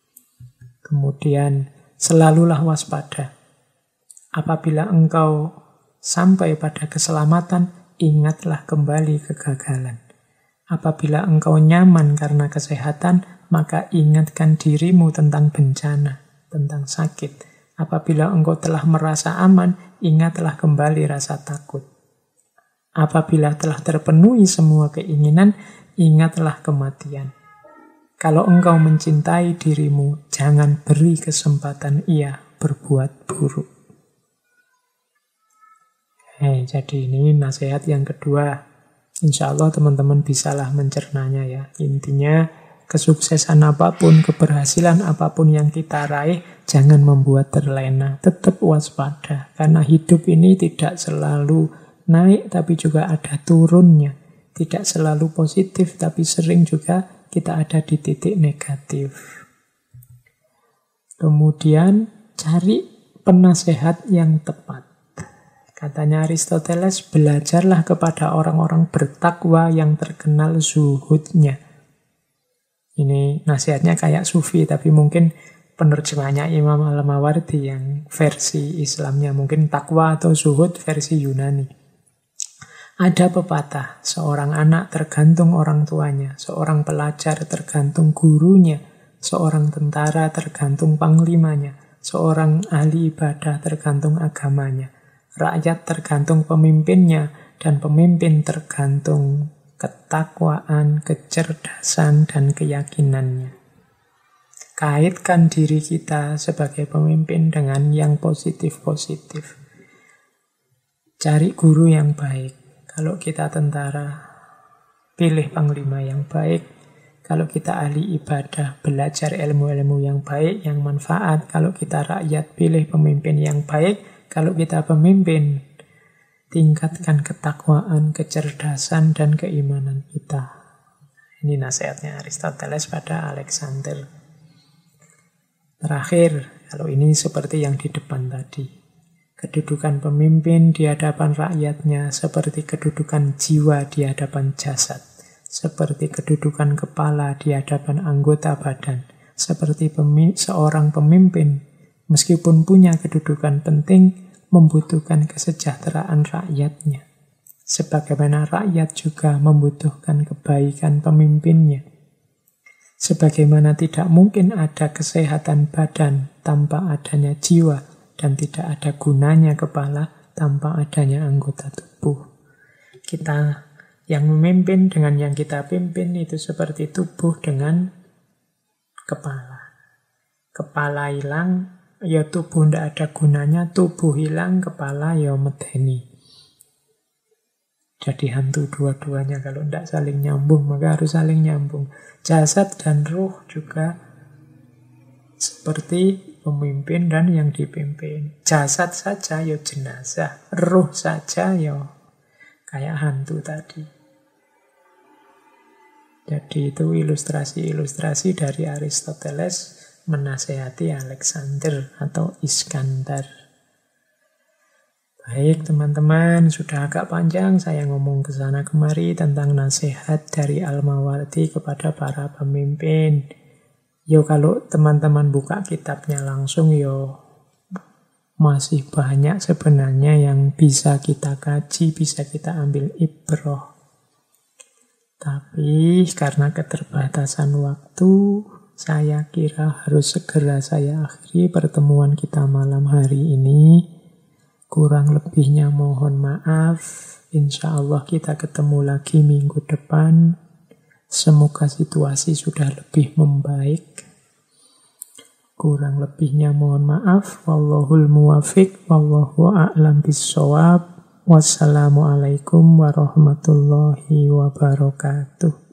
Kemudian, selalulah waspada. Apabila engkau sampai pada keselamatan, ingatlah kembali kegagalan. Apabila engkau nyaman karena kesehatan, maka ingatkan dirimu tentang bencana, tentang sakit. Apabila engkau telah merasa aman, ingatlah kembali rasa takut. Apabila telah terpenuhi semua keinginan, ingatlah kematian. Kalau engkau mencintai dirimu, jangan beri kesempatan ia berbuat buruk. Jadi ini nasihat yang kedua. Insya Allah teman-teman bisalah mencernanya ya. Intinya kesuksesan apapun, keberhasilan apapun yang kita raih, jangan membuat terlena. Tetap waspada. Karena hidup ini tidak selalu naik, tapi juga ada turunnya. Tidak selalu positif, tapi sering juga kita ada di titik negatif. Kemudian cari penasehat yang tepat. Katanya Aristoteles, belajarlah kepada orang-orang bertakwa yang terkenal zuhudnya. Ini nasihatnya kayak sufi, tapi mungkin penerjemahnya Imam Al-Mawardi yang versi Islamnya. Mungkin takwa atau zuhud versi Yunani. Ada pepatah, seorang anak tergantung orang tuanya, seorang pelajar tergantung gurunya, seorang tentara tergantung panglimanya, seorang ahli ibadah tergantung agamanya. Rakyat tergantung pemimpinnya, dan pemimpin tergantung ketakwaan, kecerdasan, dan keyakinannya. Kaitkan diri kita sebagai pemimpin dengan yang positif-positif. Cari guru yang baik. Kalau kita tentara, pilih panglima yang baik. Kalau kita ahli ibadah, belajar ilmu-ilmu yang baik, yang manfaat. Kalau kita rakyat, pilih pemimpin yang baik. Kalau kita pemimpin, tingkatkan ketakwaan, kecerdasan, dan keimanan kita. Ini nasihatnya Aristoteles pada Alexander. Terakhir, kalau ini seperti yang di depan tadi. Kedudukan pemimpin di hadapan rakyatnya seperti kedudukan jiwa di hadapan jasad. Seperti kedudukan kepala di hadapan anggota badan. Seperti seorang pemimpin meskipun punya kedudukan penting, membutuhkan kesejahteraan rakyatnya. Sebagaimana rakyat juga membutuhkan kebaikan pemimpinnya. Sebagaimana tidak mungkin ada kesehatan badan tanpa adanya jiwa, dan tidak ada gunanya kepala tanpa adanya anggota tubuh. Kita yang memimpin dengan yang kita pimpin itu seperti tubuh dengan kepala. Kepala hilang, ya tubuh tidak ada gunanya. Tubuh hilang, kepala ya medeni. Jadi hantu dua-duanya. Kalau tidak saling nyambung, maka harus saling nyambung. Jasad dan ruh juga seperti pemimpin dan yang dipimpin. Jasad saja ya jenazah, ruh saja ya kayak hantu tadi. Jadi itu ilustrasi-ilustrasi dari Aristoteles menasehati Alexander atau Iskandar. Baik teman-teman, sudah agak panjang saya ngomong ke sana kemari tentang nasihat dari Al-Mawardi kepada para pemimpin. Yo kalau teman-teman buka kitabnya langsung yo masih banyak sebenarnya yang bisa kita kaji, bisa kita ambil ibrah. Tapi karena keterbatasan waktu, saya kira harus segera saya akhiri pertemuan kita malam hari ini. Kurang lebihnya mohon maaf. Insya Allah kita ketemu lagi minggu depan. Semoga situasi sudah lebih membaik. Kurang lebihnya mohon maaf. Wallahul muwafiq. Wallahu a'lam bissawab. Wassalamualaikum warahmatullahi wabarakatuh.